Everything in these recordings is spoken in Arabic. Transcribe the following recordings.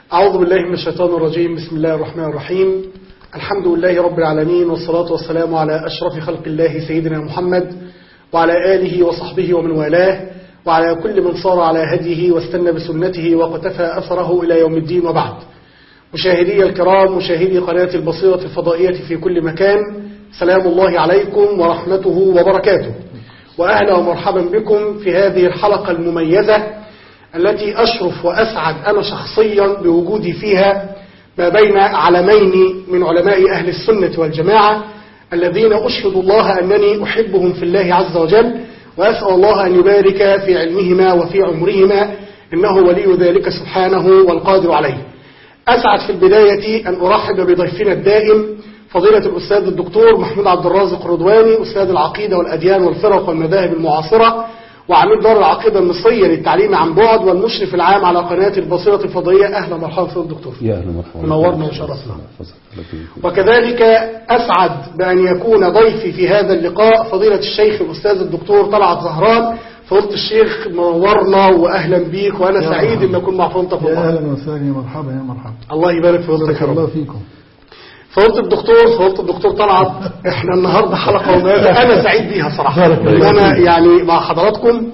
أعوذ بالله من الشيطان الرجيم. بسم الله الرحمن الرحيم. الحمد لله رب العالمين، والصلاة والسلام على أشرف خلق الله سيدنا محمد وعلى آله وصحبه ومن والاه، وعلى كل من صار على هديه واستنى بسنته وقتفى أثره إلى يوم الدين. وبعد، مشاهدي الكرام، مشاهدي قناة البصيرة الفضائية في كل مكان، سلام الله عليكم ورحمته وبركاته، وأهلا ومرحبا بكم في هذه الحلقة المميزة التي أشرف وأسعد أنا شخصيا بوجودي فيها ما بين علمين من علماء أهل السنة والجماعة الذين أشهد الله أنني أحبهم في الله عز وجل، وأسأل الله أن يبارك في علمهما وفي عمرهما، إنه ولي ذلك سبحانه والقادر عليه. أسعد في البداية أن أرحب بضيفنا الدائم فضيلة الأستاذ الدكتور محمود عبد الرازق رضواني، أستاذ العقيدة والأديان والفرق والمذاهب المعاصرة، وعميد دار العقيدة المصرية للتعليم عن بعد، والمشرف العام على قناة البصيرة الفضائية. أهلا ومرحبا فضيلة الدكتور. يا أهلا ومرحبا، منورنا وشرفنا. وكذلك أسعد بأن يكون ضيفي في هذا اللقاء فضيلة الشيخ الأستاذ الدكتور طلعت زهران. فضيلة الشيخ منورنا وأهلا بيك، وأنا سعيد أن أكون مع فضيلتك. يا أهلا وسهلا، يا مرحبا يا مرحبا. الله يبارك في فضيلتك يا رب. الله فيكم. فضيلة الدكتور طلعت، احنا النهارده حلقة مميزة أنا سعيد بيها صراحة، أنا يعني مع حضراتكم،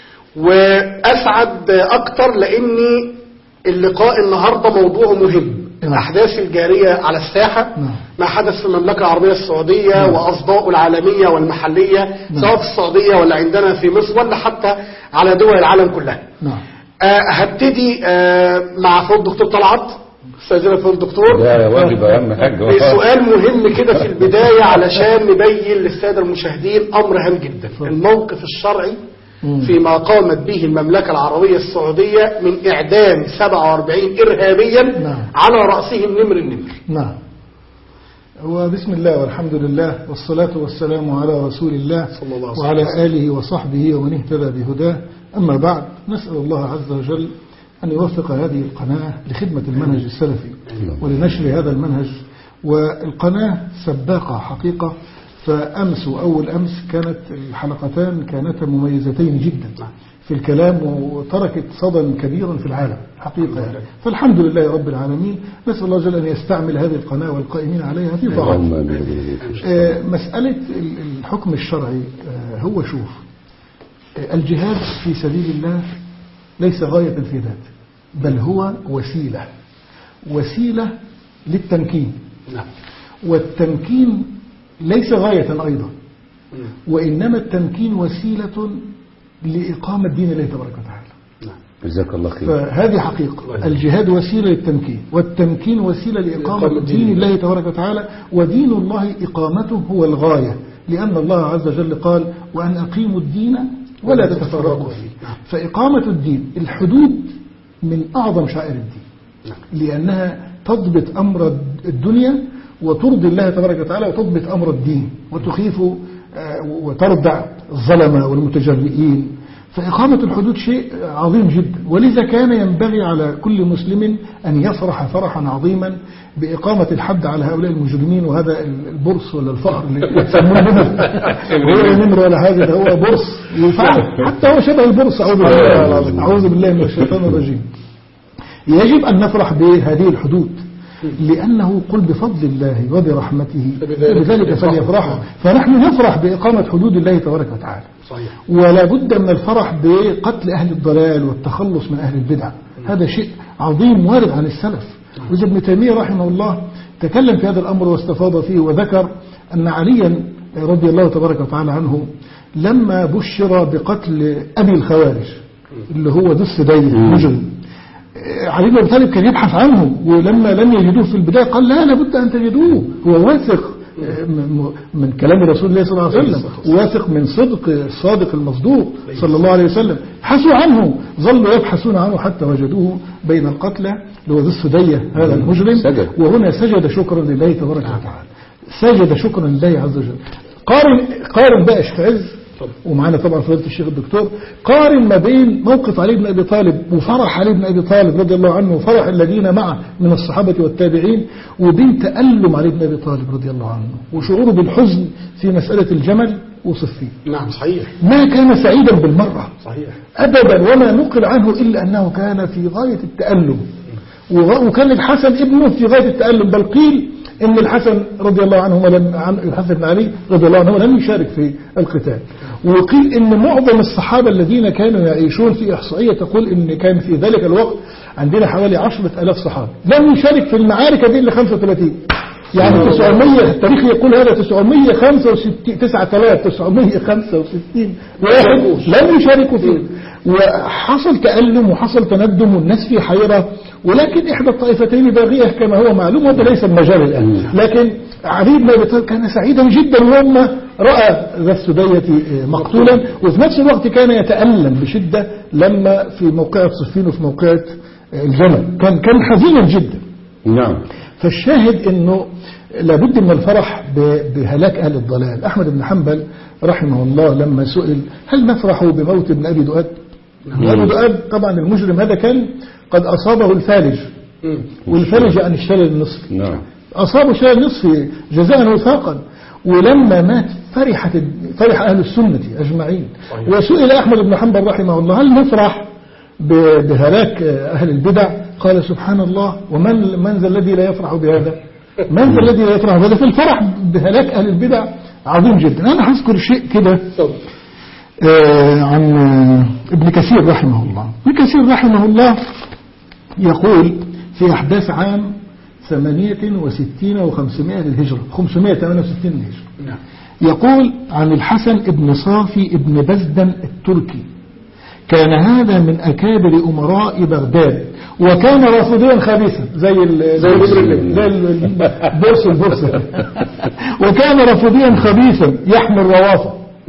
وأسعد أكتر لأني اللقاء النهارده موضوع مهم. الأحداث الجارية على الساحة، ما حدث في المملكة العربية السعودية وأصداء العالمية والمحلية، سواء في السعودية ولا عندنا في مصر ولا حتى على دول العالم كلها. هبتدي مع فضل الدكتور طلعت، استاذنا فضل الدكتور. ده واجب أهم حاجة. سؤال مهم كده في البداية علشان نبين للسادة المشاهدين أمر هام جدا، الموقف الشرعي فيما قامت به المملكة العربية السعودية من إعدام 47 إرهابيا على رأسهم نمر النمر. نعم. وبسم الله والحمد لله والصلاة والسلام على رسول الله وعلى آله وصحبه ومن اهتدى بهداه. أما بعد، نسأل الله عز وجل أن يوفق هذه القناة لخدمة المنهج السلفي ولنشر هذا المنهج. والقناة سباقة حقيقة، فأمس وأول أمس كانت الحلقتان كانتا مميزتين جدا في الكلام، وتركت صدى كبيرا في العالم حقيقة يعني. فالحمد لله رب العالمين، نسأل الله جل أن يستعمل هذه القناة والقائمين عليها في طاعته. مسألة الحكم الشرعي، هو شوف، الجهاد في سبيل الله ليس غاية في ذاته، بل هو وسيلة للتمكين، والتمكين ليس غاية أيضا، وإنما التمكين وسيلة لإقامة دين الله تبارك وتعالى. جزاك الله خير. فهذه حقيقة، الجهاد وسيلة للتمكين، والتمكين وسيلة لإقامة دين الله تبارك وتعالى، ودين الله إقامته هو الغاية، لأن الله عز وجل قال: وأن أقيموا الدين ولا تتفرقوا فيه. فإقامة الدين، الحدود من أعظم شعائر الدين، لأنها تضبط أمر الدنيا وترضي الله تبارك وتعالى، وتضبط أمر الدين وتخيف وتردع الظلمة والمتجرئين. فإقامة الحدود شيء عظيم جدا، ولذا كان ينبغي على كل مسلم أن يفرح فرحا عظيما بإقامة الحد على هؤلاء المجرمين. وهذا البرص ولا الفأر اللي يسمونه نمر ولا حاجة، هو برص يفعل، حتى هو شبه البرص. أعوذ بالله من الشيطان الرجيم. يجب أن نفرح بهذه الحدود، لأنه قل بفضل الله وبرحمته بذلك فليفرحوا. فنحن نفرح بإقامة حدود الله تبارك وتعالى، ولا بد من الفرح بقتل أهل الضلال والتخلص من أهل البدع. هذا شيء عظيم وارد عن السلف. وإذا ابن تيمية رحمه الله تكلم في هذا الأمر واستفاض فيه، وذكر أن عليا رضي الله تبارك وتعالى عنه لما بشر بقتل أبي الخوارج اللي هو ذو السدية مجرم، علي بن أبي طالب كان يبحث عنه، ولما لم يجدوه في البداية قال: لا، لابد أن تجدوه. هو واثق من كلام رسول الله صلى الله عليه وسلم، واثق من صدق الصادق المصدوق صلى الله عليه وسلم. بحثوا عنه، ظلوا يبحثون عنه حتى وجدوه بين القتلى، اللي هو ذو السدية هذا المجرم. وهنا سجد شكرا لله تبارك وتعالى، سجد شكرا لله عز وجل. قارن بقى شيخ عز، ومعنا طبعا فضيلة الشيخ الدكتور، قارن ما بين موقف علي بن أبي طالب وفرح علي بن أبي طالب رضي الله عنه وفرح الذين معه من الصحابة والتابعين، وبين تألم علي بن أبي طالب رضي الله عنه وشعوره بالحزن في مسألة الجمل وصفين. نعم صحيح. ما كان سعيدا بالمرة صحيح أبدا، وما نقل عنه إلا أنه كان في غاية التألم وكان الحسن ابنه في غاية التألم، بل قيل ان الحسن رضي الله عنه الحسن بن علي رضي الله عنه لم يشارك في القتال. وقيل ان معظم الصحابة الذين كانوا يعيشون في إحصائية تقول ان كان في ذلك الوقت عندنا حوالي 10,000 صحابي لم يشارك في المعارك دي إلا 35. يعني 900 التاريخ يقول هذا 965 واحد لم يشاركوا فيه. وحصل تألم وحصل تندم والناس في حيرة، ولكن إحدى الطائفتين باغية كما هو معلوم، وهذا ليس المجال الآن. لكن علي بن أبي طالب كان سعيدا جدا لما رأى ذا السدية مقتولا، وفي نفس الوقت كان يتألم بشدة لما في موقعة صفين وفي موقعة الجمل كان حزينا جدا. نعم. فالشاهد انه لابد من الفرح بهلاك اهل الضلال. احمد بن حنبل رحمه الله لما سئل هل نفرح بموت ابن ابي دؤاد؟ ابي دؤاد طبعا المجرم هذا كان قد اصابه الفالج، والفالج عن الشلل النصفي. نعم. اصابه شلل نصفي جزاء وفاقا، ولما مات فرح اهل السنة اجمعين. وسئل احمد بن حنبل رحمه الله هل نفرح بهلاك أهل البدع؟ قال سبحان الله، ومن ذا الذي لا يفرح بهذا؟ من ذا الذي لا يفرح بهذا؟ فالفرح بهلاك أهل البدع عظيم جدا. أنا هذكر شيء كده عن ابن كثير رحمه الله. ابن كثير رحمه الله يقول في أحداث عام 68 و500 للهجرة، 568 للهجرة، يقول عن الحسن ابن صافي ابن بزدن التركي: كان هذا من أكابر أمراء بغداد، وكان رافضيا خبيثا زي البورس وكان رافضيا خبيثا يحمل روافض.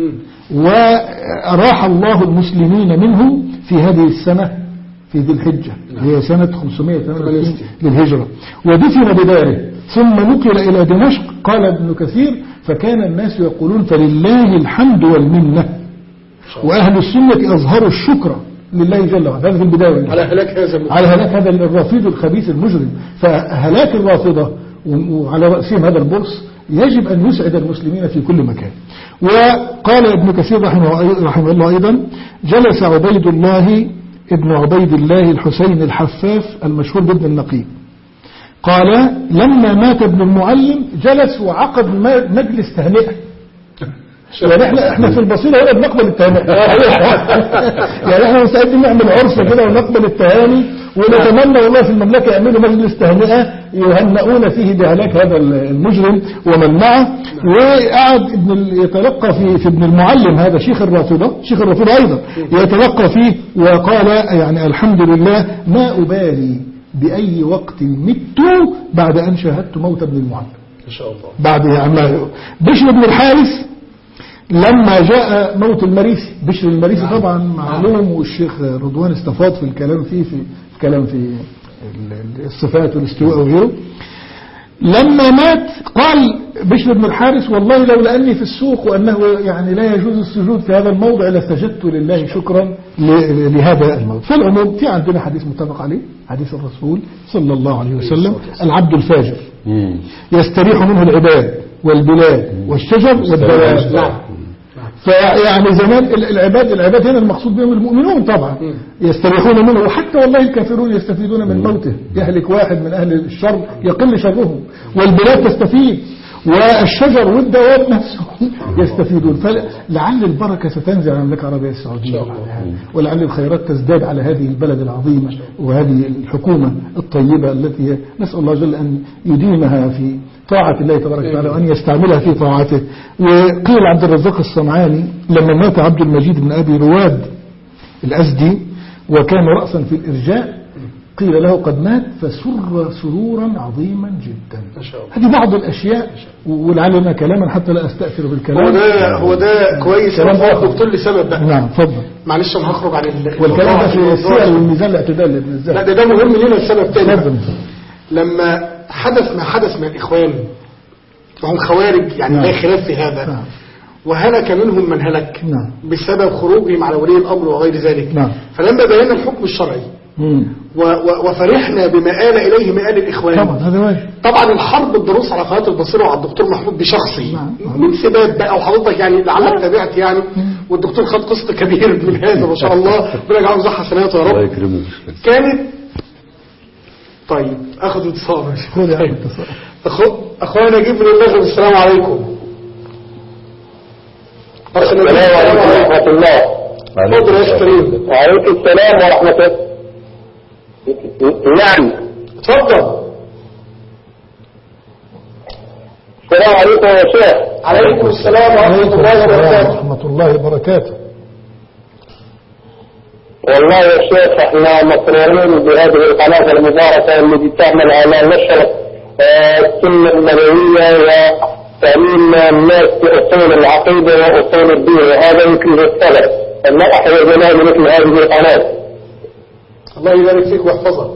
وأراح الله المسلمين منه في هذه السنة في ذي الحجة، هي سنة 538 للهجرة، ودفن بداره ثم نقل إلى دمشق. قال ابن كثير: فكان الناس يقولون فلله الحمد والمنة، وأهل السنة أظهروا الشكر لله جل وعلا. هذا في البداية على هلاك هذا الرافض الخبيث المجرم. فهلاك الرافضة وعلى رأسهم هذا البرص يجب أن يسعد المسلمين في كل مكان. وقال ابن كثير رحمه الله أيضا: جلس عبيد الله ابن عبيد الله الحسين الحفاف المشهور بابن النقيب، قال: لما مات ابن المعلم جلس وعقد مجلس تهنئة. يعني احنا في البصيرة هنا بنقبل التهاني يعني احنا مستعدين نعمل عرس كده ونقبل التهاني، ونتمنى والله في المملكة يعملوا مجلس تهنئة يهنئون فيه بهلاك هذا المجرم ومن معه. وقعد يتلقى في ابن المعلم هذا شيخ الرافضة أيضا يتلقى فيه، وقال يعني: الحمد لله ما أبالي بأي وقت مت بعد أن شاهدت موت ابن المعلم. إن شاء الله. بعد يعني بشر بن الحارث لما جاء موت المريسي، بشر المريسي طبعا معلوم، والشيخ رضوان استفاض في الكلام فيه في كلام في الصفات والاستواء وغيره. لما مات قال بشر بن الحارث: والله لولا أني في السوق وأنه يعني لا يجوز السجود في هذا الموضع لسجدت لله شكرا لهذا الموت. فالعموم في عندنا حديث متفق عليه، حديث الرسول صلى الله عليه وسلم: العبد الفاجر يستريح منه العباد والبلاد والشجر والدواب. فيعني زمان العباد هنا المقصود بهم المؤمنون طبعا يستريحون منه، وحتى والله الكافرون يستفيدون من موته. يهلك واحد من أهل الشر يقل شره، والبلاد تستفيد، والشجر والدواب نفسهم يستفيدون. فلعل البركة ستنزل على المملكة العربية السعودية، ولعل الخيرات تزداد على هذه البلد العظيمة وهذه الحكومة الطيبة التي نسأل الله جل أن يديمها في طاعة الله تبارك وتعالى وأن يستعملها في طاعته. وقيل عبد الرزاق الصنعاني لما مات عبد المجيد بن أبي رواد الأزدي وكان رأسا في الإرجاء، قيل له قد مات فسر سرورا عظيما جدا. هذه بعض الأشياء، ولعلنا كلاما حتى لا أستأثر بالكلام. هو ده كويس. دكتور لي سبب بقى. نعم فضل. معلش أنا هخرج عن والكلام ده في السير والميزان الاعتدال. لا ده مهم لنا السبب تاني. لما حدث ما حدث من الإخوان وهم خوارج يعني لا خلاف في هذا، وهلك منهم من هلك بسبب خروجهم على ولي الأمر وغير ذلك. فلما بينا الحكم الشرعي وفرحنا بما آل إليه مآل الإخوان، طبعا الحرب الدروس على قناة البصيرة وعلى الدكتور محمود بشخصي من سباب بقى، وحضرتك يعني لعلك تابعت يعني، والدكتور خد قسط كبير من هذا ما شاء الله، ربنا يجعله صحة حسناته يا رب. كانت طيب اخذ اتصال. خذ يا عم اتصال. اخويا نجيب من المغرب. السلام عليكم. السلام عليكم ورحمة الله. تفضل يا شيخ كريم. وعليكم السلام ورحمة الله. نعم اتفضل. السلام عليكم يا شيخ. عليكم السلام ورحمة الله وبركاته. ورحمة الله وبركاته. والله يا شيخ احنا مسرورين بهذه القناة المباركة التي تعمل على نشر السنة النبوية وتعليم الناس بأصول العقيدة وأصول الدين، وهذا يمكن السبب أن أحوجنا بمثل هذه القناة. الله يبارك فيك ويحفظك.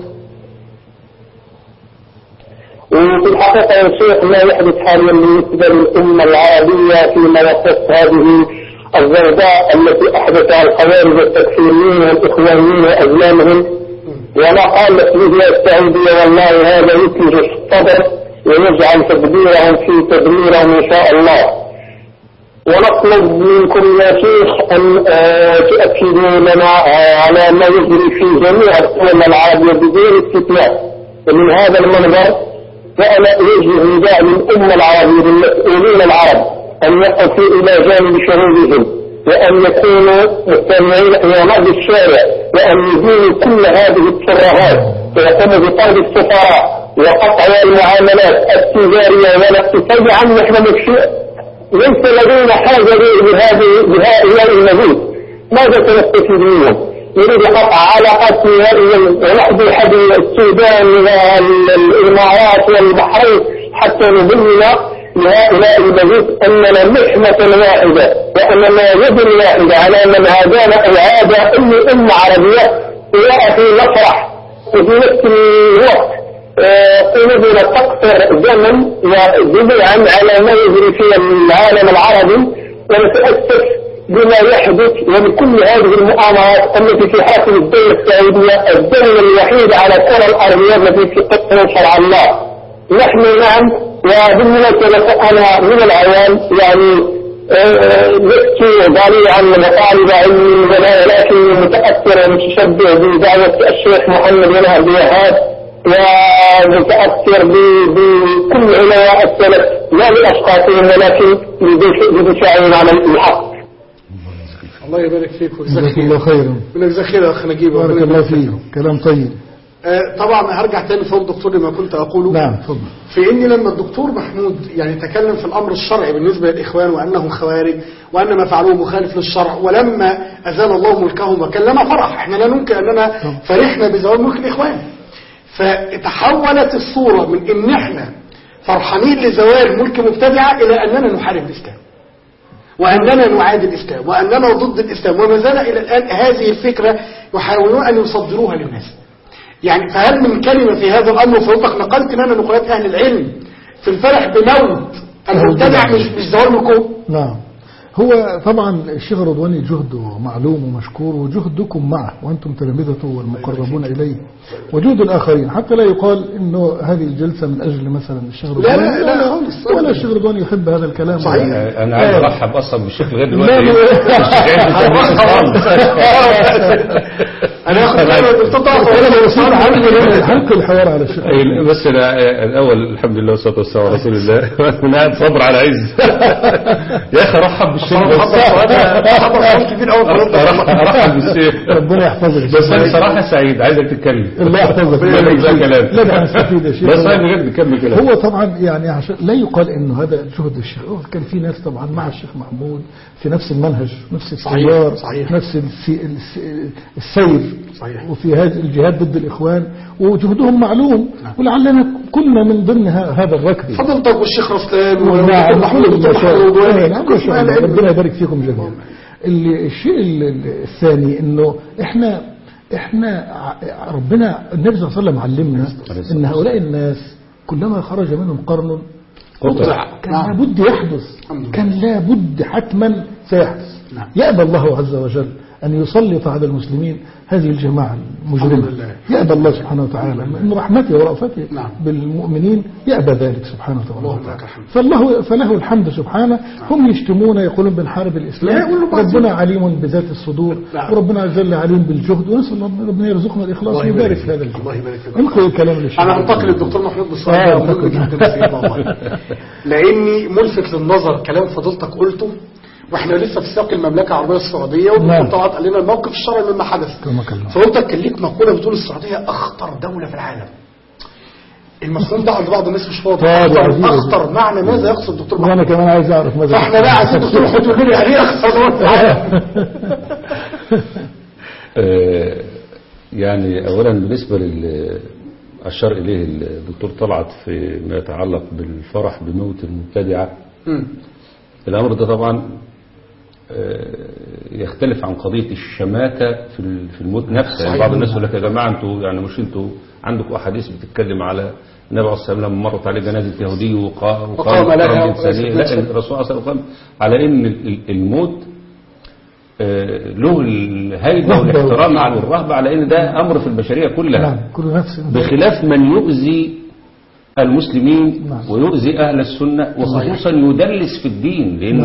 وفي الحقيقة يا شيخ ما يحدث حاليا بالنسبة للأمة العربية فيما يخص هذه الزوباء التي أحدثها الخوارج التكفيريين والإخوانيين وأزلامهم وما قالت به السعودية، والله هذا يثلج الصدر ويجعل تدبيرهم في تدميرهم إن شاء الله. ونطلب منكم يا شيخ أن تؤكدوا لنا على ما يجري في جميع الدول العربية بدون استثناء. ومن هذا المنبر فأنا يجري نداء للأمة العربية للمسؤولين العرب أن يقفوا إلى جانب شعوبهم وأن يكونوا مستمعين إلى نبض الشارع وأن يزيلوا كل هذه الترهات ويقوموا بطرد السفراء وقطع المعاملات التجارية والاقتصادية. عن نحن ليس لدينا حاجة بهؤلاء المزيد. ماذا سنستفيد منهم؟ يريد قطع علاقات ونحن حد السودان والإمارات والبحرين حتى نبين لهؤلاء المزيد أننا محنة واحدة وأننا يد واحدة على من هدانا إعادة أي أمة عربية وفي نفرح وفي نفس الوقت قلوبنا تقصر دما وجميعا على ما يجري في العالم العربي، ونتأسف بما يحدث وبكل هذه المؤامرات التي في حاكم الدولة السعودية الدولة الوحيدة على الكرة الأرضية التي في قطر شرع الله. نحن نعم. وبالمناسبة أنا من العوام يعني لست ضالعا وطالب علم ولكن متأثر ومتشبه بدعوة الشيخ محمد بن عبد الوهاب ومتأثر بكل علماء السلف لا لأشخاصهم ولكن بدفاعهم عن الحق. الله يبارك فيك جزاك الله خيرا. جزاك خير يا أخ نجيب. بارك الله فيك. كلام طيب. طبعا هرجع تاني فوق الدكتور لما كنت أقوله. نعم تفضل. في إني لما الدكتور محمود يعني تكلم في الأمر الشرعي بالنسبة للإخوان وأنهم خوارج وأن ما فعلوه مخالف للشرع، ولما أزال الله ملكهم وكلم فرح، احنا لا ننكر أننا فرحنا بزوال ملك الإخوان، فتحولت الصورة من إن احنا فرحانين لزوال ملك مبتدعة إلى أننا نحارب الإسلام وأننا نعادي الإسلام وأننا ضد الإسلام، وما زال إلى الآن هذه الفكرة يحاولون أن يصدروها للناس. يعني فهل من كلمة في هذا الأمر؟ فوقك نقلت لنا نقولات أهل العلم في الفرح بموت المبتدع مش زوال ملكه. نعم. هو طبعا الشيخ رضواني جهده معلوم ومشكور، وجهدكم معه وأنتم تلامذته والمقربون إليه، وجهد الآخرين، حتى لا يقال إنه هذه الجلسة من أجل مثلا الشيخ رضواني. لا ولا الشيخ رضواني يحب هذا الكلام. صحيح. أنا عايز أرحب أصلا بالشيخ لغاية دلوقتي. أنا حلق الحوار على الشيخ. بس أنا الأول الحمد لله والصلاة والسلام على رسول الله. أنا قاعد صبر على عز. يا أخي رحب بالشيخ. رحب بالشيخ. ربنا يحفظك. بس أنا صراحة سعيد عايزك تتكلم. الله يحفظك. لا ده هنستفيد يا شيخ. بس أنا بجد كمل كلام. هو طبعا يعني عشان لا يقال إنه هذا جهد الشيخ، كان في ناس طبعا مع الشيخ محمود في نفس المنهج، نفس التيار، نفس السير، صحيح. وفي هذا الجهاد ضد الإخوان وجهدهم معلوم. ولعلنا كنا من ضمن هذا الركب. فضل طب والشيخ رسلان ومحمود ربنا يبارك فيكم جميعا. الشيء الثاني انه احنا ربنا النبي صلى الله عليه وسلم علمنا ان هؤلاء الناس كلما خرج منهم قرن قطع، كان لابد يحدث، كان لابد حتما سيحدث. يأبى الله عز وجل أن يسلط على المسلمين هذه الجماعة المجرمة. الحمد لله. يأبى الله سبحانه وتعالى من رحمته ورأفته نعم. بالمؤمنين، يأبى ذلك سبحانه اللهم وتعالى. لك الحمد. فله الحمد سبحانه. هم يشتمون يقولون بنحارب الإسلام، ربنا عليم بذات الصدور، نعم. وربنا عز وجل عليم بالجهد، ونسأل الله ربنا يرزقنا الإخلاص الله ويبارك يبارك في هذا فيك. الجهد. الله يبارك فيك. انقل الكلام للشيخ. انا هنتقل للدكتور محمود بالسؤال مهم جدا سيدنا والله، لاني ملفت للنظر كلام فضيلتك قلته واحنا لسه في سياق المملكه العربيه السعوديه، والدكتور طبعا قال لنا الموقف الشرعي مما حدث. فقلتك كان ليك مقوله بتقول السعوديه اخطر دوله في العالم. المفهوم ده عند بعض الناس مش واضح. اخطر معنى ماذا يقصد الدكتور محمود؟ وانا كمان عايز اعرف ماذا. فاحنا بقى عايزين الدكتور محمود يقول لنا يعني ايه اخطر دوله في العالم. يعني أولا بالنسبة أشار إليه الدكتور طلعت فيما يتعلق بالفرح بموت المبتدعة، الأمر ده طبعا يختلف عن قضية الشماتة في الموت نفسه. يعني بعض الناس يقول لك يا جماعة انتوا يعني مش انتوا عندكم أحاديث بتتكلم على النبي عليه الصلاة والسلام لما مرت عليه جنازة يهودي وقام لها إنسانية. لا، الرسول صلى الله عليه وسلم على إن الموت له الهيبة والاحترام والرهبة، على ان ده امر في البشرية كلها، بخلاف من يؤذي المسلمين ويؤذي اهل السنة، وخصوصا يدلس في الدين، لان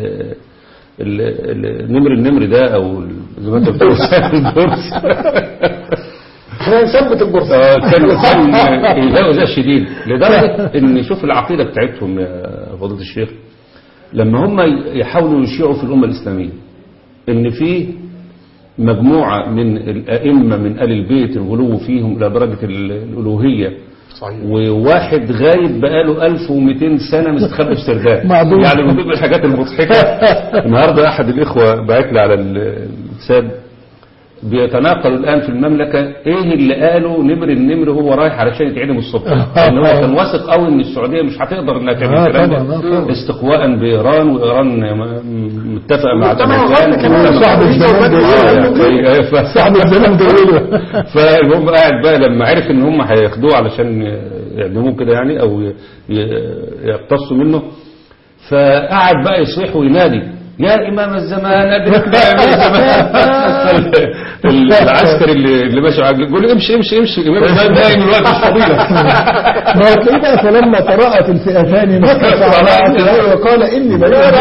النمر ده او زي ما انت بتقول البورس احنا نثبت البورس كان إيذاء شديد، لدرجة ان شوف العقيدة بتاعتهم يا فضيلة الشيخ، لما هم يحاولوا يشيعوا في الامة الاسلامية ان في مجموعة من الائمة من آل البيت الغلو فيهم الى درجة الالوهية، صحيح. وواحد غايب بقاله 1200 سنة مستخبي في سرداب، يعني من ضمن الحاجات المضحكة النهاردة احد الاخوة بعت لي على الساد بيتناقل الآن في المملكة ايه اللي قاله النمر هو رايح علشان يتعدم الصبح، لأن هو كان واثق قوي ان السعودية مش هتقدر انها تعمل الكلام ده استقواء بإيران، وإيران متفقة مع صاحب الزمان فالمهم قاعد بقى لما عرف ان هم هياخدوه علشان يعدموه كده يعني او يقتصوا منه، فقعد بقى يصيح وينادي يا إمام الزمان أدركنا يا إمام الزمان. العسكري اللي ماشي يقول امشي إمام الزمان دايم الوقت الفضيلة. ما هتلاقيه بقى فلما تراءت الفئتان وقال إني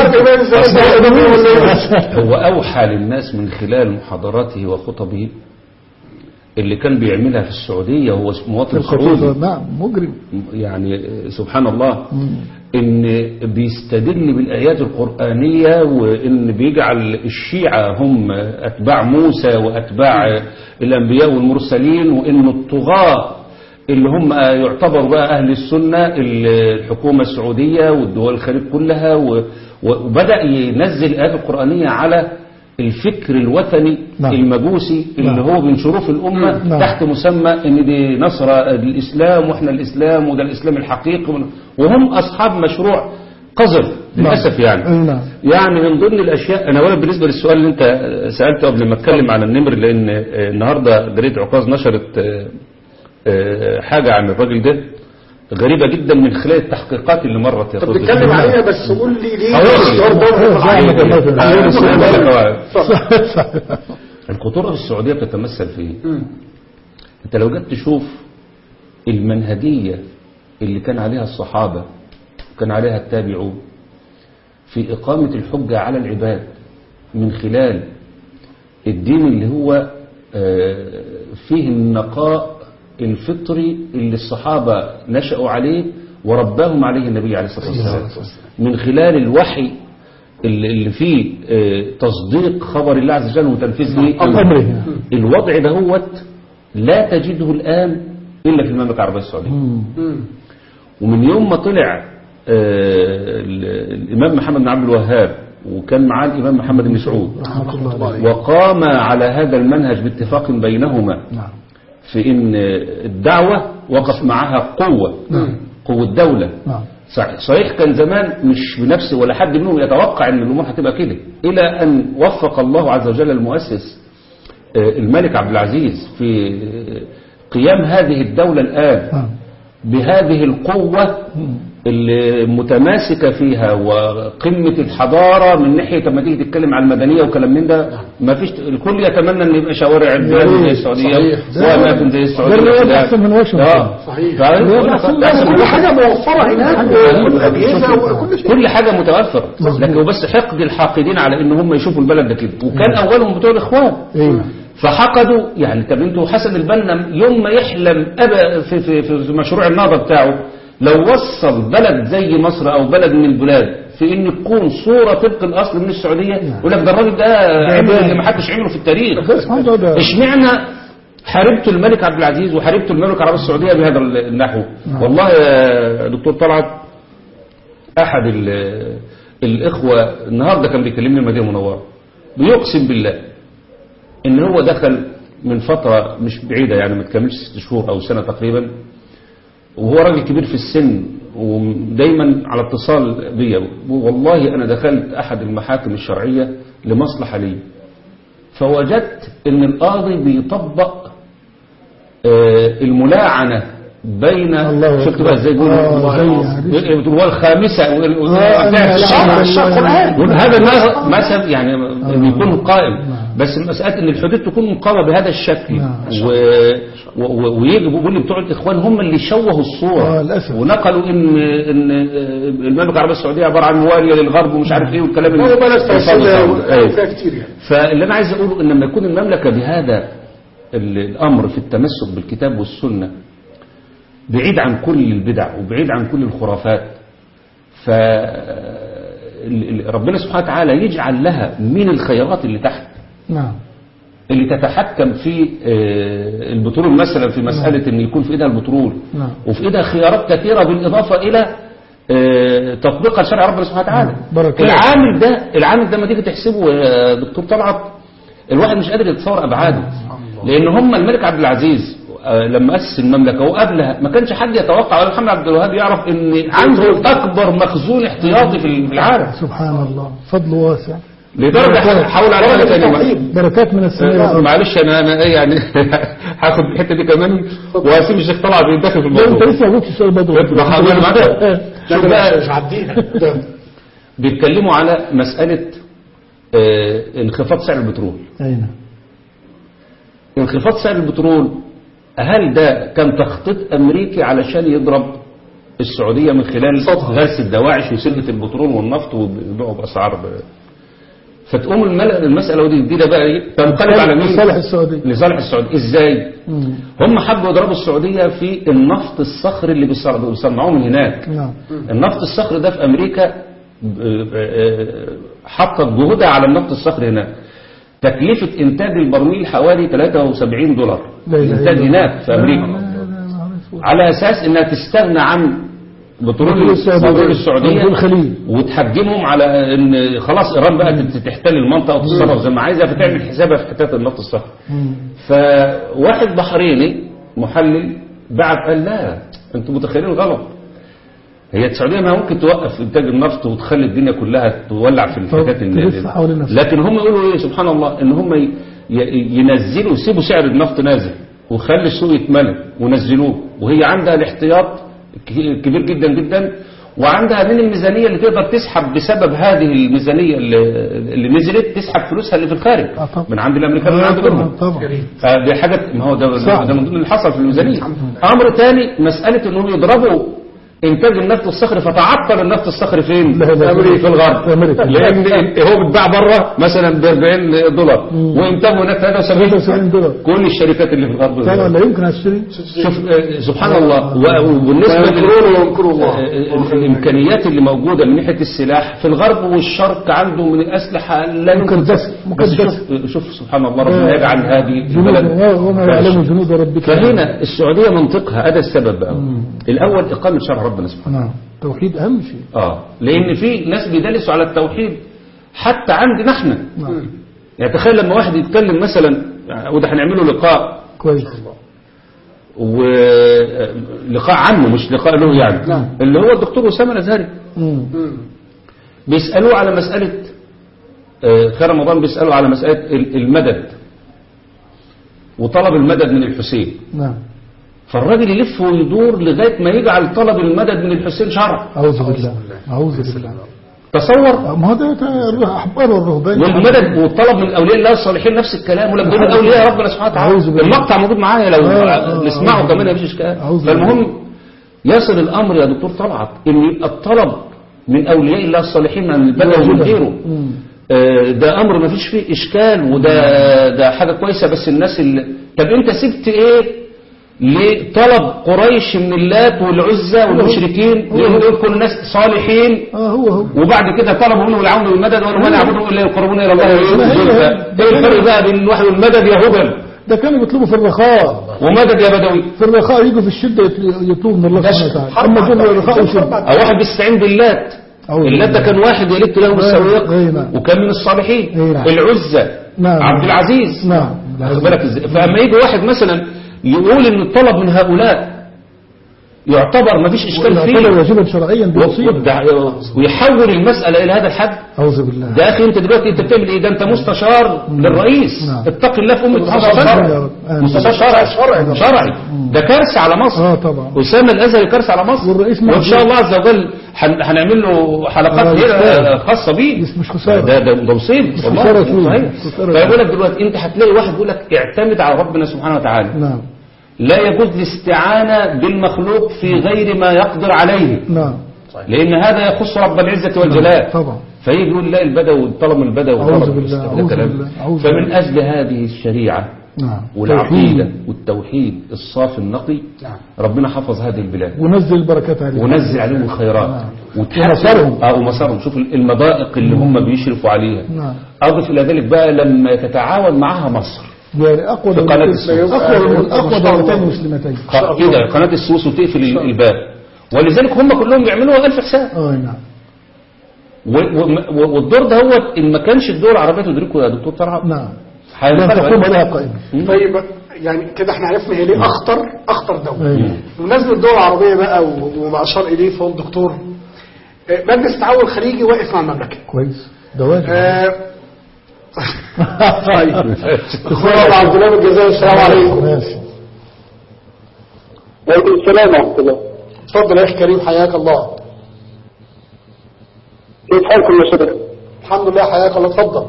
هو أوحى للناس من خلال محاضراته وخطبه اللي كان بيعملها في السعودية، هو مواطن سعودي. نعم مجرم يعني سبحان الله، ان بيستدل بالآيات القرآنية، وان بيجعل الشيعة هم اتباع موسى واتباع الانبياء والمرسلين، وان الطغاة اللي هم يعتبروا بقى اهل السنة الحكومة السعودية والدول الخليج كلها، وبدأ ينزل الآيات القرآنية على الفكر الوثني المجوسي اللي هو بينشروه في الأمة تحت مسمى ان دي نصر الإسلام واحنا الإسلام وده الإسلام الحقيقي، وهم أصحاب مشروع قذر للأسف. يعني من ضمن الأشياء، أنا أولا بالنسبة للسؤال اللي أنت سألته قبل ما أتكلم عن النمر، لأن النهاردة جريدة عكاظ نشرت حاجة عن الراجل ده غريبة جدا من خلال التحقيقات اللي مرت يا طب تتكلم عليها، بس قول لي ليه الخطورة في السعودية بتتمثل في انت لو جيت تشوف المنهجية اللي كان عليها الصحابة وكان عليها التابعون في إقامة الحجة على العباد من خلال الدين اللي هو فيه النقاء الفطري اللي الصحابة نشأوا عليه ورباهم عليه النبي عليه الصلاة والسلام، من خلال الوحي اللي فيه تصديق خبر الله عز وجل وتنفيذ أمره. الوضع ده هو لا تجده الآن إلا في المملكة العربية السعودية. ومن يوم ما طلع الإمام محمد بن عبد الوهاب وكان معاه الإمام محمد بن سعود وقام على هذا المنهج باتفاق بينهما في إن الدعوة وقف معها قوة دولة. صحيح كان زمان مش بنفس ولا حد منهم يتوقع ان الامور هتبقى كده، الى ان وفق الله عز وجل المؤسس الملك عبد العزيز في قيام هذه الدولة الآن بهذه القوة اللي متماسكة فيها وقمة الحضارة من ناحية لما تيجي تتكلم عن المدنية وكلام من ده ما فيش. الكل يتمنى ان يبقى شوارع البلاد زي السعودية وأماكن زي السعودية. ده أحسن من واشنطن. صحيح. كل حاجة موفرة هناك وكل أجهزة وكل شيء. كل حاجة متوفرة، لكن بس حقد الحاقدين على ان هم يشوفوا البلد ده كده، وكان اولهم بتوع الاخوان. فحقدوا يعني. طب انتوا حسن البنا يوم ما يحلم في مشروع النهضة بتاعه لو وصل بلد زي مصر او بلد من البلاد في ان تكون صورة طبق الاصل من السعودية، يقول لك ده الراجل ده عمل اللي ما حدش عمله في التاريخ. اشمعنى حاربت الملك عبد العزيز وحاربت المملكة العربية السعودية بهذا النحو؟ والله يا دكتور طلعت احد الاخوة النهاردة كان بيكلمني المدينة المنورة بيقسم بالله ان هو دخل من فترة مش بعيدة يعني ما تكملش 6 شهور او سنة تقريبا، وهو راجل كبير في السن ودايما على اتصال بيا. والله انا دخلت احد المحاكم الشرعية لمصلحة لي، فوجدت ان القاضي بيطبق الملاعنة بين شفت بقى ازاي بيقولوا الخامسة هذا مثلا يعني يكون قائم، بس المسألة ان الحدود تكون مقامة بهذا الشكل ويجب يقول بتوع الاخوان هم اللي شوهوا الصورة ونقلوا ان المملكة العربية السعودية عبارة عن موالية للغرب ومش عارف ايه والكلام اللي كتير يعني. فاللي انا عايز اقوله ان لما يكون المملكة بهذا الامر في التمسك بالكتاب والسنة بعيد عن كل البدع وبعيد عن كل الخرافات، فربنا سبحانه وتعالى يجعل لها من الخيارات اللي تحت اللي تتحكم في البترول مثلا، في مسألة ان يكون في ايدها البترول وفي ايدها خيارات كثيرة بالإضافة إلى تطبيق شرع ربنا سبحانه وتعالى. العامل ده ما تيجي تحسبه يا دكتور طلعت الواحد مش قادر يتصور أبعاده، لأن هم الملك عبد العزيز لما أسس المملكة وقبلها ما كانش حد يتوقع ولا محمد عبد الوهاب يعرف ان عنده أكبر مخزون احتياطي في العالم. سبحان الله، فضل واسع لدرجة حول على حاجة ثانية بركات من السماء. معلش أنا يعني هاخد الحتة دي كمان واسيب الشيخ طلع بيدخل في الموضوع. انت لسه قلت السؤال بدري شوف بقى مش عدينا بيتكلموا على مسألة انخفاض سعر البترول. انخفاض سعر البترول هل ده كان تخطيط أمريكي علشان يضرب السعودية من خلال غرس الدواعش وسلة البترول والنفط ويبيعوا بأسعار فتقوم المسألة دي ده بقى ايه تنقلب على مين؟ لصالح السعودية. لصالح السعودية. ازاي؟ هم حبوا يضربوا السعودية في النفط الصخري اللي بيصنعوه من هناك. النفط الصخري ده في أمريكا حطت جهودها على النفط الصخري هناك. تكلفة إنتاج البرميل حوالي $73 إنتاج هناك في أمريكا، على أساس إنها تستغنى عن بترول السعودية وتحجمهم على إن خلاص إيران بقى تحتل المنطقة وتتصرف زي ما عايزة، فتعمل حسابها في حتات النفط الصخري. فواحد بحريني محلل بعد قال لا أنتم متخيلين غلط، هي السعودية ما ممكن توقف إنتاج النفط وتخلي الدنيا كلها تولع في الحاجات لكن هم يقولوا إيه سبحان الله إن هم ينزلوا يسيبوا سعر النفط نازل وخلي السوق يتملى ونزلوه، وهي عندها الاحتياط كبير جدا جدا، وعندها من الميزانية اللي تقدر تسحب بسبب هذه الميزانية اللي نزلت تسحب فلوسها اللي في الخارج من عند الأمريكان ومن عند غيرهم. دي حاجة ما هو ده من ضمن اللي حصل في الميزانية. أمر ثاني مسألة إنهم يضربوا إنتاج النفط الصخري، فتعطل النفط الصخري فين؟ في الغرب، لأن هو بيتباع بره مثلا $40 وإنتاجه هناك $73. كل الشركات اللي في الغرب طبعا لا يمكن أشتري. شوف سبحان الله. وبالنسبة للإمكانيات اللي موجودة من ناحية السلاح في الغرب والشرق عنده من الأسلحة لا يمكن شوف سبحان الله ربنا يجعل هذه البلد وما يعلم جنود ربك. فهنا السعودية منطقها هذا السبب بقى. الأول إقامة شرع ربنا سبحانه. التوحيد أهم شيء. لأن في ناس بيدلسوا على التوحيد حتى عندنا احنا. يعني تخيل لما واحد يتكلم مثلا وده هنعمله لقاء كويس ولقاء عنه مش لقاء له يعني اللي هو الدكتور أسامة الأزهري بيسألوه على مسألة خير رمضان، بيسألوا على مسألة المدد وطلب المدد من الحسين. فالراجل يلف ويدور لغاية ما يجعل طلب المدد من الحسين شرع. أعوذ بالله أعوذ بالله. تصور. ما هذا أحبار الرهبان والمدد والطلب من أولياء الله الصالحين نفس الكلام، ولا دول أولياء ربنا سبحانه وتعالى. المقطع موجود معايا لو نسمعه كمان مفيش إشكال. فالمهم يصل الأمر يا دكتور طلعت إن يبقى الطلب من أولياء الله الصالحين من البدو ومن غيره ده أمر ما فيش فيه إشكال، وده حاجة كويسة. بس الناس طب أنت سبت إيه لطلب قريش من اللات والعزة والمشركين لأنه يكون الناس صالحين هو وبعد كده طلبوا منه العون والمدد وما نعبدهم إلا يقربون إلى الله. إيه الفرق بقى بين الوحي والمدد يا هبل؟ ده كانوا بيطلبوا في الرخاء ومدد يا بدوي. في الرخاء يجوا في الشدة يطلبوا من الله سبحانه وتعالى. أما جم الرخاء وشدة أو واحد بيستعين باللات. اللات ده كان واحد يلت له بالسويق وكان من الصالحين. العزة عبد العزيز. واخد بالك ازاي؟ فلما يجي واحد مثلا يقول ان الطلب من هؤلاء يعتبر ما فيش اشكال فيه، يعتبر واجبا شرعيا ويحول المسألة الى هذا الحد. اعوذ بالله. ده اخي انت دلوقتي انت بتعمل ايه؟ ده انت مستشار للرئيس. اتق الله في امة محمد. مستشار شرعي. ده كارثة على مصر. طبعا. أسامة الازهري كارثة على مصر. والرئيس وان شاء الله عز وجل هنعمل له حلقات خاصة بيه. مش خسارة. ده مصيبة والله. صحيح. فيقول لك دلوقتي انت هتلاقي واحد يقول لك اعتمد على ربنا سبحانه وتعالى. نعم. لا يجوز الاستعانة بالمخلوق في غير ما يقدر عليه. نعم. لأن هذا يخص رب العزة والجلال. طبعا. فيجي يقول لا البدو طلب من البدو. أعوذ بالله. فمن أجل هذه الشريعة والعقيدة والتوحيد الصافي النقي ربنا حفظ هذه البلاد ونزل البركات عليهم ونزل عليهم الخيرات ومسارهم. شوف المضائق اللي هم بيشرفوا عليها. أضف إلى ذلك بقى لما تتعاون معها مصر يعني أقوى في قناة السويس أقوى دولتين مسلمتين كده قناة السويس وتقفل الباب، ولذلك هم كلهم بيعملوا 1000 حساب. نعم. والدور ده هو إن ما كانش الدول العربية تدركه يا دكتور طلعت. نعم. تقوم عليها قائمة. طيب يعني كده احنا عرفنا هي ليه أخطر دولة. بمناسبة الدول العربية بقى وما أشار إليه فهو الدكتور مجلس التعاون الخليجي واقف مع المملكة. كويس. ده واجب. طيب دكتور عبد الله الجزائري السلام عليكم. ماشي. وعليكم السلام ورحمة الله. اتفضل يا أخي كريم حياك الله. كيف حالكم يا شباب؟ الحمد لله حياك الله. اتفضل.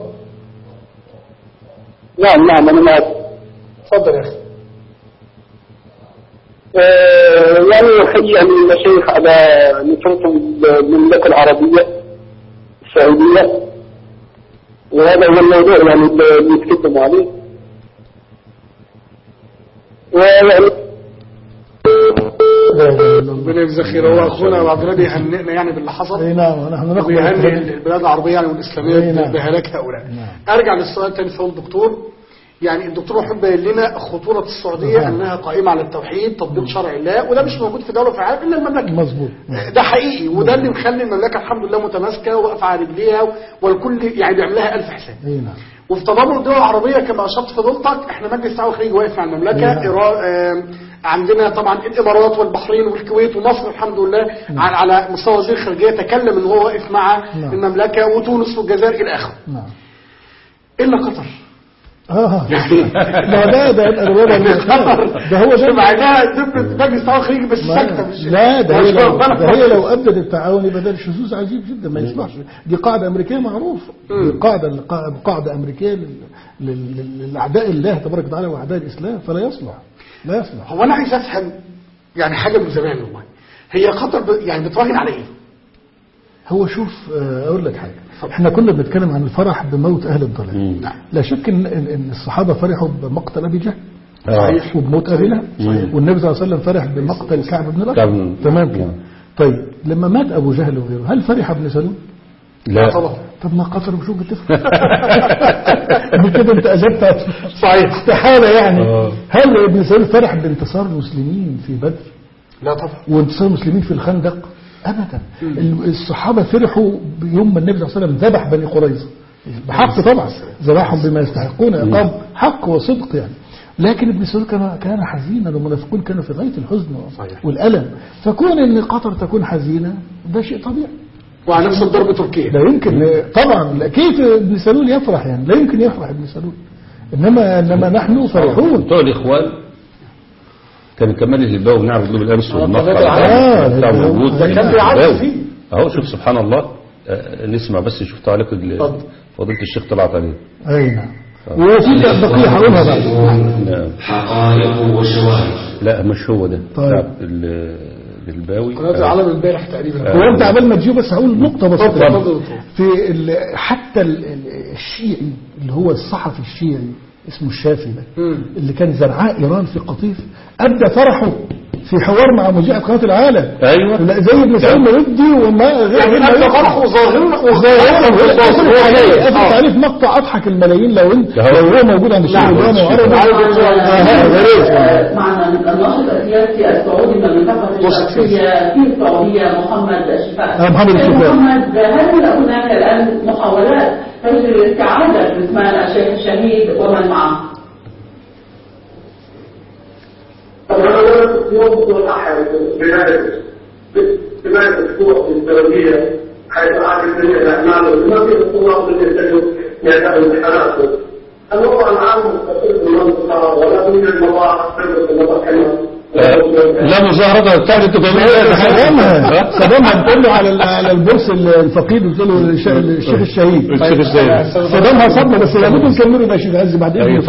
نعم أنا معك. اتفضل يا أخي. يعني أحيي المشايخ على نصرتهم المملكة العربية السعودية، وهذا هو الموضوع يعني اللي يتكلموا عليه. ويعني ربنا يجزاه خير. هو اخونا ابو عبد الله بيهنئنا يعني باللي حصل. نعم ونحن نقبل بيهنئ البلاد العربيه يعني والاسلاميه بهلاك هؤلاء. ارجع للسؤال الثاني فهو الدكتور يعني الدكتور محب بين لنا خطوره السعوديه انها قائمه على التوحيد تطبيق شرع الله، وده مش موجود في دوله في العالم الا المملكه. مظبوط. ده حقيقي، وده اللي مخلي المملكه الحمد لله متماسكه واقفه على رجليها، والكل يعني بيعمل لها 1000 حساب. نعم. وفي تضامن الدول العربيه كما اشرت فضيلتك احنا مجلس التعاون الخليجي واقف مع المملكه. عندنا طبعا الامارات والبحرين والكويت ومصر الحمد لله على مستوى وزير الخارجيه تكلم ان هو واقف مع المملكه وتونس والجزائر الى اخره. الا قطر. ده هو ده معناها دبلة مجلس التعاون الخليجي بس ساكته مش. لا ده هي لو ابدت التعاون يبقى ده شذوذ عجيب جدا ما يصلحش. دي قاعده امريكيه معروفه. دي قاعده امريكيه للاعداء الله تبارك وتعالى واعداء الاسلام، فلا يصلح. لا يصلح. هو انا عايز افهم يعني حاجه من زمان والله، هي قطر يعني بتراهن على ايه؟ هو شوف اقول لك حاجه، احنا كنا بنتكلم عن الفرح بموت اهل الضلال. لا شك ان الصحابه فرحوا بمقتل ابي جهل صحيح وبموت ابي لهب، والنبي صلى الله عليه وسلم فرح بمقتل كعب بن الاشرف. تمام كده. طيب لما مات ابو جهل وغيره هل فرح ابن سلول؟ لا طبعا. طب ما قطر بشوف بتفرح كده انت اجبت صحيح استحاله يعني. هل ابن سلول فرح بانتصار المسلمين في بدر؟ لا طبعا. وانتصار المسلمين في الخندق؟ ابدا. الصحابه فرحوا بيوم ما النبي صلى الله عليه وسلم ذبح بني قريظه بحق طبعا، ذبحهم بما يستحقون اقام حق وصدق يعني. لكن ابن سلول كان حزينا والمنافقون كانوا في غايه الحزن والالم، فكون ان قطر تكون حزينه ده شيء طبيعي. وعلى نفس الضرب تركيا لا يمكن طبعا. كيف ابن سلول يفرح يعني؟ لا يمكن يفرح ابن سلول. انما نحن فرحون بتوع الاخوان كان كمال الهلباوي بنعرض له بالامس والمقطع بتاع موجود. ده كان بيعرض فيه اهو شوف سبحان الله. نسمع بس شوف تعليق فضيلة الشيخ طلعت عليه. اي نعم. وفي بقيه هقولها بعد. نعم. حقائق وشواهد. لا مش هو ده. طيب. الهلباوي العالم البارح تقريبا. هو انت قبل ما تجيب بس هقول نقطه بسيطه في حتى الشيعي اللي هو الصحفي الشيعي اسمه الشافعي ده اللي كان زرعاء ايران في قطيف ابدى فرحه في حوار مع مذيع قناه العالم. ايوه زي ابن سعيد مودي وما غير ما فرحه ظاهرا تعرف مقطع اضحك الملايين لو هو موجود عند الشيخ الجامع وعربي. معنا الناشط السياسي السعودي من المنطقه الشرقيه في السعوديه محمد شفاء. محمد شفاء. محمد، هل هناك الان محاولات تجري استعاده جثمان الشيخ الشهيد ومن معه؟ يوم الأحد بداية الأسبوع في السعودية حيث أعاد جميع الأعمال وما في الطلاب الذين يحتاجوا يعتبروا امتحاناتهم. الوضع العام مستقر في المنطقة ولا من المواقع في المنطقة. لا مظاهرة بتاعت انتوا صدامها بتقول له على البورس الفقيد بتقول له الشيخ الشهيد. صدامها صدمة بس لابد نكمله يا شيخ عز بعد اذنك.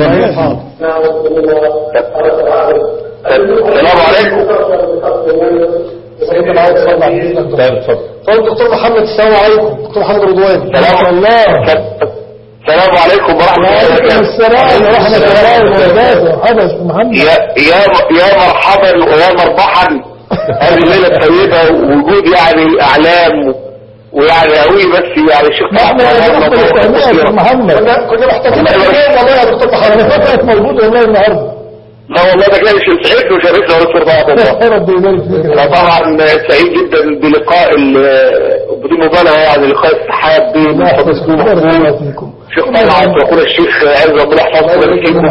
السلام عليكم. سيدنا معاذ صلى الله عليه وسلم. طيب دكتور محمد السلام عليكم. دكتور محمد رضوان. سلام الله. السلام عليكم ورحمة الله وبركاته. السلام ورحمة الله وبركاته. محمد يا مرحبا ويا مربحا هذه الليلة الطيبة ووجود يعني أعلام ويعني قوي بس يعني شيخ محمد كنا محتاجين والله يا دكتور محمد موجود والله النهارده. لا والله ده كان يسعدني وشرفنا ونصر بعض الله. ربي يبارك فيك. انا طبعا سعيد جدا بلقاء بدون مبالغه يعني لقاء السحاب بين شيخ طلعت واخونا الشيخ عز ربنا يحفظه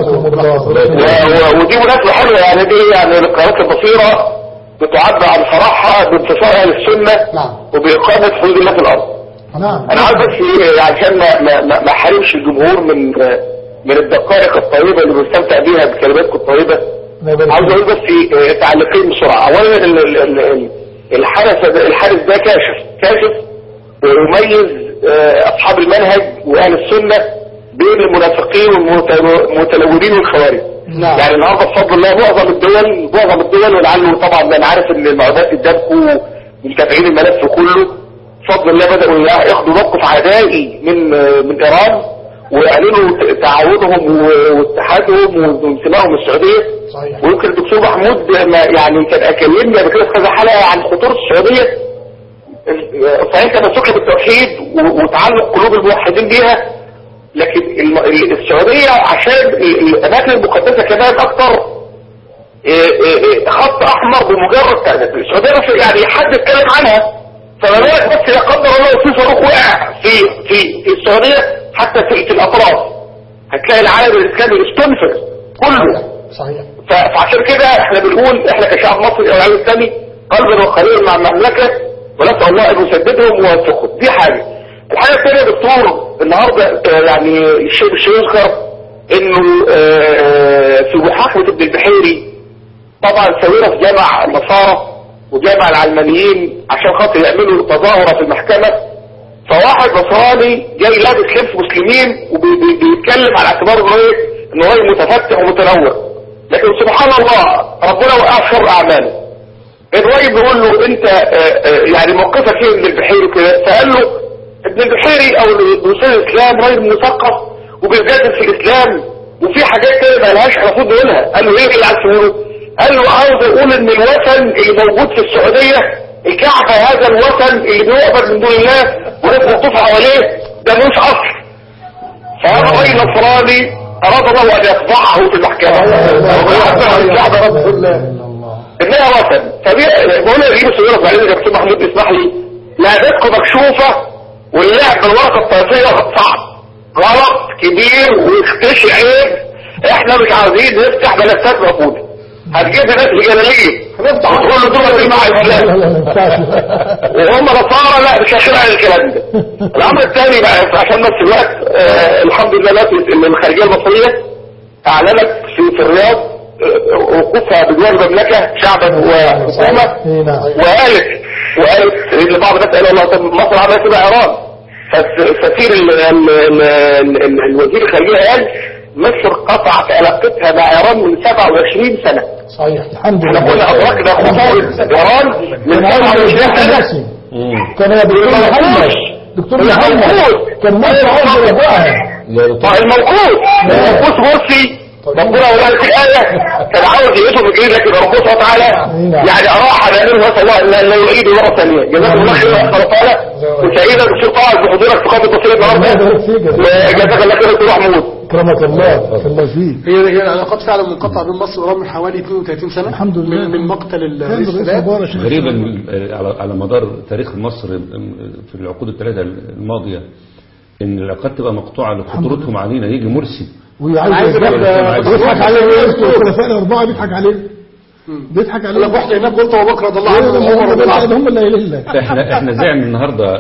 ودي مناسبه حلوه يعني دي يعني لقاءات البصيره بتعبر عن صراحه بانتصار اهل السنه وباقامه حدود الله في الارض. انا عاوز بس عشان ما احرمش الجمهور من الدقائق الطيبة اللي بنستمتع بيها بكلماتكم الطيبة. عاوز اقول بس تعليقين بسرعة. اولا الحارس ده كاشف ويميز اصحاب المنهج واهل السنة بين المنافقين والمتلونين والخوارج. يعني النهارده بفضل الله معظم الدول ولعله طبعا انا عارف ان المعلومات قدامكم متابعين الملف كله بفضل الله بدأوا ياخدوا موقف عدائي من ايران ويعلنوا تعاونهم واتحادهم وانتمائهم للسعودية. صحيح. ويمكن الدكتور محمود يعني كان كلمني قبل كده في كذا حلقة عن خطورة السعودية. صحيح تمسكها بالتوحيد وتعلق قلوب الموحدين بيها، لكن السعودية عشان الأماكن المقدسة كمان أكتر خط أحمر بمجرد السعودية يعني حد يتكلم عنها فما بالك بس لا قدر الله في صاروخ وقع في السعودية حتى في الأطراف هتلاقي العالم الإسلامي استنفر كله. صحيح. فعشان كده احنا بنقول احنا كشعب مصري او العالم الإسلامي قلبا وقليلا مع المملكة ونسأل الله ان يسددهم ويوفقهم. دي حاجة. الحاجة الثانية يا دكتور النهاردة يعني الشيء يذكر انه في محاكمة ابن البحيري طبعا سوينا في جامع النصارى وجامع العلمانيين عشان خاطر يعملوا تظاهرة في المحكمة، فواحد نصراني جاي لابس لبس مسلمين وبيتكلم على اعتبار انه راجل متفتح ومتنوع، لكن سبحان الله ربنا وقع شر اعماله. الراجل بيقول له انت يعني موقفك ايه ابن البحيري كده؟ فقال له ابن البحيري او رسول الاسلام راجل مثقف وبيجادل في الاسلام وفي حاجات كده ما لهاش المفروض نقولها. قال له ايه اللي عايز تقوله؟ قال له عاوز اقول ان الوثن اللي موجود في السعوديه الكعبه هذا الوثن اللي بيعبد من دون الله وناس بتطوف حواليه ده ملوش اصل. فهذا الراجل النصراني اراد الله ان يفضحه في المحكمه ويفضحه الكعبه رب الله انها وثن. فبقول لي ايه صغيره بعدين يا دكتور محمود اسمح لي، لعبتكم مكشوفه واللعب بالورقه الطائفيه صعب غلط كبير ويختشي عيب. احنا مش عاوزين نفتح بلدات مقبوله هتجيب ناس رجاليه هنفتح وتقول له دول دي مع الاسلام وهم نصارى لا مش هشرع الكلام ده. الامر الثاني بقى عشان نفس الوقت الحمد لله ان الخارجيه المصريه اعلنت في الرياض وقوفها بدول المملكة شعبا وحكومة، وقالت لبعض الناس قالوا الله طب مصر عملت كده ايران، فالسفير الوزير الخارجية قال مصر قطعت علاقتها مع ايران من 27 سنة. صحيح الحمد لله. احنا كنا ادركنا خطورة ايران من 27 سنة. كان يا دكتور محمد كان مصر عاوز يرجعها. الموقوف مرسي ربنا ولا في آية كان عاوز يقيته بجريدة كده ربنا سبحانه وتعالى يعني أراح على أنه نسأل الله لا يعيد مرة ثانية. جزاكم الله خير سبحانه وتعالى. وسعيدا الشيخ طه بحضورك في قبل تصوير النهارده. وجزاك الله خير دكتور محمود. كرمك الله بارك الله فيك. هي العلاقات فعلا منقطعة بين مصر وإيران من حوالي 32 سنة الحمد لله من مقتل الرئيس غريبا على مدار تاريخ مصر في العقود الثلاثة الماضية ان العلاقات تبقى مقطوعة لخطورتهم علينا. يجي مرسي وعايز يضحك عليه الخلفاء الأربعة بيضحك عليه انا رحت هناك قلت ابو بكر رضي الله عنه هم اللي قايلين لك. احنا زعنا النهارده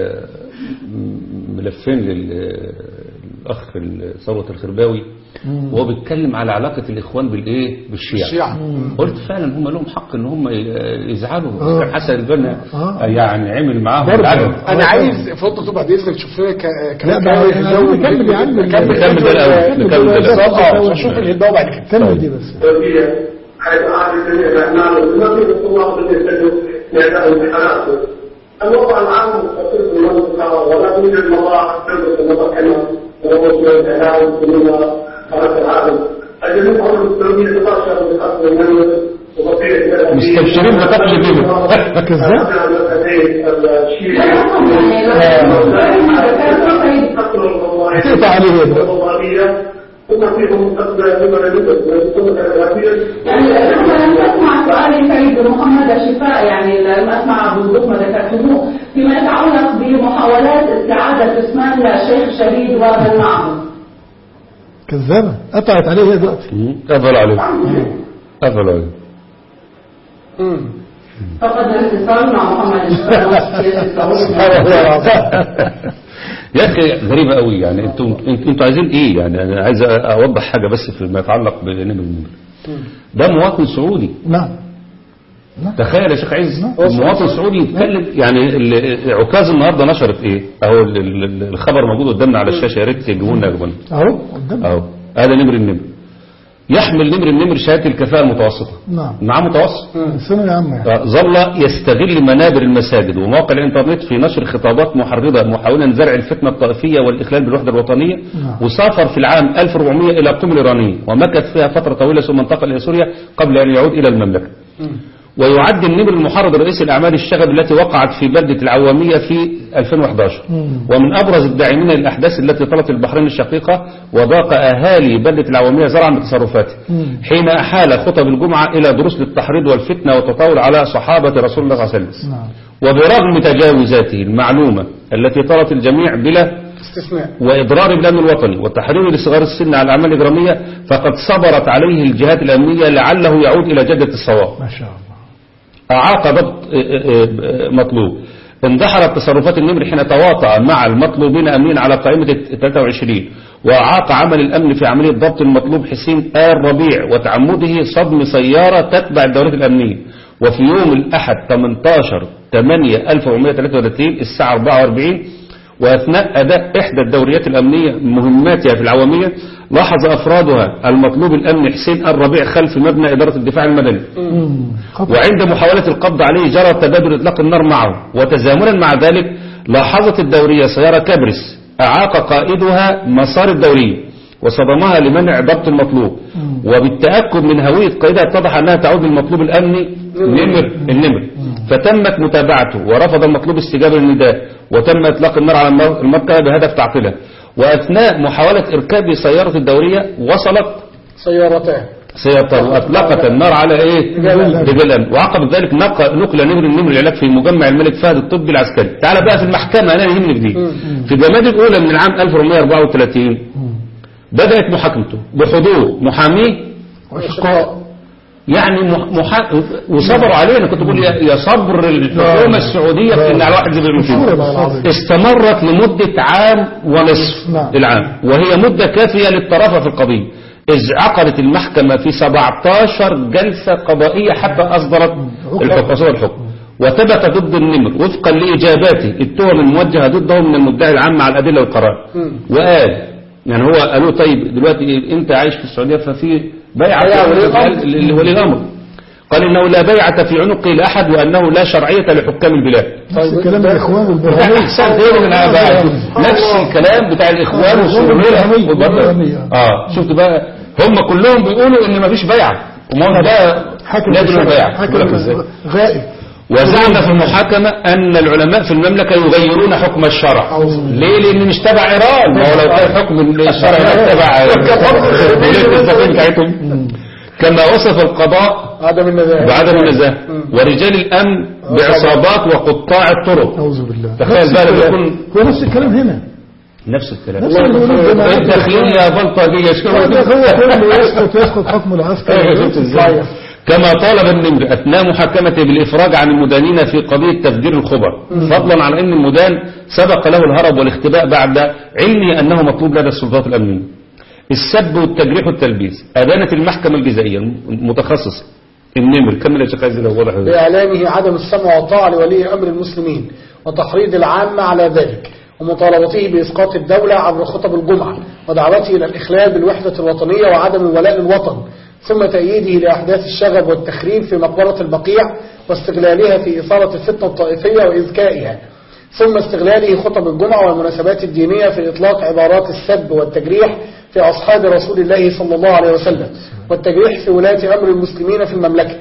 ملفين للاخ ثروت الخرباوي وهو بيتكلم على علاقه الاخوان بالايه بالشيعة. قلت فعلا هم لهم حق ان هم يزعلوا. كان حسن البنا يعني عمل معاهم العدل. انا عايز فضل بعد اذنك تشوف لنا كلام نكمل يا عم نكمل ده الاول شوف الهداوه بعد كده كمل دي بس. حيث أعرف الأعمال ما في الله الذي يستجد لأداء امتحاناته. الوضع العام مستقر في المنطقة ولا توجد مواقع تدرس المتكلم ورسل الإعلام والسنين خارج العالم. الجميع حول السعودية تترشح بخطوة المنزل وبطيئة مستبشرين بقتل بيهم. تقطع عليه يعني لما أسمع سؤالي سيد محمد الشفاء يعني لما أسمع بوضوح ما ذكرتموه فيما يتعلق بمحاولات استعادة اسمان الشيخ شهيد وابن معهم. كذابة قطعت عليه هي دلوقتي. قفل عليه. فقد الاتصال مع محمد الشفاء. يا أخي غريبة قوي يعني انتوا عايزين ايه يعني. انا عايز اوضح حاجة بس فيما يتعلق بنمر ده مواطن سعودي. نعم تخيل يا شيخ عز المواطن السعودي يتكلم يعني. عكاظ النهارده نشرت ايه اهو الخبر موجود قدامنا على الشاشة يا ريت تجيبوه لنا يا جماعه اهو قدامنا اهو. هذا نمر يحمل نمر شهادة الكفاءة المتوسطة. نعم معاه متوسط. سنة يا عم ظل يستغل منابر المساجد ومواقع الانترنت في نشر خطابات محرضة محاولا زرع الفتنة الطائفية والإخلال بالوحدة الوطنية. وسافر في العام 1400 إلى قم الإيرانية ومكث فيها فترة طويلة ثم انتقل إلى سوريا قبل أن يعود إلى المملكة. ويعد النمر المحرض رئيس الأعمال الشغب التي وقعت في بلدة العوامية في 2011 ومن أبرز الداعمين للأحداث التي طالت البحرين الشقيقة وضاق أهالي بلدة العوامية زرعا بتصرفاته حين أحال خطب الجمعة إلى دروس للتحريض والفتنة والتطاول على صحابة رسول الله صلى الله عليه وسلم. وبرغم تجاوزاته المعلومة التي طالت الجميع بلا استثناء وإضرار بالأمن الوطني والتحريم لصغار السن على الأعمال الإجرامية فقد صبرت عليه الجهات الأمنية لعله يعود إلى جدة الصواب. ما شاء الله. أعاق ضبط مطلوب. اندحرت تصرفات النمر حين تواطأ مع المطلوبين أمنيا على قائمة 23 وأعاق عمل الأمن في عملية ضبط المطلوب حسين آل ربيع وتعمده صدم سيارة تتبع الدورات الأمنية. وفي يوم الأحد 18/8/1433 الساعة 44 وأثناء أداء إحدى الدوريات الأمنية مهماتها في العوامية لاحظ أفرادها المطلوب الأمن حسين آل ربيع خلف مبنى إدارة الدفاع المدني. وعند محاولة القبض عليه جرى تبادل إطلاق النار معه. وتزامنا مع ذلك لاحظت الدورية سيارة كابرس أعاق قائدها مسار الدورية وصدمها لمنع ضبط المطلوب. وبالتأكد من هوية قائدها اتضح أنها تعود للمطلوب الأمني النمر فتمت متابعته ورفض المطلوب استجابة للنداء وتم إطلاق النار على المركبة بهدف تعطيلها. وأثناء محاولة إركاب سيارة الدورية وصلت سيارتان وأطلقت النار على رجال. وعقب ذلك نقل النمر العلاج في مجمع الملك فهد الطبي العسكري. تعال بقى في المحكمة أنا يهمني دي في الجماد الأولى من العام 1434 بدأت محاكمته بحضور محاميه وأشقاء يعني وصبروا عليه. انا كنت بقول يا صبر الحكومة السعودية في ان على واحد زي بالمثل استمرت لمدة عام ونصف العام وهي مدة كافية للطرافة في القضية. إذ عقدت المحكمة في 17 جلسة قضائية حتى أصدرت الحكم، وثبت ضد النمر وفقا لإجاباته التهم الموجهة ضده من المدعي العام على الأدلة والقرار. وقال يعني هو قالوا طيب دلوقتي أنت عايش في السعودية ففي بيعة لولي الأمر، قال إنه لا بيعة في عنقه لأحد وأنه لا شرعية لحكام البلاد. نفس الكلام الإخوان والبرهانية، نفس الكلام بتاع الإخوان والبرهانية. شفت بقى هم كلهم بيقولوا إن مفيش بيعة، وما هو ده نادر البيعة غائب. وزعم في المحاكمة أن العلماء في المملكة يغيرون حكم الشرع. ليه؟ لأن مش تبع إيران، ما هو لو كان حكم الشرع تبع كما وصف القضاء بعدم النزاهة ورجال الأمن بعصابات وقطاع الطرق. أعوذ بالله. تخيل بقى يكون هو نفس الكلام هنا، نفس الكلام. الداخلين يا بلطجية يسقط حكم العسكر. كما طالب النمر أثناء محاكمته بالإفراج عن المدانين في قضية تفجير الخبر، فضلا عن أن المدان سبق له الهرب والاختباء بعد علمه أنه مطلوب لدى السلطات الأمنية. السب والتجريح والتلبيس. أدانت المحكمة الجزائية المتخصصة النمر، كمل يا شيخ عايز واضح بإعلانه عدم السمع والطاعة لولي أمر المسلمين وتحريض العامة على ذلك، ومطالبته بإسقاط الدولة عبر خطب الجمعة، ودعوته إلى الإخلال بالوحدة الوطنية وعدم الولاء للوطن، ثم تأييده لأحداث الشغب والتخريب في مقبرة البقيع واستغلالها في إثارة الفتنة الطائفية وإذكائها، ثم استغلاله خطب الجمعة والمناسبات الدينية في إطلاق عبارات السب والتجريح في أصحاب رسول الله صلى الله عليه وسلم، والتجريح في ولاة أمر المسلمين في المملكة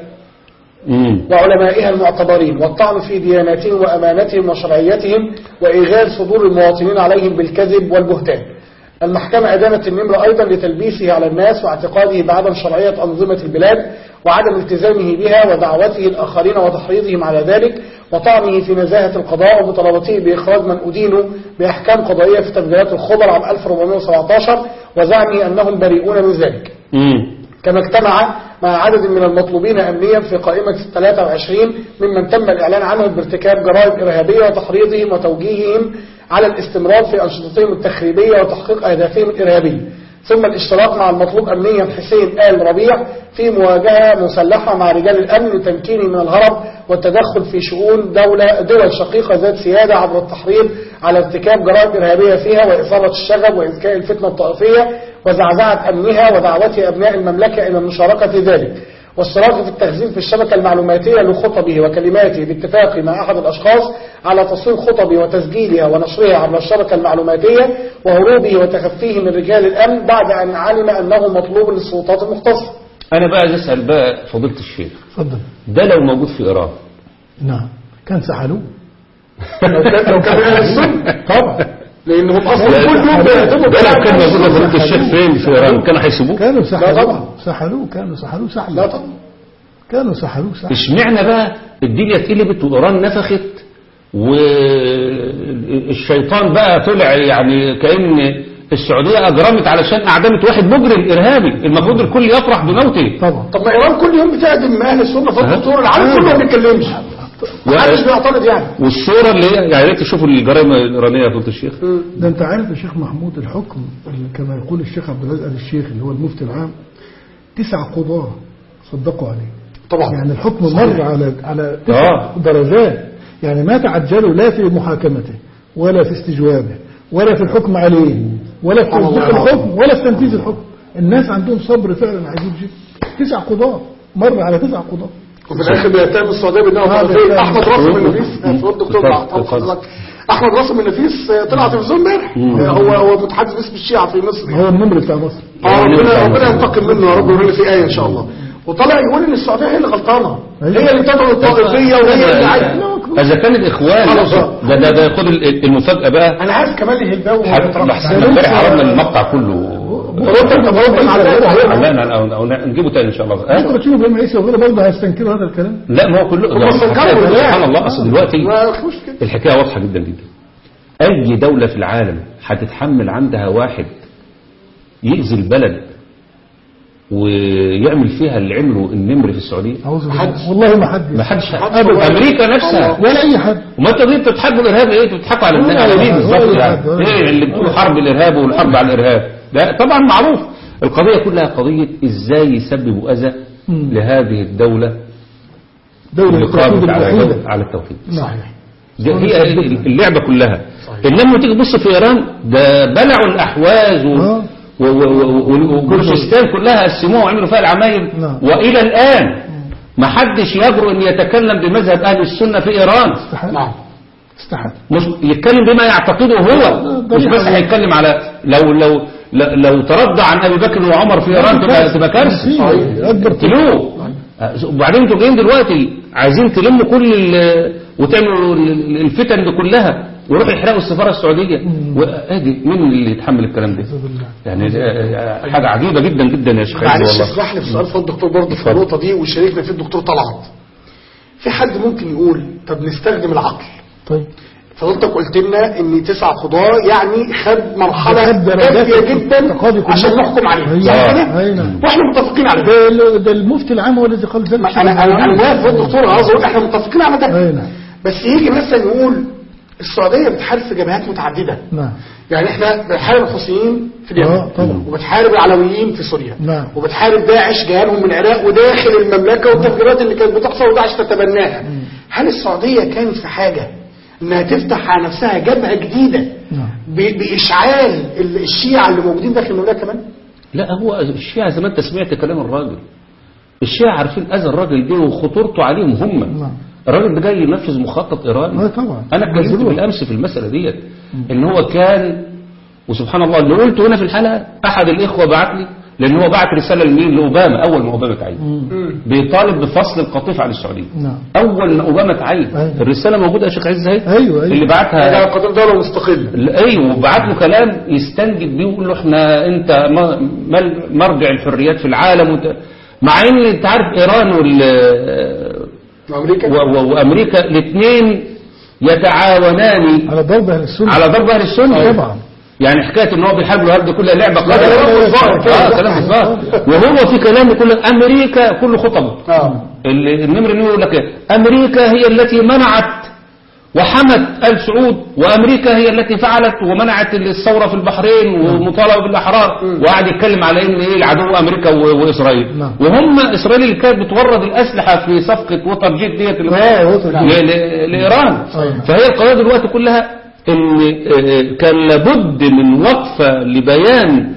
وعلمائها المعتبرين، والطعن في دياناتهم وأمانتهم وشرعيتهم، وإيغال صدور المواطنين عليهم بالكذب والبهتان. المحكمة أدانت النمر أيضا لتلبيسه على الناس واعتقاده بعدم شرعية أنظمة البلاد وعدم التزامه بها ودعوته الآخرين وتحريضهم على ذلك، وطعنه في نزاهة القضاء ومطالبته بإخراج من أدينوا بأحكام قضائية في تفجيرات الخبر عام 1417 وزعمه أنهم بريئون من ذلك. كما اجتمع مع عدد من المطلوبين أمنيا في قائمة 23 ممن تم الإعلان عنهم بارتكاب جرائم إرهابية وتحريضهم وتوجيههم على الاستمرار في أنشطتهم التخريبية وتحقيق أهدافهم الإرهابية، ثم الاشتراك مع المطلوب أمنيا حسين آل ربيع في مواجهة مسلحة مع رجال الأمن لتمكينه من الهرب والتدخل في شؤون دول شقيقة ذات سيادة عبر التحريض على ارتكاب جرائم إرهابية فيها وإثارة الشغب وإذكاء الفتنة الطائفية وزعزعة أمنها ودعوة أبناء المملكة إلى المشاركة في ذلك، والاشتراك في التخزين في الشبكة المعلوماتية لخطبه وكلماته باتفاق مع أحد الأشخاص على تصوير خطبه وتسجيلها ونشرها عبر الشبكة المعلوماتية، وهروبه وتخفيه من رجال الأمن بعد أن علم أنه مطلوب للسلطات المختصة. أنا بقى أسأل بقى فضيلة الشيخ، اتفضل. ده لو موجود في إيران نعم كان سحلوه. لو كان أهل السنة طبعا، لأنهم أصلا كل يوم بيعتبروا ده لو كان موجود فضيلة الشيخ فين في إيران كانوا هيسيبوه؟ كانوا لا طبعا سحلوه، كانوا سحلوه سحل. لا طبعا كانوا سحلوه سحل. اشمعنى بقى الدنيا اتقلبت وإيران نفخت والشيطان بقى طلع، يعني كأن السعودية أجرمت علشان أعدمت واحد مجرم إرهابي، المفروض الكل يفرح بموته. طبعا. طب ما إيران كل يوم بتعدم أهل السنة في الدكتور العالم كله ما بيتكلمش، محدش بيعترض يعني. والصورة اللي هي يعني ريت تشوفوا الجرائم الإيرانية يا فضيلة الشيخ. ده أنت عارف يا شيخ محمود الحكم كما يقول الشيخ عبد العزيز آل الشيخ اللي هو المفتي العام 9 قضاة صدقوا عليه طبعا، يعني الحكم مر على 9 درجات، يعني ما تعجلوا لا في محاكمته ولا في استجوابه ولا في الحكم عليه ولا في تصديق الحكم ولا في تنفيذ الحكم. الناس عندهم صبر فعلا عجيب جدا. 9 قضاة مر على 9 قضاة، وفي الاخر بيتهم السعوديه بانه احمد راسم النفيس. الدكتور احمد راسم النفيس طلع تلفزيون امبارح، هو متحدث باسم الشيعة في مصر، هو النمر بتاع مصر. ربنا ينتقم منه يا رب ويقول في آية ان شاء الله. وطلع يقول ان السعوديه هي اللي غلطانه، هي اللي بتدعو الطائفيه وهي اللي عايزه. اذا كان الاخوان ده ياخد المفاجاه بقى. انا عارف كمال الهلباوي امبارح عرضنا المقطع كله. لا نجيبه تاني ان شاء الله. انتوا بتشوفوا ابراهيم عيسى وغيره برضه هيستنكروا هذا الكلام. لا ما هو كله سبحان الله. اصل دلوقتي الحكايه واضحه جدا جدا. اي دوله في العالم هتتحمل عندها واحد يأذي البلد ويعمل فيها اللي عمله النمر في السعوديه؟ والله ما حدش امريكا نفسها ولا اي حد. وما انتوا بتضحكوا الارهاب ايه؟ بتضحكوا على الناس على مين بالظبط؟ يعني ايه اللي بتقولوا حرب الارهاب والحرب على الارهاب؟ ده طبعا معروف. القضية كلها قضية ازاي يسببوا اذى لهذه الدولة اللي قامت على التوحيد. صحيح. هي اللعبة كلها. انما تيجي تبص في ايران ده بلعوا الاحواز والبلوشستان كلها قسموها وعملوا فيها العمايل. والى الان ما حدش يجرؤ ان يتكلم بمذهب اهل السنة في ايران. استحال مش يتكلم بما يعتقده هو، مش بس هيتكلم على لو ترضى عن ابي بكر وعمر في ايران تبقى كارثه. تلوه. وبعدين انتوا جايين دلوقتي عايزين تلموا كل وتعملوا الفتن دي كلها ويروحوا يحرقوا السفاره السعوديه. وادي مين اللي يتحمل الكلام ده؟ يعني حاجه عجيبه جدا جدا يا شيخ. معلش اسمح لي في سؤال فضل الدكتور برضه في النقطه دي وشاركنا فيه الدكتور طلعت. في حد ممكن يقول طب نستخدم العقل. طيب فضلتك قلت لنا ان 9 قضاة يعني خد مرحلة كافية جدا عشان نحكم عليه. واحنا متفقين على ده المفتي العام هو الذي قال ذلك. انا موافق الدكتور عاوز احنا متفقين على ده. بس يجي مثلا يقول السعودية بتحارب في جبهات متعددة. يعني احنا بنحارب الحوثيين في اليمن وبتحارب العلويين في سوريا وبتحارب داعش جايانهم من العراق وداخل المملكة والتفجيرات اللي كانت بتحصل وداعش تتبناها. هل السعودية كانت في حاجة انها تفتح على نفسها جبهة جديدة بإشعال الشيعة اللي موجودين داخل المملكة كمان؟ لا هو الشيعة زي ما انت سمعت كلام الراجل، الشيعة عارفين اذى الراجل ده وخطورته عليهم هم. الراجل ده جاي ينفذ مخطط ايراني. طبعا انا اتكلمت بالامس في المسألة ديت ان هو كان، وسبحان الله اللي قلته هنا في الحلقة احد الاخوة بعت لي، لان هو بعت رسالة لمين؟ لاوباما اول ما اوباما تعين بيطالب بفصل القطيفة عن السعودية. اول ما اوباما تعين الرسالة موجودة يا شيخ عز اهي. ايوه اللي بعتها قضية دولة مستقلة. ايوه وبعت له كلام يستنجد بيه ويقول له احنا انت مرجع الحريات في العالم مع ان انت عارف ايران وامريكا الاثنين يتعاونان على ضرب اهل السنة طبعا. يعني حكاية ان هو بيحارب الارض كلها لعبة قادرة كلام الظاهر. وهو في كلام كله امريكا كل خطبه النمر يقول لك امريكا هي التي منعت وحمت آل سعود، وامريكا هي التي فعلت ومنعت الثورة في البحرين ومطالبة بالاحرار. وقعد يتكلم على ان ايه العدو امريكا واسرائيل. وهم اسرائيل اللي كانت بتورد الاسلحة في صفقة ووتر جيت ديت لايران. فهي القضايا دلوقتي كلها ان كان لابد من وقفة لبيان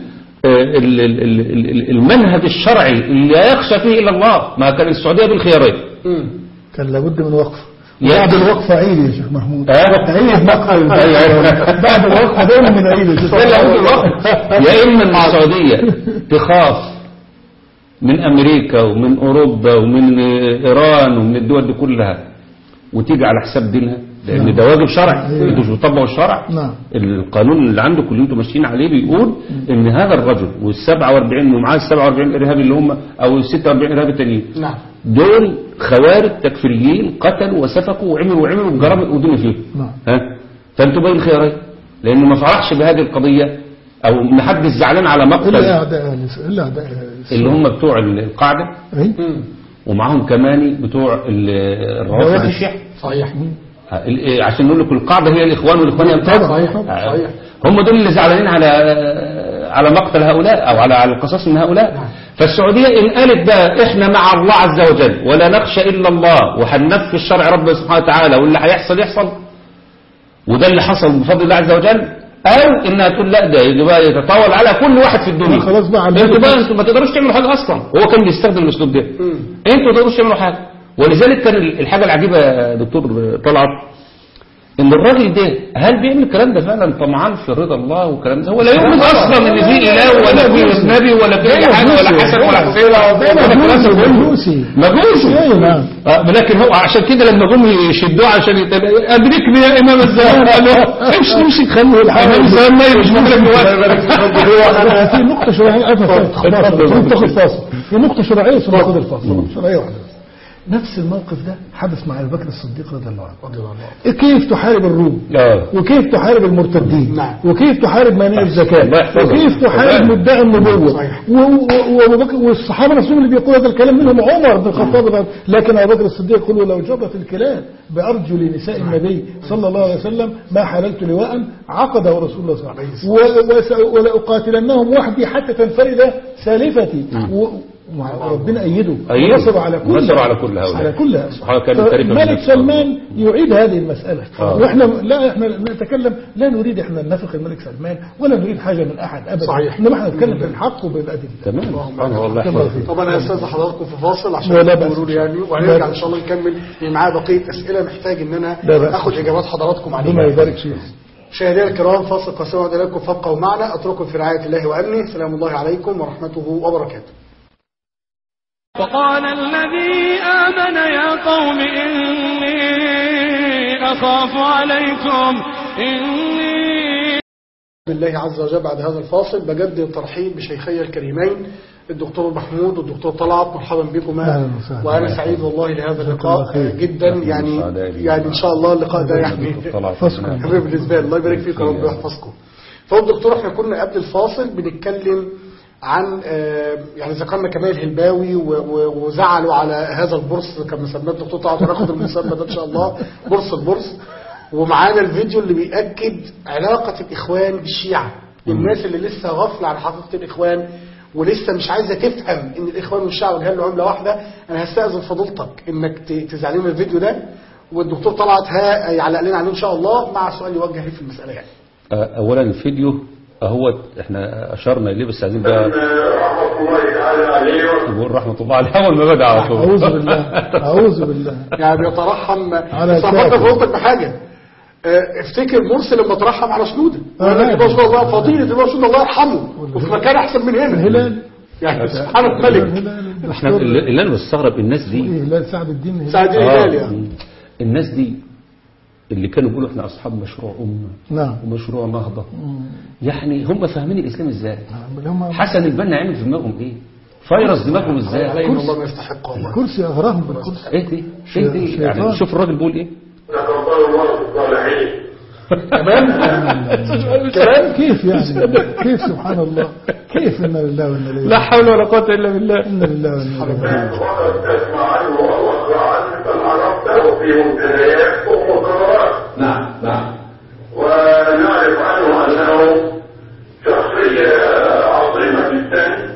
المنهج الشرعي اللي لا يخشى فيه الا الله. ما كان السعودية بالخيارين. كان لابد من وقفة. بعد الوقفة عيد يا شيخ محمود. عيد بعد الوقفة دايما من عيد يا اما السعودية تخاف من امريكا ومن اوروبا ومن ايران ومن الدول دي كلها وتيجي على حساب دينها، لان ده واجب شرعي. انتوا مش بتطبقوا الشرع. القانون اللي عندكم اللي انتوا ماشيين عليه بيقول ان هذا الرجل وال47 ومعاه ال47 ارهابي اللي هم او ال46 ارهابي التانيين دول خوارج تكفيريين قتلوا وسفكوا وعملوا وجرموا ودنوا فيه. فانتوا بين خيارين، لانه ما فرحش بهذه القضيه او ما حدش زعلان على مقتل اللي هم بتوع القاعده ومعهم كمان بتوع الروافض الشيعة. صحيح. عشان نقول لك القاعدة هي الإخوان والإخوان يمتعوا. صحيح. هم دول اللي زعلانين على مقتل هؤلاء أو على القصاص من هؤلاء. فالسعودية إن قالت بقى إحنا مع الله عز وجل ولا نخشى إلا الله وهننفذ شرع ربنا سبحانه وتعالى واللي هيحصل يحصل، وده اللي حصل بفضل الله عز وجل، أو إنها تقول لا ده يتطاول على كل واحد في الدنيا. خلاص بقى انتوا ما تقدروش تعملوا حاجة أصلا. هو كان بيستخدم الأسلوب ده. انتوا ما تقدروش تعملوا حاجة. ولذلك كان الحاجة العجيبة يا دكتور طلعت ان الراجل ده هل بيعمل الكلام ده فعلا طمعان في رضا الله والكلام ده؟ هو لا يؤمن اصلا ان في اله ولا في نبي ولا في اي حاجه ولا حسن ولا حسين ولا مجوسي. لكن هو عشان كده لما جم يشدوه عشان ادركني يا امام الزمان قالوا امشي خليه الحمام الزمان مش مخلف في نقطه شرعيه. في نقطه شرعيه ثم ناخد الفاصل. شرعيه واحده نفس الموقف ده حدث مع أبي بكر الصديق رضي الله عنه. كيف تحارب الروم وكيف تحارب المرتدين وكيف تحارب مانع الزكاة وكيف تحارب مدعي النبوة والصحابة نفسهم اللي بيقولوا هذا الكلام منهم عمر بن الخطاب. لكن أبي بكر الصديق يقول لو جرت الكلام بأرجل نساء النبي صلى الله عليه وسلم ما حللت لواء عقده رسول الله صلى الله عليه وسلم ولأقاتلنهم وحدي حتى تنفرد سالفتي. وربنا أيده ونصر على كلها. الملك سلمان يعيد هذه المسألة. وإحنا احنا نتكلم لا نريد احنا ننافق الملك سلمان ولا نريد حاجة من أحد أبدا. صحيح. إنما احنا نتكلم بالحق وبالأدلة. تمام. طبعا أنا أستاذ حضراتكم في فاصل عشان تقولوا لي يعني وهنرجع إن شاء الله نكمل معاه بقية أسئلة محتاج إن أنا أخذ إجابات حضراتكم عليها. ربنا يبارك فيك. مشاهدينا الكرام فاصل قصير وعد لكم فابقوا معنا. أترككم في رعاية الله وأمنه. سلام الله عليكم ورحمته وبركاته. وقال الذي آمن يا قوم إني أخاف عليكم بالله عز وجل. بعد هذا الفاصل بجدد الترحيب بشيخي الكريمين الدكتور محمود والدكتور طلعت. مرحبا بكما وأنا سعيد والله لهذا اللقاء جدا. يعني إن شاء الله اللقاء ده يعني حبيب بالنسبة لي. الله يبارك فيك يا رب ويحفظكم. فالدكتور احنا كنا قبل الفاصل بنتكلم عن يعني ذكرنا كمال هلباوي وزعلوا على هذا البورص كما سماه الدكتور طلعت وناخد المسمى ده ان شاء الله البورص. ومعانا الفيديو اللي بيأكد علاقة الإخوان بالشيعة. الناس اللي لسه غافلة عن حقيقة الإخوان ولسه مش عايزة تفهم ان الإخوان والشيعة وجهان له عملة واحدة. انا هستأذن فضيلتك انك تزعل لنا الفيديو ده والدكتور طلعت يعلق لنا عليه ان شاء الله مع سؤال يوجه ليه في المسألة يعني. اولا الفيديو اهو احنا اشرنا اليه بس عايزين بقى رحمة الله تعالى عليه يقول رحمة الله عليه اول ما بدأ على طول. اعوذ بالله يعني بيترحم على فضلتك بحاجة. افتكر مرسي لما ترحم على شنودة الله فضيلة الله الله يرحمه وفي مكان احسن من هنا هلال يعني سبحان الملك. احنا اللي انا بستغرب الناس دي هلال سعد الدين هلال يعني الناس دي اللي كانوا بيقولوا احنا اصحاب مشروع امه ومشروع نهضه يعني هم فاهمين الاسلام ازاي؟ حسن البنا عمل في دماغهم ايه؟ فيروس دماغهم ازاي؟ عليهم الله ما يستحق والله. كرسي اغراهم بالكرسي. ايه دي يعني شوف الراجل بيقول ايه؟ كمان كيف يعني كيف سبحان الله كيف إنا لله وإنا إليه لا حول ولا قوة إلا بالله. إنا لله وإنا إليه تسمع عنه وأخرى عنه فالعرفته في منتهيات ومقررات. نعم ونعرف عنه أنه شخصية عظيمة جدا.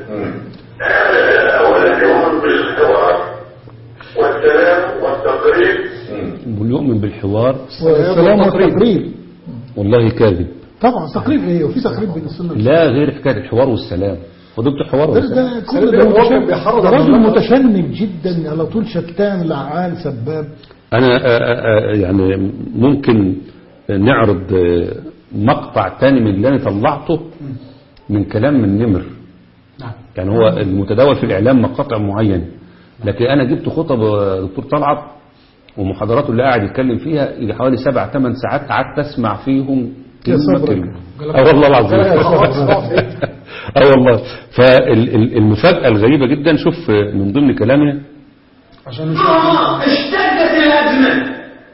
أولا يؤمن بالحوار والسلام والتقريب. يؤمن بالحوار والسلام والتقريب. والله كاذب طبعا. تقريب ايه وفي تقريب بين السنه لا غير حكايه الحوار والسلام. ودكتور حوار ده كل ده رجل متشنج جدا على طول شتان لعان سباب. انا يعني ممكن نعرض مقطع تاني من اللي انا طلعته من كلام من نمر. يعني هو المتداول في الاعلام مقاطع معينه لكن انا جبت خطب دكتور طلعت ومحاضراته اللي قاعد يتكلم فيها يجي حوالي 7-8 ساعات قعدت اسمع فيهم كلمة. والله العظيم. والله. فالمفاجأة الغريبة جدا شوف من ضمن كلامه عشان اشتدت الأزمة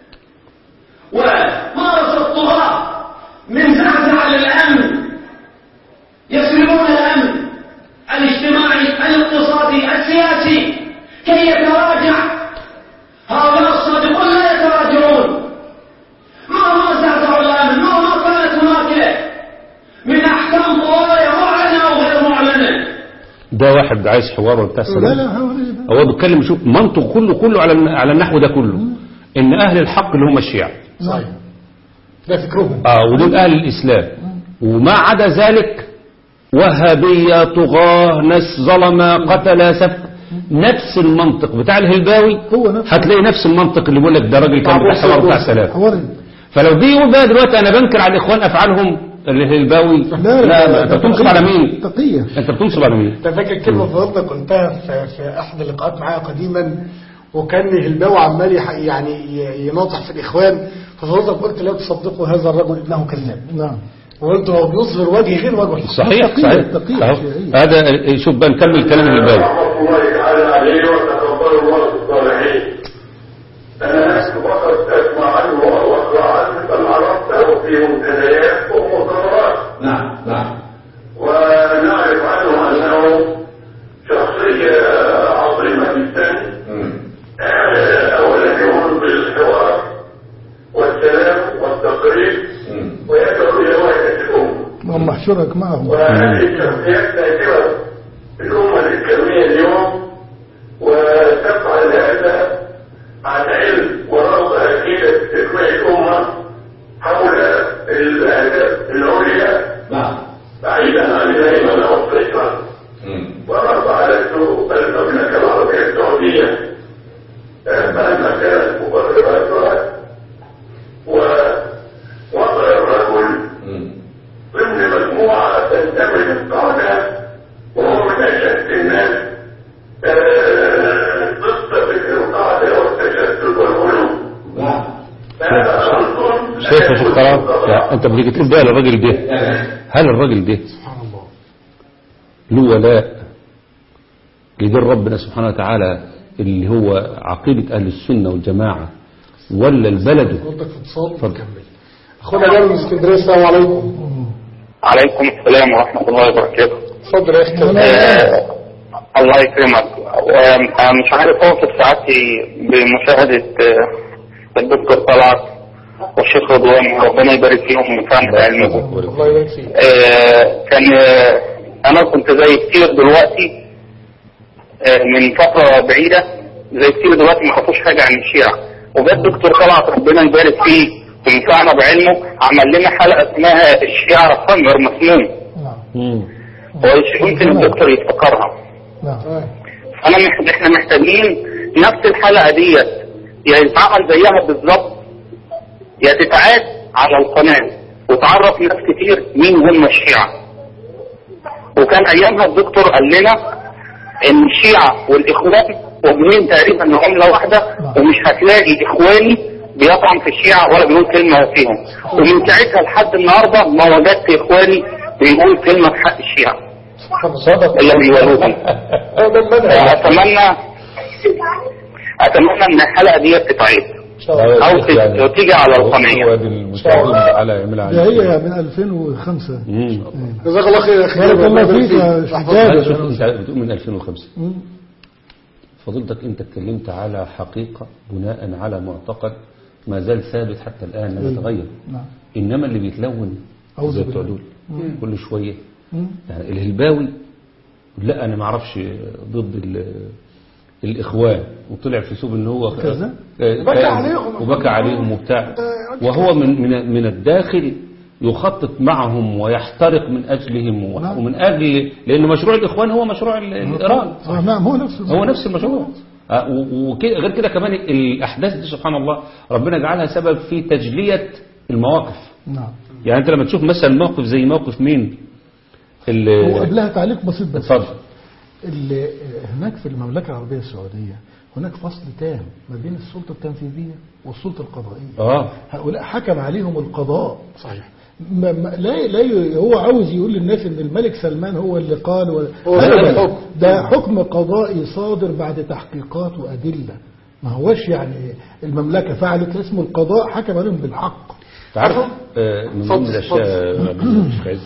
ومارس الطغاة من زعزعة للأمن يسلبون الأمن الاجتماعي الاقتصادي السياسي كي يتراجع. هؤلاء الصادقون لا يتراجعون. ما زعزعوا الأمن ما كانت هناك من أحكام قضايا معلنة أو غير معلنة. ده واحد عايز حوار وبتاع السلام. هو بيتكلم شوف منطق كله على النحو ده كله ان اهل الحق اللي هم الشيعة صحيح ده فكرهم ودول اهل الاسلام وما عدا ذلك وهابية طغاة ناس ظلمة قتلة سفك. نفس المنطق بتاع الهلباوي هتلاقي نفس المنطق اللي بيقول لك ده راجل كان بتاع حوار بتاع سلام. فلو دي يقول بقى دلوقتي انا بنكر على الاخوان افعالهم الهلباوي لا انت بتنصب على مين؟ تقية. انت بتنصب على مين؟ انت فاكر كلمه فضلتك قلتها في احد اللقاءات معايا قديما وكان الهلباوي عمال يعني يناطح في الاخوان ففضلتك قلت لا تصدقوا هذا الرجل انه كذاب. نعم. وانت هو بيظهر وجه غير وجهه. صحيح. هذا شوف بقى نكمل كلام الهلباوي. رحمة الله تعالى عليه وتقبل الله الصالحين. نحشرك معهم. وهذه الشخصيات ذاكرة الأمة الإسلامية اليوم، وتفعل هذا عن علم ورغبة أكيدة في تجميع الأمة حول الأهداف العليا بعيدا عن الهيمنة والسيطرة. وما فعلته المملكة العربية السعودية مهما كانت مبرراتها ووضع الرجل ضمن مجموعة تنتمي للقادة وهو من أشد الناس ضد فكر القادة والتشدد والغلو. شايف يا شيخ كرام؟ انت بتيجي تقول بقى للراجل ده، هل الراجل ده له ولاء لدين ربنا سبحانه وتعالى اللي هو عقيدة أهل السنة والجماعة، ولا البلد؟ اتفضل. اخونا جابر من اسكندريه، السلام عليكم. عليكم السلام ورحمة الله وبركاته. اتفضل يا اخي. الله يكرمك. ومش عارف اوصف سعادتي بمشاهدة الدكتور طلعت والشيخ رضوان، ربنا يبارك فيهم وينفعنا بعلمهم. الله يبارك فيك. كان انا كنت زي كتير دلوقتي من فترة بعيدة، زي كتير دلوقتي ما خافوش حاجة عن الشيعة، وجاء الدكتور طلعت ربنا يبارك فيه وينفعنا بعلمه عمل لنا حلقة اسمها الشيعة خمر مسموم. ويمكن الدكتور يفتكرها. احنا محتاجين نفس الحلقة ديت يا يتعمل زيها بالظبط، يا تتعاد على القناة وتعرف ناس كتير مين هم الشيعة. وكان ايامها الدكتور قال لنا ان الشيعة والاخوان وجهين تقريبا عملة واحدة، ومش هتلاقي اخواني بيطعن في الشيعة ولا بيقول كلمة فيهم. ومن ساعتها لحد النهاردة ما وجدت اخواني بيقول كلمة في حق الشيعة اللي بيولوهم. اتمنى ان الحلقة دي تتعيد او تيجي على القناة. ده هي من 2005. جزاك الله خير يا اخي. بارك الله فيك يا شيخ. انت بتقول من 2005. فضلتك انت اتكلمت على حقيقة بناء على معتقد ما زال ثابت حتى الآن لم يتغير. إنما اللي بيتلون زي بتوع دول كل شوية. يعني الهلباوي لا أنا ما اعرفش ضد الإخوان، وطلع في سوب إن هو وبكى عليهم وبتاع، وهو من الداخل يخطط معهم ويحترق من أجلهم ومن أجل، لأن مشروع الإخوان هو مشروع إيران. نعم هو نفس المشروع. وغير كده كمان الأحداث دي سبحان الله ربنا جعلها سبب في تجلية المواقف. نعم. يعني أنت لما تشوف مثلا موقف زي موقف مين هو قبلها تعليق بسيط بس. اتفضل. هناك في المملكة العربية السعودية هناك فصل تام ما بين السلطة التنفيذية والسلطة القضائية. هؤلاء حكم عليهم القضاء. صحيح. لا هو عاوز يقول للناس ان الملك سلمان هو اللي قال ده حكم قضائي صادر بعد تحقيقات وأدلة. ما هوش يعني المملكة فعلت اسمه القضاء حكم عليهم بالحق. تعرف من ضمن الأشياء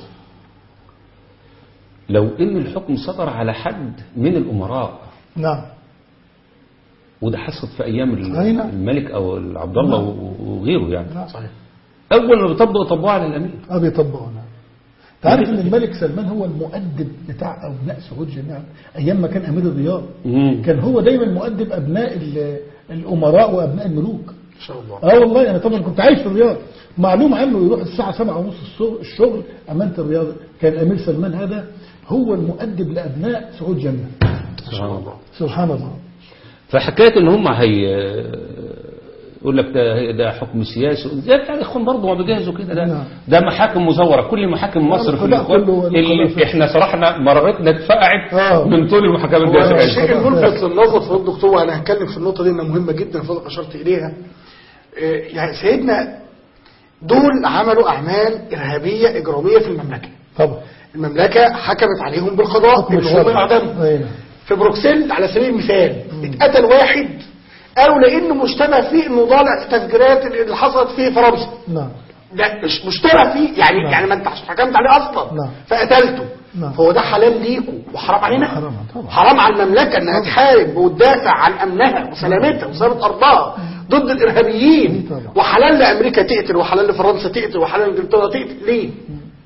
لو ان الحكم صدر على حد من الأمراء. نعم. وده حصل في أيام الملك أو عبد الله وغيره يعني. نعم صحيح. أول ما بيطبقوا على الأمير. بيطبقوا. تعرف ان الملك سلمان هو المؤدب بتاع أبناء سعود جميعا أيام ما كان أمير الرياض. كان هو دايما مؤدب أبناء الأمراء وأبناء الملوك. إن شاء الله. والله أنا طبعا كنت عايش في الرياض، معلوم عنه يروح الساعة 7:30 الشغل أمانة الرياض. كان أمير سلمان هذا هو المؤدب لأبناء سعود جميعا. سبحان الله. سبحان الله. فحكاية ان هم يقول لك ده حكم سياسي، ده بتاع الاخوان برضه ما بيجهزوا كده. ده محاكم مزوره. كل محاكم مصر في الاخوان اللي احنا صراحه مرارتنا اتفقعت من طول المحاكمات دي. الشيء الملفت للنظر في الدكتور، وانا هتكلم في النقطه دي انها مهمه جدا فضلك اشرت اليها. يعني سيدنا دول عملوا اعمال ارهابيه اجراميه في المملكه. طبعا المملكه حكمت عليهم بالقضاء ان هم يعدموا. في بروكسل على سبيل المثال اتقتل واحد قالوا لانه مشتبه فيه انه ضالع التفجيرات اللي حصلت في فرنسا. نعم. لا مش مشتبه فيه يعني يعني ما انت حكمت عليه اصلا. فقتلته. فهو ده حلال ليكم وحرام علينا. حرام على المملكه انها تحارب وتدافع عن امنها وسلامتها وسلامه ارضها ضد الارهابيين. وحلال لامريكا تقتل، وحلال لفرنسا تقتل، وحلال لانجلترا تقتل. ليه؟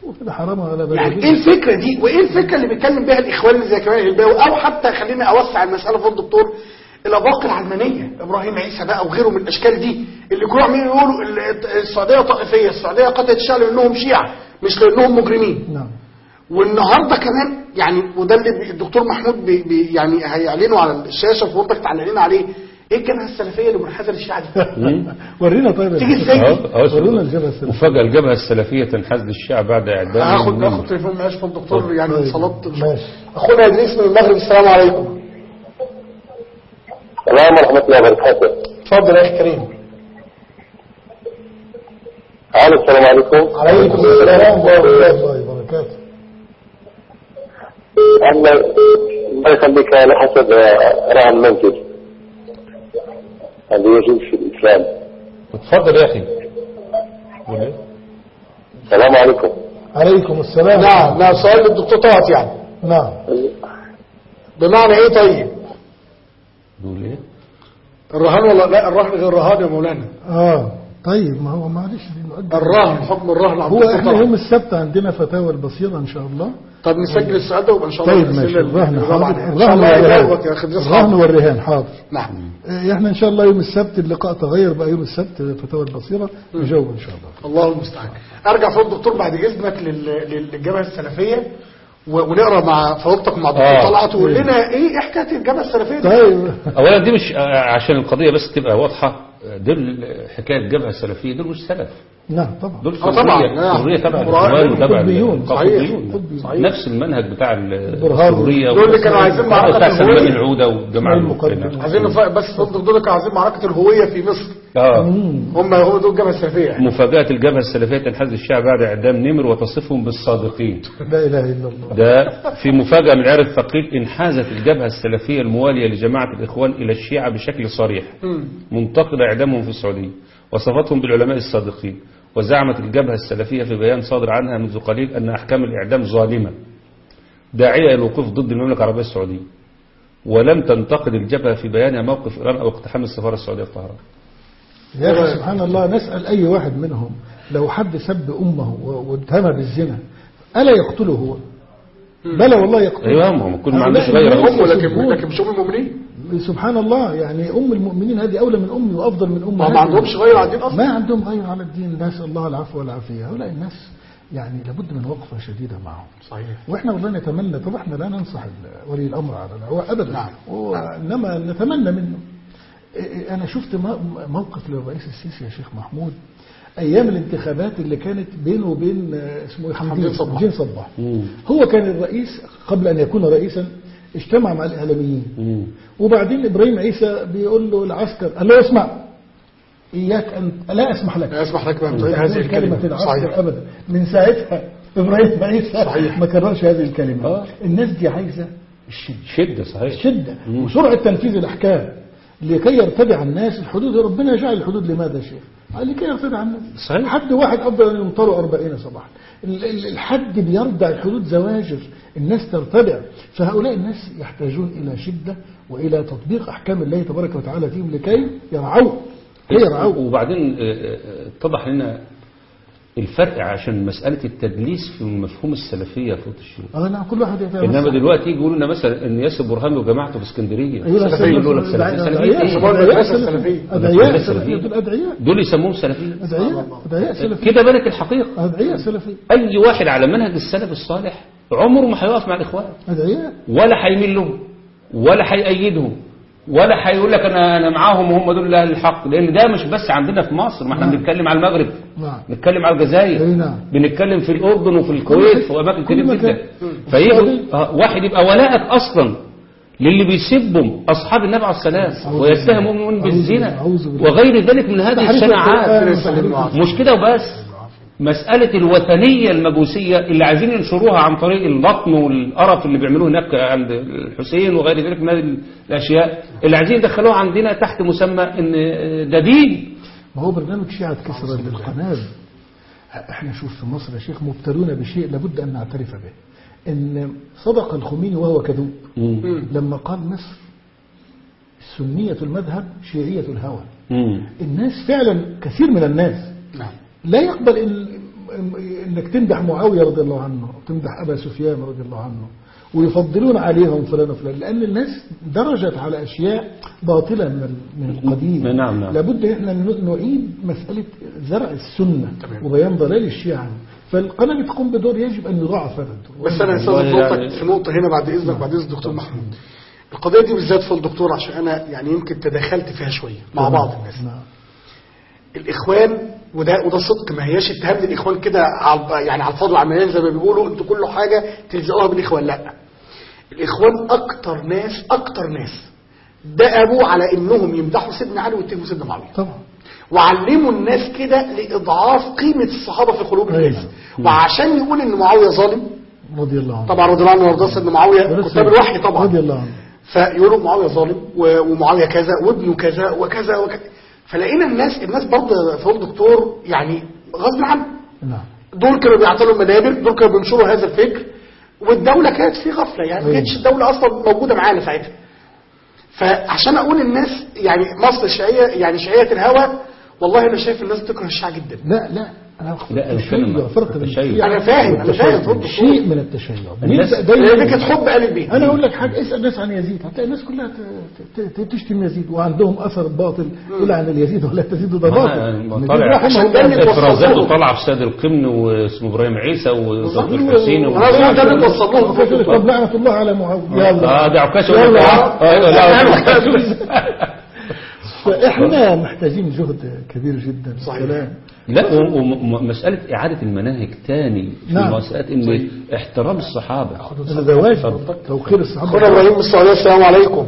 وكده حرام ولا بد. يعني ايه الفكره دي وايه الفكره اللي بيتكلم بها الاخوان اللي زي كمان الباوي، او حتى خليني اوسع المساله في الدكتور الاباقي العلمانيه ابراهيم عيسى بقى وغيره من الاشكال دي اللي كانوا عاملين يقولوا السعوديه طائفيه، السعوديه قتلت الشيعة لانهم شيعه مش لانهم مجرمين. نعم. والنهارده كمان يعني وده اللي الدكتور محمود يعني هيعلنوا على الشاشه وفضلك تعلقين عليه، ايه الجبهه السلفيه اللي منحازه للشيعه دي؟ ورينا طيب تيجي ازاي؟ ورينا الجبهه السلفيه. وفجأة الجبهة السلفية تنحاز للشيعة بعد إعدام. هاخد تليفون معلش من الدكتور يعني طيب. صلاه. ماشي. اخونا ادريس من المغرب، السلام عليكم. السلام ورحمة الله وبركاته. اتفضل يا اخي كريم. السلام عليكم. عليكم السلام ورحمه الله وبركاته. الله يخليك على حسب رأي المنتج اللي يجوز في الإسلام. اتفضل يا أخي. السلام عليكم. عليكم السلام. نعم سؤال للدكتور طه يعني. نعم. بمعنى ايه طيب؟ بيقول ايه؟ الرهان ولا لا؟ الرهن غير رهان يا مولانا. طيب ما هو معلش الرهن حكم الرهن هو احنا يوم السبت عندنا فتاوى البصيرة ان شاء الله. طب نسجل السؤال ده ويبقى ان شاء الله. طيب ماشي. الرهن حاضر. الرهن والرهان حاضر. نعم. احنا ان شاء الله يوم السبت اللقاء تغير بقى يوم السبت فتاوى البصيرة نجاوب ان شاء الله. الله المستعان. ارجع فوق الدكتور بعد اذنك للجبهة السلفية ونقرا مع فوقتك مع الدكتور طلعت ويقول لنا ايه حكايه الجبهه السلفيه دي. طيب اولا دي مش عشان القضيه بس تبقى واضحه، دول حكايه الجبهه السلفيه دول مش سلف. نعم طبعا. دول طبعا سوريه تبع الاخوان وتبع القطبيون. نفس المنهج بتاع السوريه دول اللي كانوا عايزين معركه بتاع سلمان العوده والجماعه المقاتلين. عايزين بس دول كانوا عايزين معركه الهويه في مصر. هم دول الجبهه السلفيه. مفاجاه الجبهه السلفيه تنحاز الشعب بعد اعدام نمر وتصفهم بالصادقين. لا اله الا الله. ده في مفاجاه من عيار الثقيل، انحازت الجبهه السلفيه المواليه لجماعه الاخوان الى الشيعه بشكل صريح منتقده اعدامهم في السعوديه، وصفتهم بالعلماء الصادقين. وزعمت الجبهة السلفية في بيان صادر عنها منذ قليل أن أحكام الإعدام ظالمة داعية إلى الوقوف ضد المملكة العربية السعودية. ولم تنتقد الجبهة في بيانها موقف إيران أو اقتحام السفارة السعودية في طهران. يا أخي سبحان الله، نسأل أي واحد منهم لو حد سب أمه واتهم بالزنا ألا يقتله هو؟ بلى والله يقتله. أيوة هم كل ما عندوش غير أمه لكن مش أم المؤمنين. سبحان الله، يعني أم المؤمنين هذه أولى من أمي وأفضل من أمي. ما عندهمش غير على الدين أصلا. ما عندهم غير على الدين. نسأل الله العفو والعافية. هؤلاء الناس يعني لابد من وقفة شديدة معهم. صحيح. وإحنا والله نتمنى، طبعا إحنا لا ننصح ولي الأمر على الهواء أبدا. نعم. إنما نتمنى منه. أنا شفت موقف للرئيس السيسي يا شيخ محمود أيام الانتخابات اللي كانت بينه وبين اسمه حمدين صباح. هو كان الرئيس قبل أن يكون رئيسا، اجتمع مع الإعلاميين. وبعدين إبراهيم عيسى بيقول له العسكر، قال له اسمع إياك أن لا أسمح لك بأن تقول هذه الكلمة. العسكر أبدا. من ساعتها إبراهيم عيسى ما كررش هذه الكلمة. الناس دي عايزة الشدة. صحيح. الشدة وسرعة تنفيذ الأحكام لكي يرتدع الناس الحدود. ربنا جعل الحدود لماذا شيخ؟ لكي يرتدع الناس. صحيح. حد واحد أفضل أن يمطروا 40 صباحا. الحد بيردع الحدود زواجر، الناس ترتدع. فهؤلاء الناس يحتاجون إلى شدة وإلى تطبيق أحكام الله تبارك وتعالى فيهم لكي يرعوا. وبعدين اتضح لنا الفرق عشان مسألة التدليس في مفهوم السلفية في الشيوخ. نعم كل واحد يتابع. إنما دلوقتي يقولوا لنا مثلا إن ياسر برهان وجماعته في اسكندرية يقولوا لك سلفية. أدعياء دول يسموهم سلفية. أدعياء سلفية. كده بنت الحقيقة. أدعياء سلفية. أي واحد على منهج السلف الصالح عمره ما هيقف مع الإخوان. أدعياء. ولا هيميل لهم ولا هيأيدهم ولا هيقول لك انا معاهم وهم دول اهل الحق، لان ده مش بس عندنا في مصر، ما احنا بنتكلم على المغرب، بنتكلم على الجزائر، بنتكلم في الاردن وفي الكويت واماكن كتير جدا. فيجي واحد يبقى ولاءك اصلا للي بيسبهم اصحاب النبي عليه السلام ويتهمهم بالزنا وغير ذلك من هذه الشناعات. مش كده وبس، مسألة الوثنية المجوسية اللي عايزين ينشروها عن طريق اللطم والقرف اللي بيعملوه هناك عند الحسين وغير ذلك من هذه الأشياء اللي عايزين يدخلوها عندنا تحت مسمى إن ده دين. ما هو برنامج شيعة كسر للقنابل. احنا شوف في مصر يا شيخ مبتلون بشيء لابد أن نعترف به، إن صدق الخميني وهو كذوب لما قال مصر سنية المذهب شيعية الهوى. الناس فعلا كثير من الناس لا يقبل انك تمدح معاوية رضي الله عنه، تمدح ابا سفيان رضي الله عنه، ويفضلون عليهم فلان وفلان، لان الناس درجت على اشياء باطلة من القديم. نعم. لابد احنا نعيد مسألة زرع السنة وبيان ضلال الشيعة، فالقناة بتقوم بدور يجب ان يضاعف هذا الدور. بس انا استاذنك في نقطة هنا بعد اذنك، بعد اذن الدكتور محمود. القضية دي بالذات في الدكتور، عشان انا يعني يمكن تدخلت فيها شوية مع بعض الناس. الاخوان وده صدق، ما هياش اتهام للاخوان كده يعني على الفاضي وعمالين زي ما بيقولوا انتوا كل حاجة تلزقوها بالاخوان. لا، الاخوان اكتر ناس دأبوا على انهم يمدحوا سيدنا علي ويتهموا سيدنا معاوية طبعا، وعلموا الناس كده لاضعاف قيمة الصحابة في قلوب الناس. وعشان يقول ان معاوية ظالم رضي الله عنه، طبعا رضي الله عنه وارضاه سيدنا معاوية كتاب الوحي طبعا رضي الله عنه، فيقولوا معاوية ظالم ومعاوية كذا وابنه كذا وكذا وكذا. فلقينا الناس برضه فوق الدكتور يعني غصب عنه. دول كانوا بيعطلوا المنابر، دول كانوا بينشروا هذا الفكر، والدولة كانت في غفلة، يعني ما كانتش الدولة أصلا موجودة معانا ساعتها. فعشان أقول الناس يعني مصر الشيعية يعني شيعية الهوى، والله أنا شايف الناس تكره الشيعة جدا. لا أنا فاهم شيء من التشيع. دي كانت حب آل البيت. أنا أقول لك حاجة، اسأل الناس عن يزيد هتلاقي الناس كلها تشتم يزيد، وعندهم أثر باطل إلى عن اليزيد ولا تزيد ده باطل. إفرازاته طالعة في سيد القمن واسمه إبراهيم عيسى وصدر الحسين طب لعنة الله على معاوية. يلا ده عكاش. فإحنا محتاجين جهد كبير جدا. صحيح. لا، ومسألة إعادة المناهج تاني في مسألة إن احترام الصحابة هذا واجب، توقير الصحابة. أخونا إبراهيم من السعودية، السلام عليكم.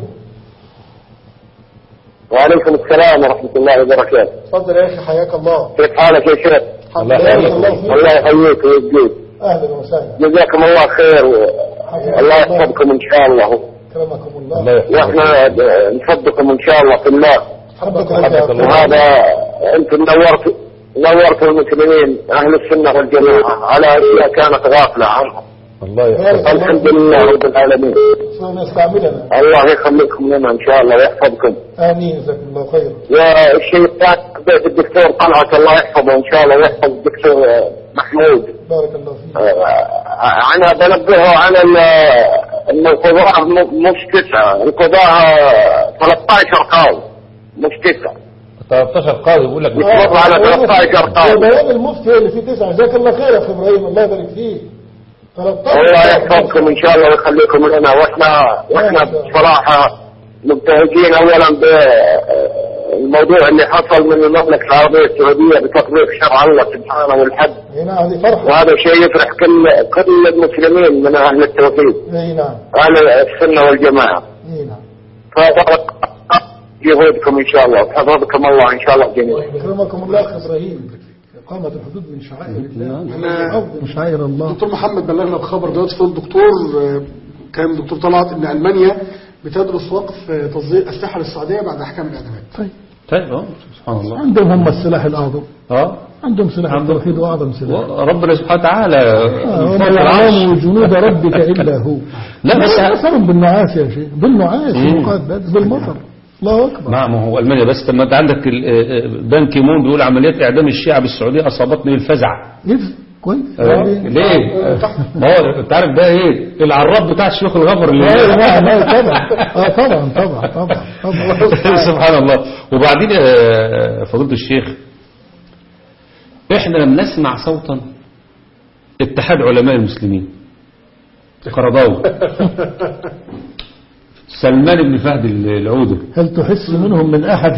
وعليكم السلام ورحمة الله وبركاته. تفضل يا أخي، حياك الله. كيف حالك يا شيخ؟ الله يحييك. الله يحييك ويجزيك. أهلا وسهلا. جزاكم الله خير الله يحفظكم إن شاء الله. كرمكم الله. واحنا نحبكم إن شاء الله في الله. وهذا أنتم نورتوا المسلمين أهل السنة والجماعة على أشياء كانت غافلة عنهم. الله يحفظكم. الحمد لله رب العالمين. الله يخليكم لنا إن شاء الله ويحفظكم. آمين، جزاكم الله خير. والشيء الثاني الدكتور طلعت الله يحفظه إن شاء الله ويحفظ الدكتور محمود. بارك الله فيك. أنا بنبهه على أن القضاء مش 9، القضاء 13 قاضي مش 9. 13 قاضي بيقول لك بتمر على 13 قاضي. بيان المفتي اللي فيه 9. جزاك الله خير يا اخي ابراهيم، الله يبارك فيك. الله يحفظكم ان شاء الله ويخليكم لنا. واحنا بصراحه مبتهجين اولا بالموضوع اللي حصل من المملكه العربيه السعوديه بتطبيق شرع الله سبحانه والحد. هذه فرحه، وهذا شيء يفرح كل المسلمين من اهل التوحيد. نعم. اهل السنه والجماعه. نعم. فبارك جهودكم ان شاء الله وحفظكم الله ان شاء الله جميعا. يكرمكم الله اخي ابراهيم. إقامة الحدود من شعائر الله، من شعائر الله. دكتور محمد بلغنا بخبر دلوقتي في الدكتور، كان دكتور طلعت ان المانيا بتدرس وقف تصدير اسلحه للسعوديه بعد احكام الاعدامات. طيب سبحان الله. عندهم هم السلاح الاعظم. عندهم سلاح التوحيد واعظم سلاح. ربنا سبحانه وتعالى وما يعلم جنود ربك الا هو. لا بس اثرهم بالنعاس يا شيخ، بالنعاس بالمطر. الله أكبر. نعم، هو ألمانيا بس. لما أنت عندك بان كيمون بيقول عمليات إعدام الشيعة بالسعودية أصابتني الفزع. كويس. ليه؟ هو أنت عارف ده إيه؟ العراب بتاع الشيخ الغفر اللي طبعا سبحان الله. وبعدين فضيلة الشيخ، إحنا لم نسمع صوتا اتحاد علماء المسلمين قرضاوي سلمان بن فهد العودة، هل تحس منهم من أحد؟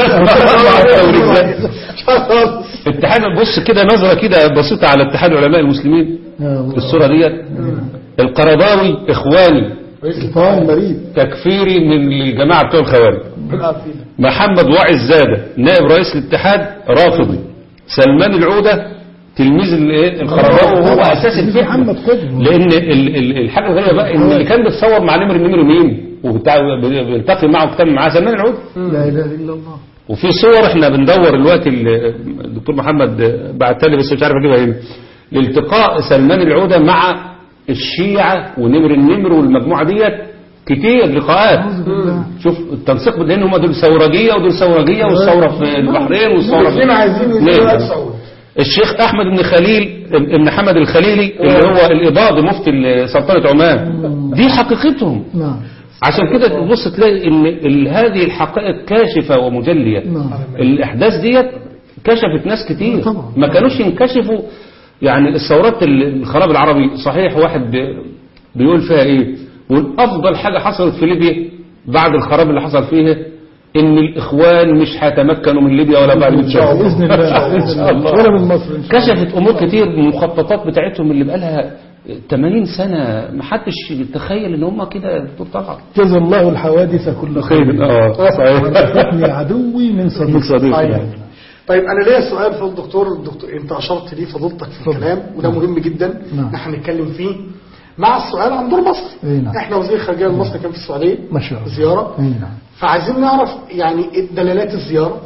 اتحاد، بص كده نظرة كده بسيطة على اتحاد علماء المسلمين في الصورة ديت. القرضاوي إخواني تكفيري من الجماعة بتوع الخوارج. محمد واعي الزادة نائب رئيس الاتحاد رافضي. سلمان العودة تلميذ القرضاوي وهو أساس الفكر. لأن الحاجة الغريبة بقى إن اللي كان بيتصور مع نمر مين بيلتقي معه كتاب معاه سلمان العودة. لا إله إلا الله. وفي صور احنا بندور دلوقتي، الدكتور محمد بعتها لي بس مش عارف اجيبها هنا، لالتقاء سلمان العودة مع الشيعة ونمر النمر والمجموعة ديت كتير لقاءات. شوف التنسيق، لان هم دول ثورجية ودول ثورجية، والثورة في البحرين والثورة في الشيخ أحمد بن خليل ابن حمد الخليلي اللي هو الإباضي مفتي سلطنة عمان، دي حقيقتهم. عشان كده تبص تلاقي ان هذه الحقائق كاشفة ومجلية. الأحداث ديت كشفت ناس كتير ما كانوش ينكشفوا. يعني الثورات الخراب العربي صحيح واحد بيقول فيها ايه، والأفضل حاجة حصلت في ليبيا بعد الخراب اللي حصل فيها ان الإخوان مش هيتمكنوا من ليبيا ولا بعد إن شاء الله ولا من مصر. كشفت أمور كتير من المخططات بتاعتهم اللي بقالها 80 سنة ما حدش يتخيل ان هم كده طلعوا. جزا الله الحوادث كل خير. صحيح. فتني عدوي من صديقي. طيب انا ليا سؤال في الدكتور انت اشرت ليه فضلتك في الكلام وده مهم جدا نحن نتكلم فيه مع السؤال عن دور مصر. احنا وزير الخارجيه المصري كان في السعوديه زياره، فعايزين نعرف يعني دلالات الزياره.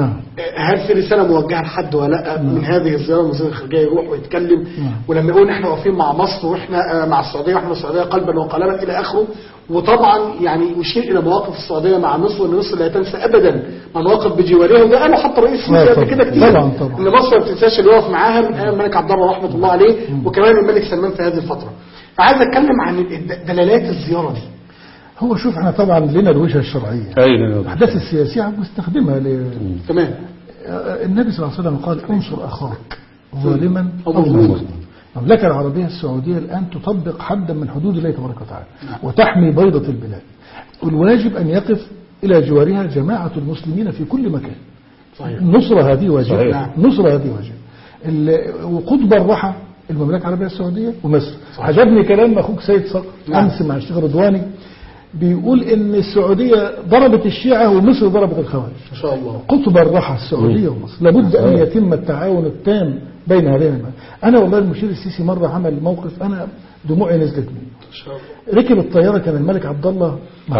هل في رسالة موجهة لحد ولا لا من هذه الزيارة؟ وزير الخارجية يروح ويتكلم ولما يقول احنا واقفين مع مصر واحنا مع السعودية واحنا السعودية قلبا وقالبا الى اخره، وطبعا يعني يشير الى مواقف السعودية مع مصر وان مصر لا تنسى ابدا مواقف بجوارها، وده قالوا حتى رئيس السيسي قبل كده كتير ان مصر ما بتنساش اللي وقف معاها من ايام الملك عبد الله رحمة الله عليه وكمان الملك سلمان في هذه الفترة. فعايز اتكلم عن دلالات الزيارة دي. هو شوف احنا طبعا لنا الوجهه الشرعيه، الاحداث السياسيه بنستخدمها تمام. النبي صلى الله عليه وسلم قال انصر اخاك ظالما او مظلوما. المملكه العربيه السعوديه الان تطبق حدا من حدود الله تبارك وتعالى وتحمي بيضه البلاد، والواجب ان يقف الى جوارها جماعه المسلمين في كل مكان. صحيح. النصره هذه واجب. النصره هذه واجب. وقطب الرحى المملكه العربيه السعوديه ومصر. عجبني كلام اخوك سيد صقر امس مع الشيخ رضواني، بيقول ان السعودية ضربت الشيعة ومصر ضربت الخوارج. ما شاء الله. قطب الرحى السعودية ومصر لابد ان يتم التعاون التام بين هذين. انا والله المشير السيسي مرة عمل موقف انا دموعي نزلت منه. ركب الطيارة كان الملك عبد الله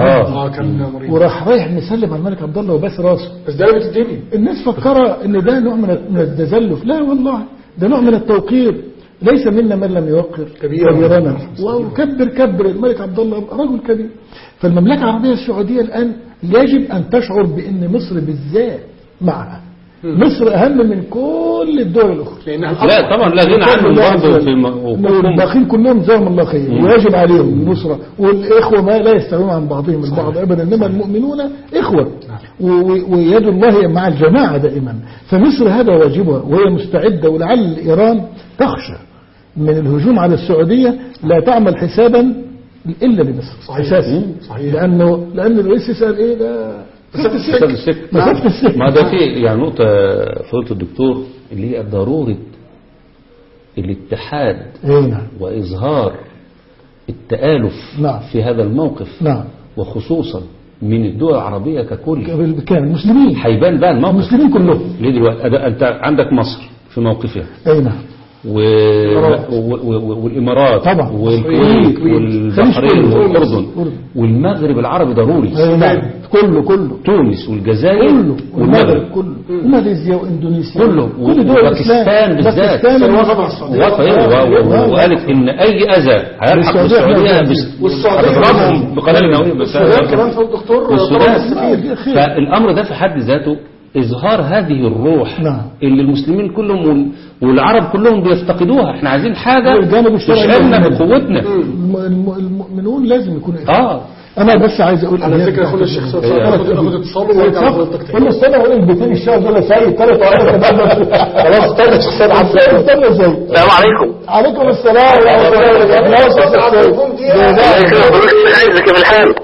كان مريض وراح رايح نسلم على الملك عبد الله وبس راسه، بس ده قلبت الدنيا. الناس فكرة ان ده نوع من التزلف، لا والله ده نوع من التوقير. ليس منا من لم يوقر كبيرنا وكبر الملك عبد الله رجل كبير. فالمملكة العربية السعودية الآن يجب أن تشعر بأن مصر بالذات معها. مصر أهم من كل الدول الأخرى. لا طبعا لا غنى عنهم برضه الباقين كلهم جزاهم الله خير ويجب عليهم النصرة، والإخوة ما لا يستوون عن بعضهم البعض أبدا، إنما المؤمنون إخوة ويد الله مع الجماعة دائما. فمصر هذا واجبها وهي مستعدة، ولعل إيران تخشى من الهجوم على السعودية لا تعمل حسابا إلا لمصر أساسا. لأن الرئيس يسأل إيه ده ما ده في يعني نقطة فضيلة الدكتور اللي هي ضرورة الاتحاد وإظهار التآلف في هذا الموقف وخصوصا من الدول العربية ككل كان المسلمين هيبان بقى الموقف المسلمين كلهم. ليه دلوقتي أنت عندك مصر في موقفها والإمارات طبعا والكويت والبحرين والأردن والمغرب العربي ضروري كله تونس والجزائر والمغرب كله وماليزيا واندونيسيا كله وباكستان بالذات وقالت ان اي اذى هيلحق بالسعوديه والسعوديه بقليل نوعيه والسودان كمان في الدكتور فالامر ده في حد ذاته إظهار هذه الروح اللي المسلمين كلهم والعرب كلهم بيفتقدوها. احنا عايزين حاجة تشعرنا بقوتنا. المؤمنون لازم يكونوا انا بس عايز اقول على فكره اخونا الشيخ سيد اخد اتصال وارجع لحضرتك تاني. قول استنى اقول البيتين الشعر دول سيد ثلاث خلاص استنى الشيخ سيد عبد الله استنى ازاي. السلام عليكم. عليكم السلام ورحمه الله وبركاته. عايزك بالحال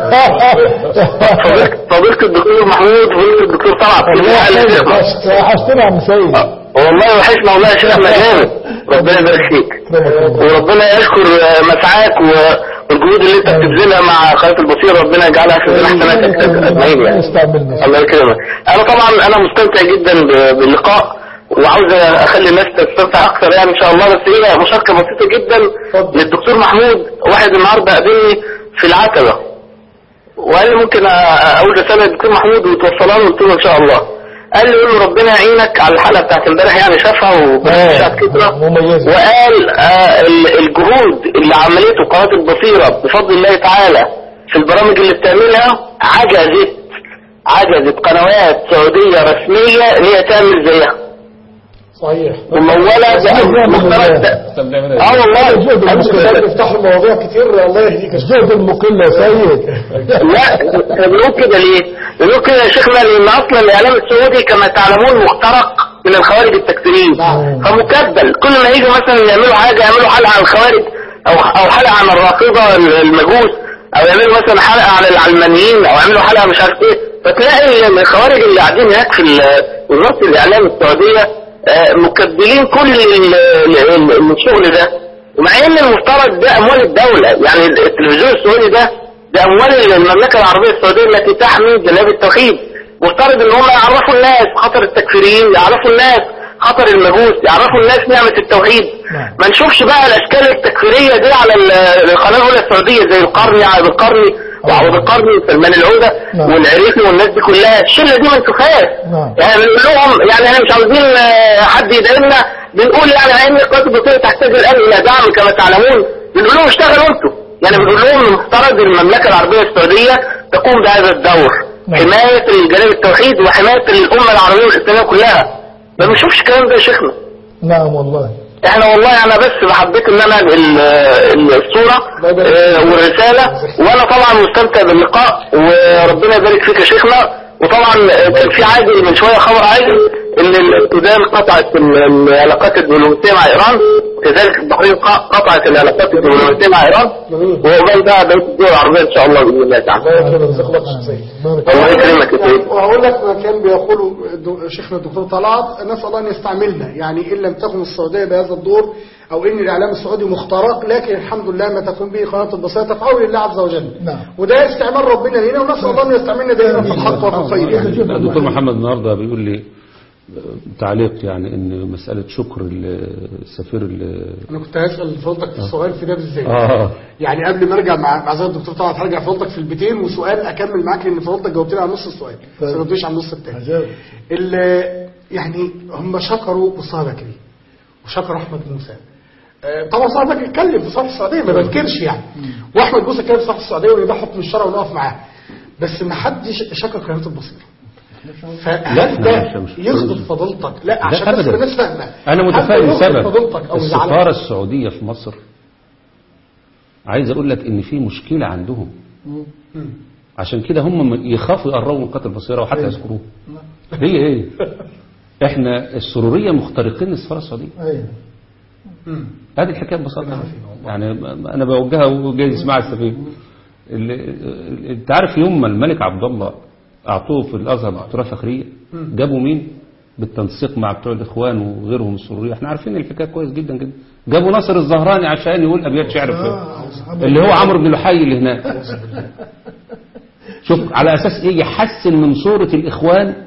فضيلة الدكتور محمود وفضيلة الدكتور طلعت وحشتنا يا عم سيد والله وحشنا والله يا شيخنا جامد. ربنا يبارك فيك وربنا يشكر مسعاك والجهود اللي انت بتبذلها مع قناة البصيرة، ربنا يجعلها في ميزان حسناتك اجمعين يعني. الله يكرمك. انا طبعا انا مستمتع جدا باللقاء وعاوز اخلي الناس تستمتع اكثر يعني ان شاء الله، بس هي مشاركة بسيطة جدا للدكتور محمود. واحد النهارده قابلني في العتبة وقال لي ممكن اقول رسالة للدكتور محمود وتوصلها له؟ قلت له ان شاء الله. قال لي قول له ربنا يعينك على الحلقة بتاعت امبارح يعني شافها وبشات كتيرة، وقال الجهود اللي عملته قناة البصيرة بفضل الله تعالى في البرامج اللي بتعملها عجزت قنوات سعودية رسمية ان هي تعمل زيها. صحيح. ممولة مفترض. والله بيفتحوا المواضيع كتير. الله يهديك الجهد المقل يا سيد. لا بنقول كده ليه؟ بنقول كده يا شيخنا لان اصلا الاعلام السعودي كما تعلمون مخترق من الخوارج التكفيريين، فمكبل. كل ما يجوا مثلا يعملوا حاجه يعملوا حلقه عن الخوارج او حلقه عن الرافضه المجوس، او يعملوا مثلا حلقه عن العلمانيين، او يعملوا حلقه مش عارف ايه، فتلاقي الخوارج اللي قاعدين هناك في وزاره الاعلام السعوديه مكبلين كل الشغل ده، ومع ان المفترض ده اموال الدولة. يعني التلفزيون السعودي ده اموال المملكة العربية السعودية التي تحمي جناب التوحيد. مفترض ان هم يعرفوا الناس خطر التكفيريين، يعرفوا الناس خطر المجوس، يعرفوا الناس نعمة التوحيد. ما نشوفش بقى الاشكال التكفيرية دي على القناة الاولى السعودية زي القرني عبد القرني وعبد القرني وسلمان العودة والعريفي والناس دي كلها. الشلة دي منسوخات. يعني بنقول لهم يعني احنا مش عاوزين حد يدعمنا، بنقول يعني ان القوات البصرية تحتاج الان الى دعم كما تعلمون، بنقول لهم اشتغلوا انتوا. يعني بنقول لهم المفترض المملكة العربية السعودية تقوم بهذا الدور، حماية جناب التوحيد وحماية الامة العربية والاسلامية كلها. ما بنشوفش الكلام ده يا شيخنا. نعم والله. احنا والله انا بس حبيت ان انا الصورة والرسالة، وانا طبعا مستمتع باللقاء وربنا يبارك فيك يا شيخنا. وطبعا كان في عاجل من شوية خبر عاجل ان السودان قطعت العلاقات الدبلوماسية مع ايران، وكذلك البحرين قطعت العلاقات الدبلوماسية مع ايران، وقبل ده بقية الدول العربية ان شاء الله باذن الله تعالى. الله يكرمك يا سيدي. وهقول لك ما كان بيقوله شيخنا الدكتور طلعت، نسأل الله ان يستعملنا، يعني ان لم تكن السعودية بهذا الدور او ان الاعلام السعودي مخترق، لكن الحمد لله ما تكون به قناة البصيرة تفعل لله عز وجل. وده استعمال ربنا لنا، ونسأل الله ان يستعملنا دائما في الحق وفي الخير. يعني الدكتور محمد النهارده بيقول لي تعليق، يعني ان مسألة شكر السفير انا كنت هسأل فضلك في السؤال في ده بالذات. يعني قبل ما ارجع مع زي الدكتور طلعت هرجع فضلك في البيتين وسؤال اكمل معاك، لان فضلك جاوبتني على نص السؤال بس ما رديش على النص الثاني. يعني هم شكروا مصطفى بكري وشكروا احمد موسى. طبعا مصطفى بكري اتكلم في صالح السعوديه ما بنكرش يعني، واحمد موسى اتكلم في صالح السعوديه وده حكم الشرع ونقف معاه، بس ما حدش شكر قناه البصيره. فهل ده يغضب فضلتك؟ لا عشان بس الناس فاهمه. انا متفائل سبب السفاره السعوديه في مصر. عايز اقول لك ان في مشكله عندهم، عشان كده هم يخافوا يقربوا من قناه البصيره وحتى يذكروه. هي ايه؟ احنا السروريه مخترقين السفاره السعوديه. هذه الحكايه ببساطه يعني انا بوجهها وجاي يسمع السفير. انت عارف يوم ما الملك عبد الله اعطوه في الازهر دكتوراه فخريه، جابوا مين بالتنسيق مع بتوع الاخوان وغيرهم السروريه؟ احنا عارفين الحكايه كويس جدا جدا. جابوا ناصر الزهراني عشان يقول ابيات شعر اللي هو عمرو بن لحي اللي هناك. شوف على اساس ايه؟ يحسن من صوره الاخوان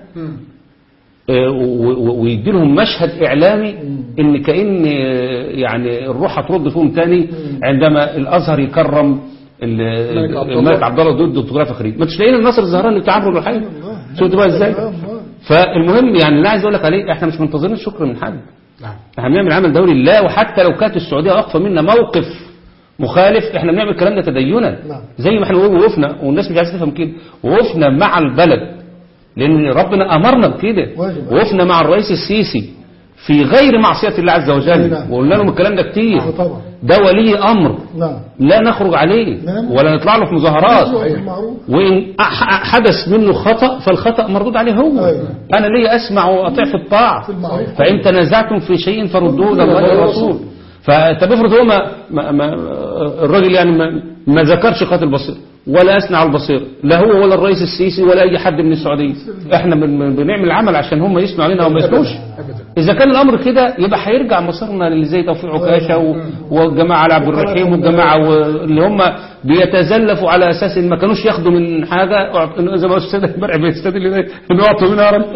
ويدي لهم مشهد اعلامي ان كأن يعني الروح هترد فيهم تاني عندما الازهر يكرم الملك عبد الله ضد الدكتوراه فخريه. ما تلاقينا الناصر الزهراني بتاع عمرو بن لحي. شفت بقى ازاي؟ فالمهم يعني اللي عايز اقول لك عليه، احنا مش منتظرين الشكر من حد. احنا بنعمل عمل دولي لله، وحتى لو كانت السعوديه واقفه منا موقف مخالف احنا بنعمل الكلام ده تدينا. زي ما احنا وقفنا والناس مش عايزه تفهم كده، وقفنا مع البلد لان ربنا امرنا بكده، وقفنا مع الرئيس السيسي في غير معصيه الله عز وجل، وقلنا لهم الكلام ده كتير. ده ولي امر لا نخرج عليه ولا نطلع له في مظاهرات، وان حدث منه خطأ فالخطأ مردود عليه هو. انا لي اسمع واطيع في الطاعه، فان تنازعتم في شيء فردوه الى الله والرسول. فطب افرض هو الراجل يعني ما ذكرش قاتل البصير ولا اثنى على البصير، لا هو ولا الرئيس السيسي ولا اي حد من السعوديه. احنا بنعمل عمل عشان هم يثنوا علينا او ما يثنوش. اذا كان الامر كده يبقى هيرجع مصيرنا اللي زي توفيق عكاشه والجماعه علي عبد الرحيم والجماعه اللي هم بيتزلفوا على اساس ان ما كانوش ياخدوا من حاجه، زي ما الاستاذ امبارح بيستدل انه يعطوا منها رب.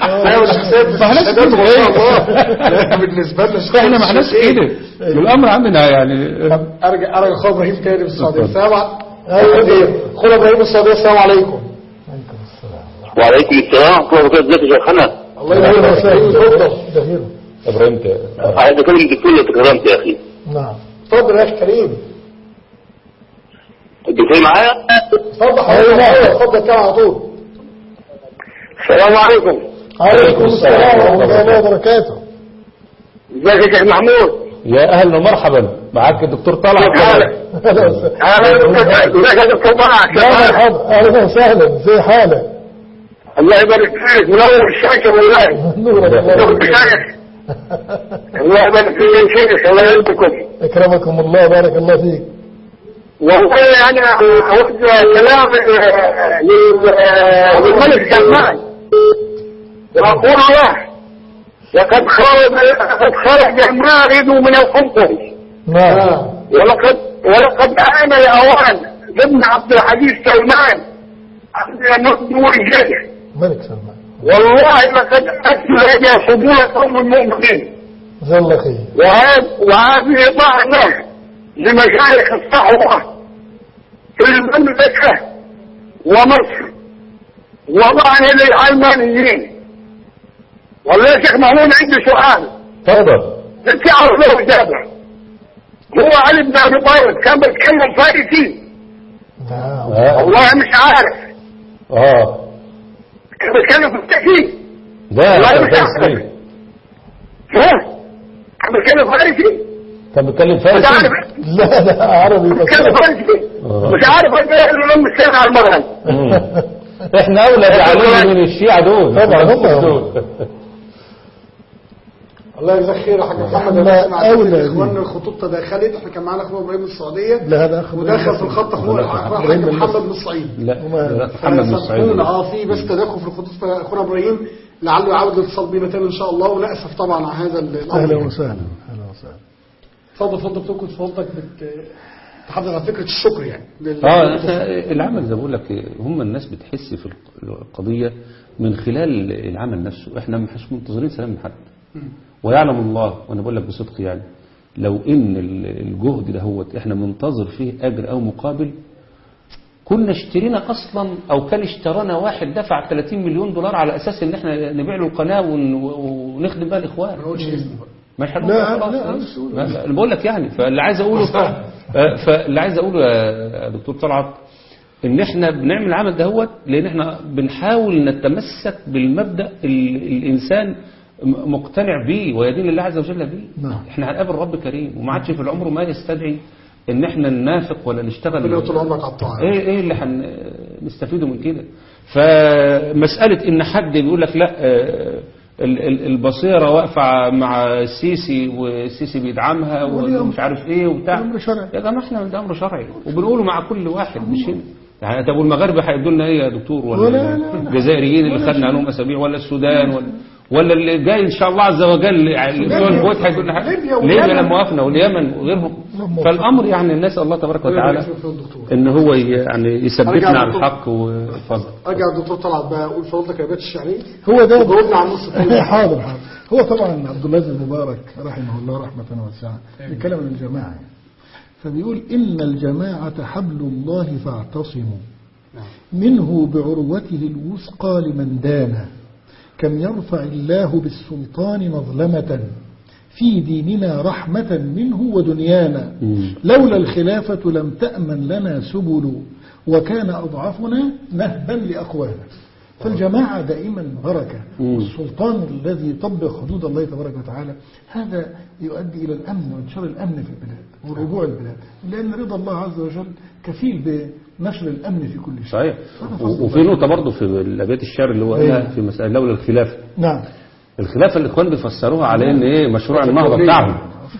بالنسبه لنا احنا ما احناش كده، الامر عندنا يعني. ارجع اخو ابراهيم تاني في السعوديه. اخونا ابراهيم السعوديه. السلام عليكم. وعليكم السلام ورحمه الله وبركاته. ازيك يا شيخنا؟ الله يبارك فيك. ابراهيم عايز اكلم الدكتور اللي تكرمت يا اخي. نعم اتفضل يا اخي كريم. الدكتور معايا؟ اتفضل حضرتك. اتفضل كده على طول. السلام عليكم. وعليكم السلام ورحمه الله وبركاته. ازيك يا شيخ محمود؟ يا اهلا ومرحبا معاك الدكتور طلعت. اهلا ازيك يا دكتور طلعت؟ اهلا وسهلا، ازي حالك؟ الله يبارك فيك، منور الشاشه والله. نورك الله. الله يبارك فيك يا شيخ، الله يرزقكم. اكرمكم الله، بارك الله فيك. والله انا اود كلام للملك سلمان، واقول له لقد خرج المارد من القنطر. نعم. ولقد آن الأوان ضمن عبد العزيز سلمان أن نصدر رجاله. ملك سلمان. والله لقد أسلج صدور قوم المؤمنين. جزاه الله خير. وهذه طعنة لمشايخ الصحوة في المملكة ومصر، وطعنة للعلمانيين. والله يا شيخ محمود عندي سؤال. تفضل. تعرف له إجابة. هو علي بن أبي طالب كان بيتكلم فارسي؟ نعم. والله مش عارف. كان بيتكلم فارسي؟ لا مش عارف. كان بيتكلم فارسي؟ كان بيتكلم فارسي؟ لا عربي. بيتكلم فارسي. مش عارف أنا لما السنة على المغرب. احنا اولى بعلي من الشيعة دول. طبعا هم دول. الله يجزاك خير يا حاج محمد. اولى اخواننا الخطوط تداخلت، احنا كان معانا اخونا ابراهيم من السعوديه. لا هذا اخو ودخل في الخط اخونا الحاج محمد من الصعيد. لا محمد من الصعيد. في بس تدخل في الخطوط اخونا ابراهيم، لعله يعود الاتصال بينا تاني ان شاء الله، وناسف طبعا على هذا الامر. اهلا وسهلا. اهلا وسهلا. اتفضل دكتور، كنت فضلتك تحدث عن فكره الشكر يعني. العمل زي بقول لك، هم الناس بتحس في القضيه من خلال العمل نفسه. احنا مش منتظرين سلام من حد، ويعلم الله، وانا بقول لك بصدق يعني لو ان الجهد ده هو احنا منتظر فيه اجر او مقابل، كنا اشترينا اصلا، او كان اشترانا واحد دفع 30 مليون دولار على اساس ان احنا نبيع له القناه ونخدم بقى الاخوان. مش حد. لا انا بقول لك يعني. فاللي عايز اقوله يا دكتور طلعت، ان احنا بنعمل العمل ده هو لان احنا بنحاول نتمسك بالمبدأ الانسان مقتنع بيه ويدين الله عز وجل بيه. احنا هنقابل رب كريم، وما عادش في العمر ما يستدعي ان احنا ننافق ولا نشتغل. طول عمرك على الطاعه. ايه اللي هنستفيده من كده؟ فمسألة ان حد بيقول لك لا البصيرة واقفة مع السيسي والسيسي بيدعمها ومش عارف ايه وبتاع، يا جماعه احنا ده امر شرعي وبنقوله مع كل واحد، مش هنا يعني. طب والمغاربه هيدوا لنا ايه يا دكتور؟ ولا الجزائريين اللي خدنا عليهم اسابيع، ولا السودان، ولا اللي جاي ان شاء الله عز وجل الكويت هيدوا لنا حاجه، ليبيا لما وقفنا، واليمن وغيرهم. فالامر يعني نسال الله تبارك وتعالى ان هو يعني يثبتنا على الحق. وفضل ارجع الدكتور طلعت بقى اقول فضلك يا بيت الشعريه. هو ده جاوبنا على النص الثاني. حاضر. هو طبعا عبد العزيز المبارك رحمه الله رحمه واسعه بيتكلم عن الجماعه، فبيقول إن الجماعة حبل الله فاعتصموا منه بعروته الوثقى لمن دانا، كم يرفع الله بالسلطان مظلمة في ديننا رحمة منه ودنيانا، لولا الخلافة لم تأمن لنا سبل وكان أضعفنا نهبا لأقوانا. فالجماعة دائما بركة، والسلطان الذي يطبق حدود الله تبارك وتعالى هذا يؤدي إلى الأمن وانتشار الأمن في البلاد ورجوع البلاد، لأن رضا الله عز وجل كفيل بنشر الأمن في كل شيء. صحيح. وفي نقطة برضه في الأبيات الشعر اللي هو قالها في مسألة لولا الخلافة. نعم. الخلافة الإخوان بيفسروها على إن إيه مشروع النهضة بتاعهم.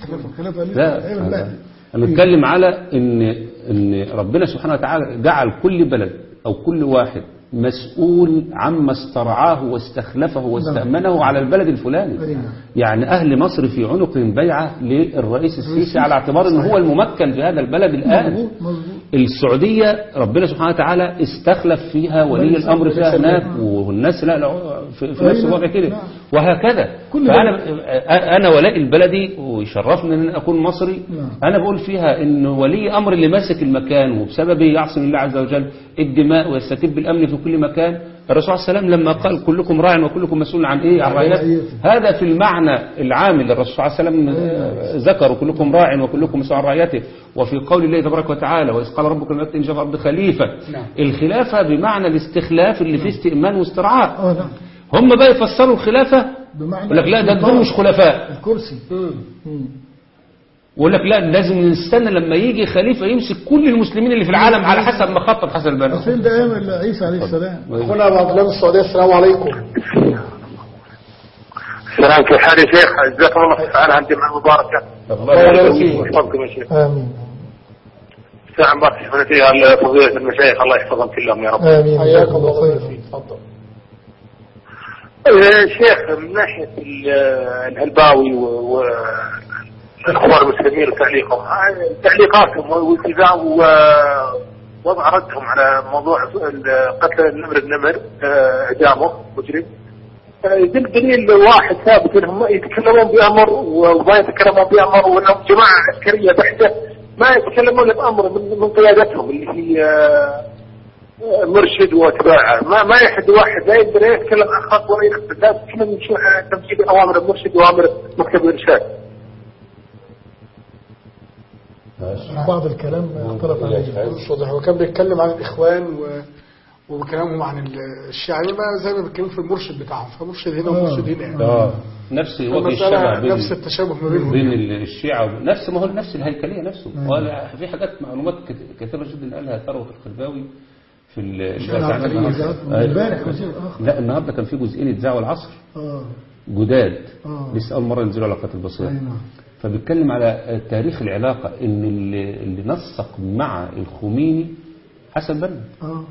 لا أنا بتكلم على إن ربنا سبحانه وتعالى جعل كل بلد أو كل واحد مسؤول عما استرعاه واستخلفه واستأمنه على البلد الفلاني. يعني أهل مصر في عنقهم بيعة للرئيس السيسي على اعتبار أنه هو الممكن في هذا البلد الآن. السعودية ربنا سبحانه وتعالى استخلف فيها ولي الأمر فيها هناك، والناس لا في نفس الوضع كده وهكذا. فأنا ولاء البلدي ويشرفني أن أكون مصري. أنا بقول فيها أن ولي أمر اللي ماسك المكان وبسببه يعصم الله عز وجل الدماء ويستتب الأمن في كل مكان. الرسول صلى الله عليه وسلم لما قال كلكم راع وكلكم مسؤول عن ايه؟ عن رعيته. هذا في المعنى العام اللي الرسول صلى الله عليه وسلم ذكر كلكم راع وكلكم مسؤول عن رعيته. وفي قول الله تبارك وتعالى وإذ قال ربكم للملائكة إني جاعل في الأرض خليفة. الخلافة بمعنى الاستخلاف اللي فيه استئمان واسترعاء. هم بقى يفسروا الخلافة بمعنى يقول لك لا ده دول مش خلفاء، الكرسي. ويقول لك لا لازم نستنى لما يجي خليفة يمسك كل المسلمين اللي في العالم على حسب ما خطط حسن البنا. فين ده ايام عيسى عليه السلام. اخونا ابو عبد الله من السعوديه، السلام عليكم. السلام كيف حال يا شيخ؟ جزاكم الله خير على الجمعة المباركة. الله يبارك فيك. يحفظكم يا شيخ. امين. الساعة مباركة شفنا فيها فضيلة المشايخ، الله يحفظهم كلهم يا رب. امين. حياكم الله خير. تفضل. شيخ من ناحية الهلباوي والأخبار المسلمين وتعليقهم، تعليقاتهم والتزام ووضع ردهم على موضوع قتل النمر النمر، إعدامه مجرم، دليل واحد ثابت انهم يتكلمون بأمر وما يتكلمون بأمر، وانهم جماعة عسكرية بحتة ما يتكلمون بأمر من قيادتهم اللي هي مرشد واتباعه. ما يحد واحد لا يقدر يتكلم عن خط ولا ينفذ، لا يتكلم شو تنفيذ اوامر المرشد واوامر مكتب الارشاد. بعض الكلام اختلف عليه. مش واضح. هو كان بيتكلم عن الاخوان وكلامهم عن الشيعة، يعني ما زي ما بيتكلموا في المرشد بتاعهم، فمرشد هنا ومرشد هنا. نفس وجه الشبه نفس التشابه ما بينهم بين الشيعة نفس ما هو نفس الهيكلية نفسه. ولا في حاجات معلومات كثيرة جدا قالها ثروت القرباوي في امبارح. لا النهارده كان في جزئين اتذاعوا العصر جداد لسه اول مره ينزلوا على قناه البصيره. فبيتكلم على تاريخ العلاقه ان اللي نسق مع الخميني حسن بنا.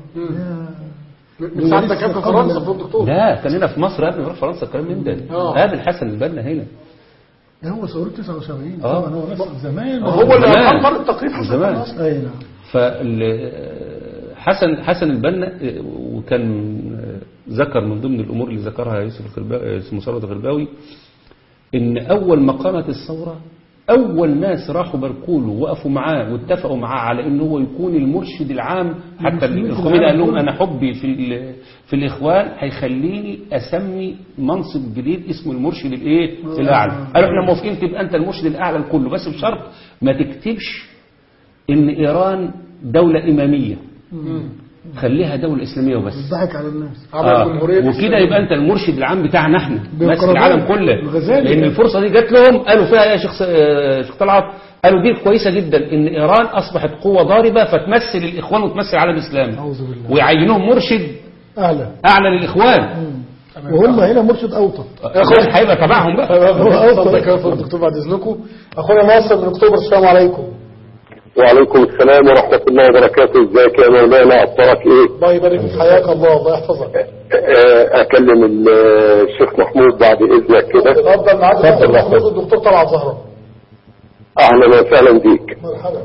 من ساعة كان في فرنسا في الدكتور. لا كان هنا في مصر قبل ما يروح فرنسا الكلام من ده. قابل حسن البنا هنا. ده هو ثورة 79 طبعا. هو نفس زمان. هو اللي أقر التقرير حسن زمان. اي نعم. حسن البنا وكان ذكر من ضمن الامور اللي ذكرها يوسف الخرباوي اسمه ثروت الخرباوي ان اول ما قامت الثوره اول ناس راحوا باركوا له وقفوا معاه واتفقوا معاه على انه هو يكون المرشد العام. حتى الخميني قال لهم انا حبي في الاخوان هيخليني اسمي منصب جديد اسمه المرشد الاعلى. قالوا احنا موافقين تبقى انت المرشد الاعلى لكله، بس بشرط ما تكتبش ان ايران دوله اماميه، خليها دولة إسلامية وبس. ضحك على الناس. وكده يبقى أنت المرشد العام بتاعنا احنا ماسك العالم كله. لأن الفرصة دي جات لهم قالوا فيها يا شيخ طلعت، قالوا دي كويسة جدا إن إيران أصبحت قوة ضاربة فتمثل الإخوان وتمثل العالم الإسلامي، ويعينوهم مرشد أعلى للإخوان، وهم هنا مرشد أوطى. هيبقى تبعهم بقى. هو أوطى. الدكتور بعد إذنكم أخونا ناصر من أكتوبر، السلام عليكم. وعليكم السلام ورحمة الله وبركاته. ازيك يا مولانا؟ أخبارك ايه؟ الله يبارك فيك. حياك الله. الله يحفظك. اكلم الشيخ محمود بعد اذنك كده. اتفضل معاك الشيخ محمود الدكتور طلعت زهرة. اهلا وسهلا بيك. مرحبا.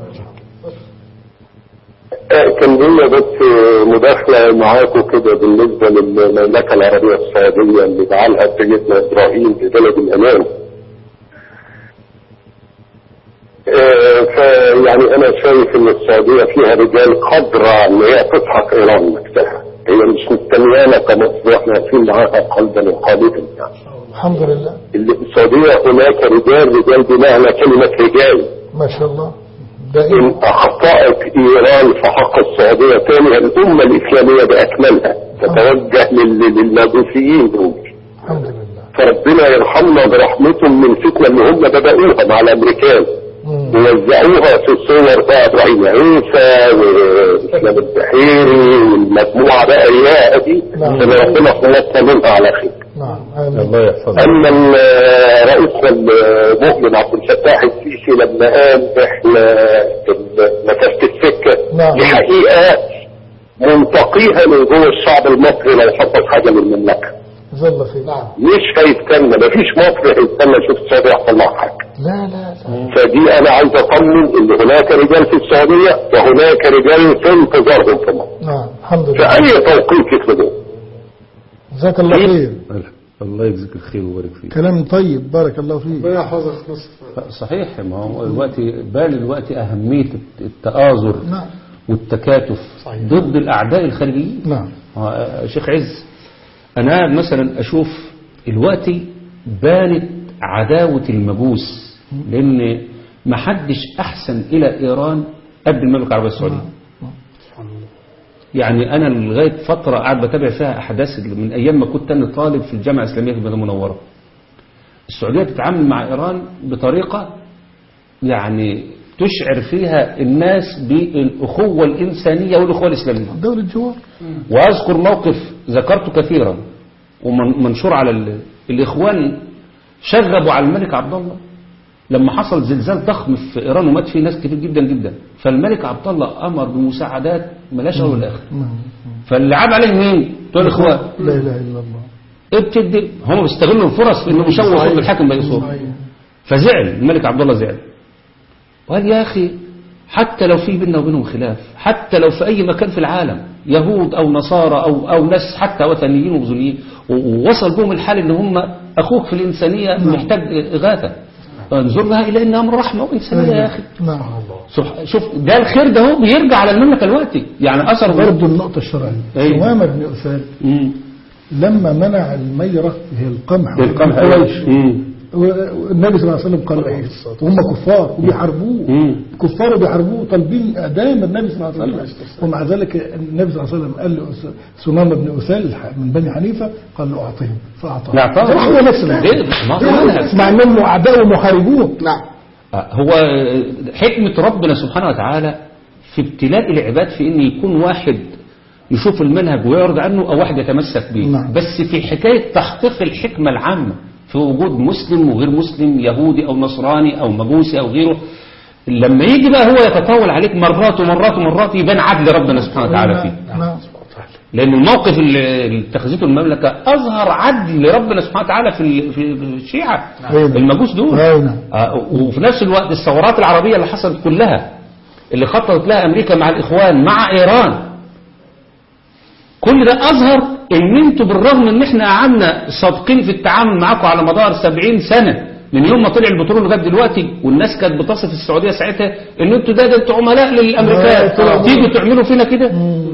كان ليا بس مداخلة معاكم كده بالنسبة للمملكة العربية السعودية اللي جعلها سيدنا إبراهيم في بلد الأمان. فيعني أنا شايف إن السعودية فيها رجال قادرة إن هي تسحق إيران نفسها، هي مش مستنيانا كمصر، إحنا واقفين معاها قلبا وقالبا يعني. الحمد لله. السعودية هناك رجال بمعنى كلمة رجال. ما شاء الله. إن أخطأت إيران في حق السعودية تاني الأمة الإسلامية بأكملها تتوجه للمجوسيين دول. الحمد لله. فربنا يرحمنا برحمته من الفتنة اللي هم بدأوها مع الأمريكان ووزعوها في الصور بقى إبراهيم عيسى وإسلام البحيري والمجموعة بقى إياها دي اللي ربنا خلصنا منها على خير. الله يحفظك. أما رئيسنا المؤمن عبد الفتاح السيسي لما قال إحنا مسافة السكة دي حقيقة منتقيها من جوه الشعب المصري لو حصل حاجة من المملكة. ظل خير. مش هيستنى، مفيش مصري هيستنى يشوف السعودية يحصل معها حاجة. لا. فدي أنا عايز أطمن إن هناك رجال في السعودية وهناك رجال في انتظارهم في مصر. نعم الحمد لله. في أي توقيت يطلبوه. جزاك الله خير. الله يجزيك الخير ويبارك فيك. كلام طيب بارك الله فيك. ربنا يحفظك مصر. صحيح. ما هو الوقت أهمية التآزر والتكاتف ضد الأعداء الخارجيين. نعم. شيخ عز أنا مثلا أشوف الوقت بانت عداوة المجوس، لأن ما حدش أحسن إلى إيران قد المملكة العربية السعودية. يعني أنا لغاية فترة قاعد بتابع فيها أحداث من أيام ما كنت أنا طالب في الجامعة الإسلامية في المدينة المنورة. السعودية تتعامل مع إيران بطريقة يعني تشعر فيها الناس بالأخوة الإنسانية والأخوة الإسلامية. دولة جوار. وأذكر موقف ذكرته كثيرا ومنشور على الإخوان، شغبوا على الملك عبد الله لما حصل زلزال ضخم في إيران ومات فيه ناس كتير جدا جدا، فالملك عبد الله أمر بمساعدات ملاش أول الآخر. فاللي عاب عليه مين؟ بتوع الإخوان. لا إله إلا الله. ابتدي هم بيستغلوا الفرص في إنه يشوهوا صوت الحاكم بأي صوت. فزعل الملك عبد الله، زعل وقال يا أخي حتى لو في بيننا وبينهم خلاف، حتى لو في أي مكان في العالم يهود أو نصارى أو ناس حتى وثنيين ومزنيين، ووصل بهم الحال إن هم أخوك في الإنسانية محتاج إغاثة، انظرها إلى إن أمر رحمة وإنسانية يا أخي. شوف ده الخير ده هو بيرجع على المملكة الوقتي، يعني أثر برضه النقطة الشرعية. ثمامة بن أسال لما منع الميرة هي القمح والنبي صلى الله عليه وسلم قال ايه؟ وهم كفار وبيحاربوه، كفار وبيحاربوه طالبين اعدام النبي صلى الله عليه وسلم، ومع ذلك النبي صلى الله عليه وسلم قال له ثمامة بن أسال من بني حنيفة قال له اعطهم فاعطاه. هو نفس الشيء مع انهم اعداء ومحاربون. نعم. هو حكمة ربنا سبحانه وتعالى في ابتلاء العباد في ان يكون واحد يشوف المنهج ويعرض عنه او واحد يتمسك به. نعم. بس في حكاية تحقيق الحكمة العامة في وجود مسلم وغير مسلم، يهودي أو نصراني أو مجوسي أو غيره، لما يجي بقى هو يتطاول عليك مرات ومرات ومرات يبان عدل ربنا سبحانه وتعالى فيه. لأن الموقف اللي اتخذته المملكة أظهر عدل ربنا سبحانه وتعالى في الشيعة المجوس دول. وفي نفس الوقت الثورات العربية اللي حصلت كلها اللي خططت لها أمريكا مع الإخوان مع إيران، كل ده أظهر ان انتوا بالرغم ان احنا قعدنا صادقين في التعامل معاكم على مدار 70 سنة من يوم ما طلع البترول لغايه دلوقتي، والناس كانت بتصف السعودية ساعتها ان انتوا ده انتوا عملاء للامريكان، تيجوا تعملوا فينا كده،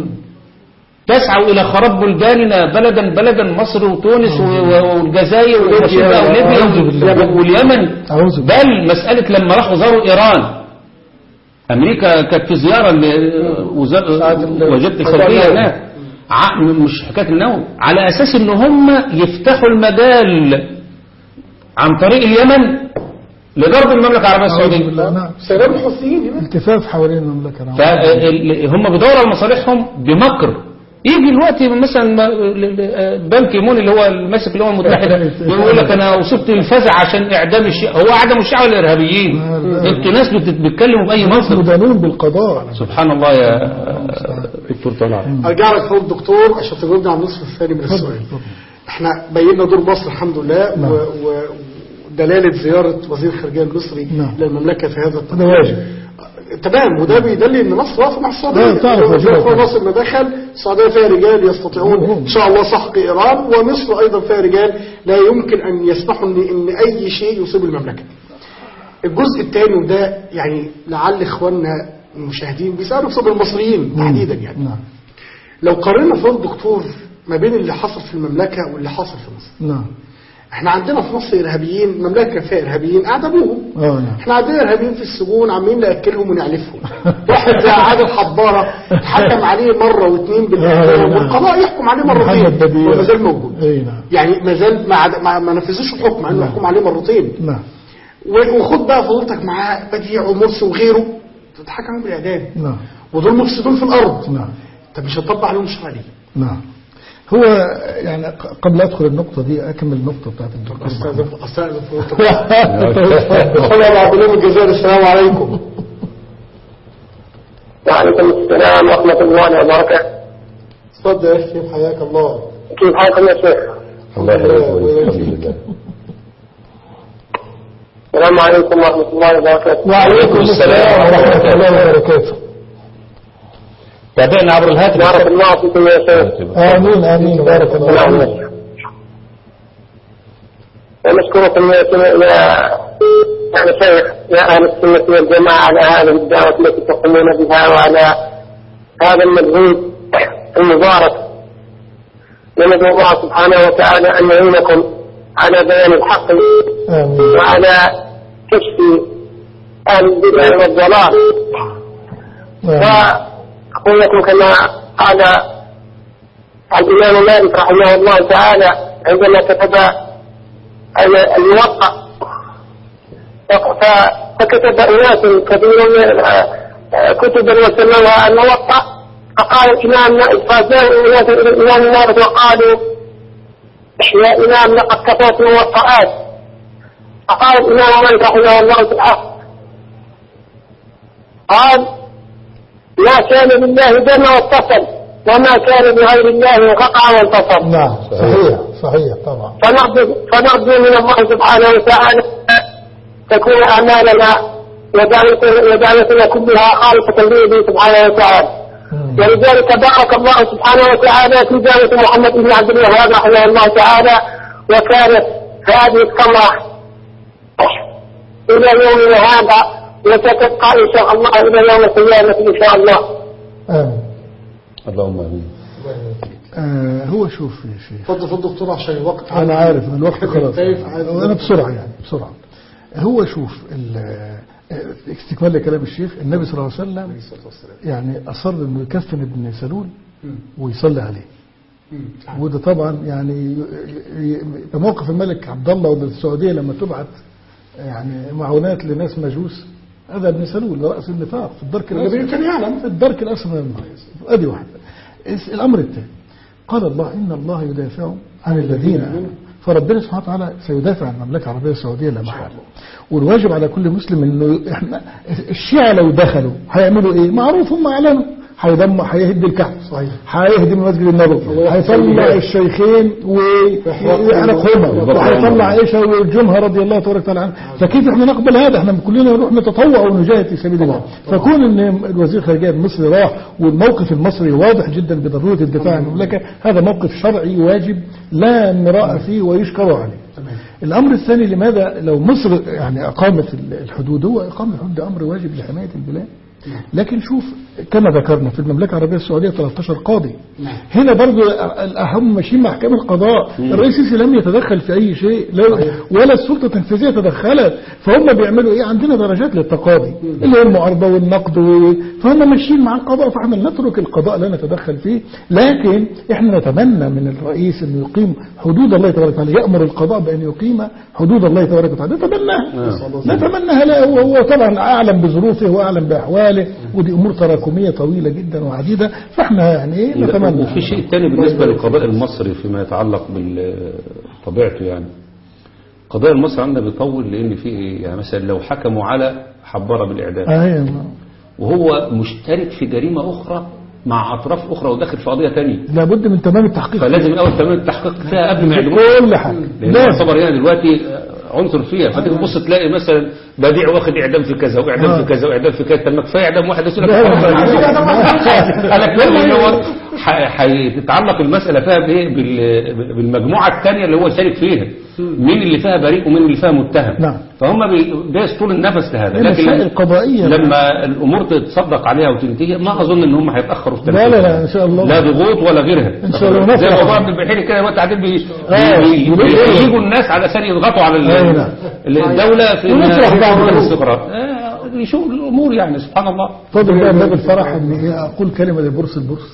تسعوا الى خراب بلداننا بلدا بلدا، مصر وتونس والجزائر وليبيا واليمن. بل مسألة لما راحوا زاروا ايران، امريكا كانت في زيارة وزارة الخارجية هناك، مش حكاية النوم، على أساس إن هم يفتحوا المجال عن طريق اليمن لضرب المملكة العربية السعودية. سلام الحوثيين التفاف حوالين المملكة. فهم بيدوروا على مصالحهم بمكر. يجي الوقت مثلا بان كيمون اللي هو الماسك الأمم المتحدة يقول لك أنا وصلت للفزع عشان إعدام الشيعة. هو عدم الشيعة والإرهابيين؟ أنتوا ناس بتتكلموا بأي منطق. مدانون بالقضاء. سبحان الله يا دكتور طلال. أرجع لك فوق الدكتور عشان تجاوبني على النصف الثاني من السؤال. احنا بينا دور مصر الحمد لله ودلالة زيارة وزير الخارجية المصري للمملكة في هذا التقرير. تمام. وده بيدل ان مصر واقفه مع السعوديه. مصر ما دخل السعوديه فيها رجال يستطيعون ان شاء الله سحق ايران، ومصر ايضا فيها رجال لا يمكن ان يسمحوا ان اي شيء يصيب المملكه. الجزء الثاني وده يعني لعل اخواننا المشاهدين بيسالوا بسبب المصريين تحديدا يعني. لو قارنا في الدكتور ما بين اللي حصل في المملكه واللي حصل في مصر. احنا عندنا في مصر ارهابيين، المملكه فيها ارهابيين اعدموهم. احنا عندنا ارهابيين في السجون عمالين ناكلهم ونعلفهم. واحد زي عادل حباره حكم عليه مره واثنين بالاعدام والقضاء يحكم عليه مرتين وما زال موجود. يعني ما زال ما نفذوش الحكم انه يحكم عليه مرتين. وخد بقى فضلتك معاه بديع ومرسي وغيره تتحكم بالاعدام. ودول مفسدون في الارض. طب مش هتطبق عليهم شرع ليه؟ هو يعني قبل أدخل النقطة دي أكمل النقطة بتاعت الدكتور. أستاذ عبد الله الجزائر. السلام عليكم. وعليكم السلام ورحمة الله وبركاته. اتفضل يا أخي حياك الله. كيف حالكم يا شيخ؟ الله يحفظك. السلام عليكم ورحمة الله وبركاته. وعليكم السلام ورحمة الله وبركاته. تابعنا عبر الهاتف. بارك الله فيكم يا شيخ. آمين آمين بارك الله فيك. ونشكركم يا شيخ يا أهل السنة والجماعة على هذه الدعوة التي تقومون بها وعلى هذا المجهود المبارك. نسأل الله سبحانه وتعالى أن يعينكم على بيان الحق وعلى كشف أهل البدع والضلال. أقول لكم كما قال الإمام مالك رحمه الله تعالى عندما كتب الموطأ، فكتب أناس كثيرون كتبا وسموها الموطأ، فقال الإمام الإمام مالك وقالوا يا إمام لقد كفت موطئات. فقال الإمام مالك رحمه الله تعالى قال ما كان لله دم واتصل، وما كان لغير الله انقطع وانفصل. نعم صحيح طبعا. فنرجو من الله سبحانه وتعالى تكون أعمالنا ودعوتنا كلها خالصة به سبحانه وتعالى. ولذلك بارك الله سبحانه وتعالى في دعوة محمد بن عبد الوهاب رحمه الله تعالى، وكانت هذه الثمرة إلى يومنا هذا، وستبقى إن شاء الله إلى يوم القيامة إن شاء الله. اللهم آمين. هو شوف يا شيخ، اتفضل دكتور عشان الوقت. أنا عارف الوقت خلاص، أنا بسرعة. هو شوف استكمال لكلام الشيخ، النبي صلى الله عليه وسلم يعني أصر إنه يكفن ابن سلول ويصلي عليه، وده طبعا يعني موقف الملك عبد الله والسعودية لما تبعت يعني معونات لناس مجوس، هذا ابن سلول رأس النفاق في الدرك الأسفل، كان يعلم في الدرك الأسفل من النار. أدي واحدة. الأمر الثاني قال الله إن الله يدافع عن الذين آمنوا، فربنا سبحانه وتعالى سيدافع عن المملكة العربية السعودية لا محالة. والواجب على كل مسلم انه احنا الشيعة لو دخلوا هيعملوا ايه؟ معروف هم اعلنوا هيهد الكعبة، هيهدم المسجد النبوي، هيطلع الشيخين ويحرقهما، وهيطلع عائشة ويرجمها رضي الله تبارك وتعالى عنها. فكيف احنا نقبل هذا؟ احنا كلنا نروح نتطوع ونجاهد في سبيل الله. فكون ان الوزير الخارجية المصري راح والموقف المصري واضح جدا بضرورة الدفاع عن المملكة، هذا موقف شرعي واجب لا مراء فيه ويشكر عليه. الأمر الثاني، لماذا لو مصر يعني أقامت الحدود، هو إقامة الحدود ده أمر واجب لحماية البلاد، لكن شوف كما ذكرنا في المملكة العربية السعودية 13 قاضي. هنا برضو الأهم ماشيين مع أحكام القضاء. الرئيس السيسي لم يتدخل في أي شيء ولا السلطة التنفيذية تدخلت، فهم بيعملوا إيه؟ عندنا درجات للتقاضي اللي هي المعارضة والنقد، فهم ماشيين مع القضاء، فاحنا نترك القضاء لا نتدخل فيه. لكن احنا نتمنى من الرئيس أن يقيم حدود الله تبارك وتعالى، يأمر القضاء بأن يقيم حدود الله تبارك وتعالى، نتمناها لا. وهو طبعا أعلم بظروفه وأعلم بأحواله، ودي أمور تراكمية طويلة جدا وعديدة، فاحنا يعني نتمنى. وفي شيء تاني بالنسبة للقضاء المصري فيما يتعلق بطبيعته، يعني القضاء المصري عندنا بيطول، لأن في يعني مثلا لو حكموا على حبارة بالإعدام وهو مشترك في جريمة أخرى مع أطراف أخرى وداخل في قضية تانية، لابد من تمام التحقيق، فلازم أول تمام التحقيق فيها قبل ما يعدموه كل حاجة، لأن يعتبر يعني دلوقتي عنصر فيها. فتيجي تبص تلاقي مثلا بديع واخد اعدام في كذا واعدام في كذا واعدام في كذا، طب ما كفايه اعدام واحد يقول لك قال هو هيتعلق المساله فيها بايه؟ بالمجموعه الثانيه اللي هو شارك فيها، مين اللي فيها بريء ومين اللي فيها متهم. فهم بيدرس طول النفس لهذا، لكن لما الامور تتصدق عليها وتنتهي ما اظن ان هم هيتاخروا في التنفيذ. لا ان شاء الله، لا ضغوط ولا غيرها ان شاء الله. زي موضوع ابن البحيري كده دلوقتي قاعدين بيجوا الناس على اساس يضغطوا على الدوله في الاستقرار، يشوف الامور يعني سبحان الله. فضل بقى باب الفرح ان اقول كلمه لبورس البورس.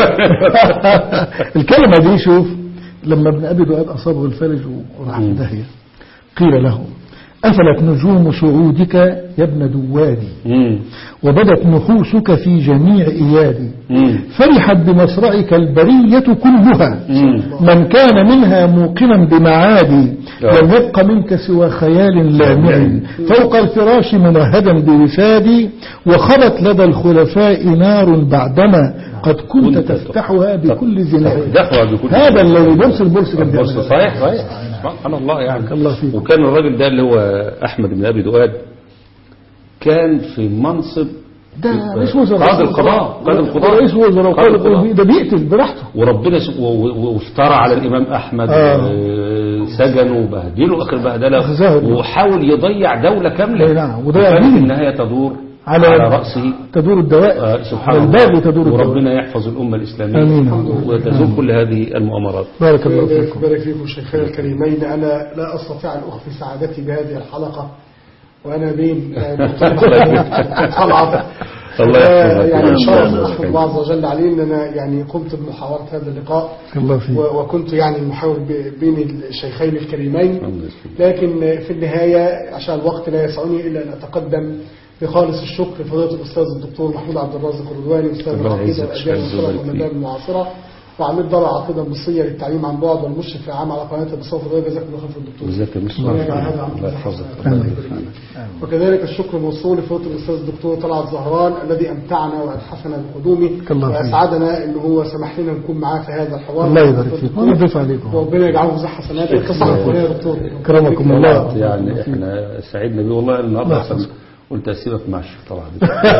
الكلمه دي شوف لما ابن ابي دؤاد اصابه الفلج وراح في داهيه، قيل له أفلت نجوم صعودك يا ابن دوادي، وبدت نحوسك في جميع إيادي، فرحت بمصرعك البرية كلها، من كان منها موقنا بمعادي، لم يبق منك سوى خيال لامع، فوق الفراش ممهدا بوسادي، وخبت لدى الخلفاء نار بعدما قد كنت تفتحها بكل زناد. هذا الذي بورس البورس كان بيعمل. صحيح سبحان الله يعني. وكان الراجل ده اللي هو أحمد بن أبي دؤاد كان في منصب ده رئيس وزراء، قاضي القضاء، رئيس وزراء، ده بيقتل براحته، وربنا وافترى على الإمام أحمد، سجنه وبهدله آخر بهدله، وحاول يضيع دولة كاملة، وكانت النهاية تدور على رأسه، تدور الدوائر سبحان الله، تدور وربنا يحفظ الأمة الإسلامية وتزول كل هذه المؤامرات. بارك الله فيكم. بارك فيكم شيخنا الكريمين. أنا لا أستطيع أن أخفي سعادتي بهذه الحلقة وأنا بين طلعت الله يحفظك. يعني إن شاء الله أحمد الله عز وجل عليه أن أنا يعني قمت بمحاورة هذا اللقاء وكنت يعني المحاور بين الشيخين الكريمين، لكن في النهاية عشان الوقت لا يسعني إلا أن أتقدم بخالص الشكر لفضيلة الأستاذ الدكتور محمود عبد الرازق الرضواني أستاذ العقيدة والأديان والفرق والمذاهب المعاصرة وعميد دار العقيدة المصرية للتعليم عن بعد والمشرف العام على قناة البصره الفضائية. جزاك الله خير الدكتور. جزاك الله خير. وكذلك الشكر موصول لفضيلة الأستاذ الدكتور طلعت زهران الذي أمتعنا وأتحفنا بقدومه وأسعدنا إن هو سمح لنا نكون معاه في هذا الحوار. الله يبارك فيكم ونضيف عليكم وربنا يجعله في صحة حسناتك. تصحح يا دكتور. كرمكم الله. يعني احنا سعدنا بيه والله النهارده قلت أسيبك مع الشيخ طلعت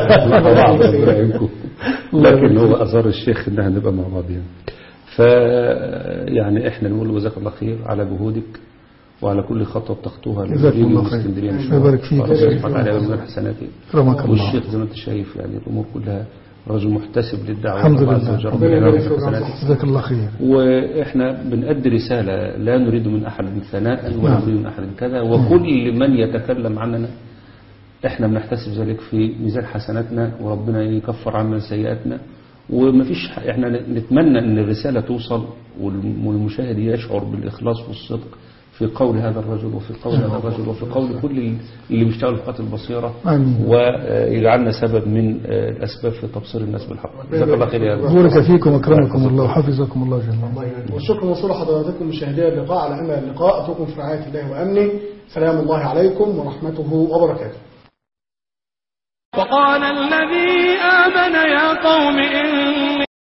لكن هو أزار الشيخ إن احنا نبقى مع بعض يعني. فيعني احنا نقول جزاك الله خير على جهودك وعلى كل خطوة بتخطوها للمدينة والاسكندرية ان شاء الله. يبارك فيك على حسناتك. والشيخ زي ما انت شايف يعني الأمور كلها رجل محتسب للدعوة. الحمد لله. جزاك الله خير. واحنا بنأدي رسالة لا نريد من أحد ثناء ولا نريد من أحد كذا، وكل من يتكلم عننا احنا بنحتسب ذلك في ميزان حسناتنا وربنا يكفر عنا سيئاتنا. ومفيش احنا نتمنى ان الرسالة توصل والمشاهد يشعر بالإخلاص والصدق في قول هذا الرجل وفي قول هذا الرجل وفي قول كل اللي بيشتغل في قناة البصيرة، ويجعلنا سبب من الأسباب في تبصير الناس بالحق. جزاك الله خير يا رب. بارك فيكم وأكرمكم الله وحفظكم الله جل. والشكر موصول لحضراتكم مشاهدي اللقاء على أمل اللقاء. أترككم في رعاية الله وأمنه. سلام الله عليكم ورحمته وبركاته. وقال الذي آمن يا قوم إني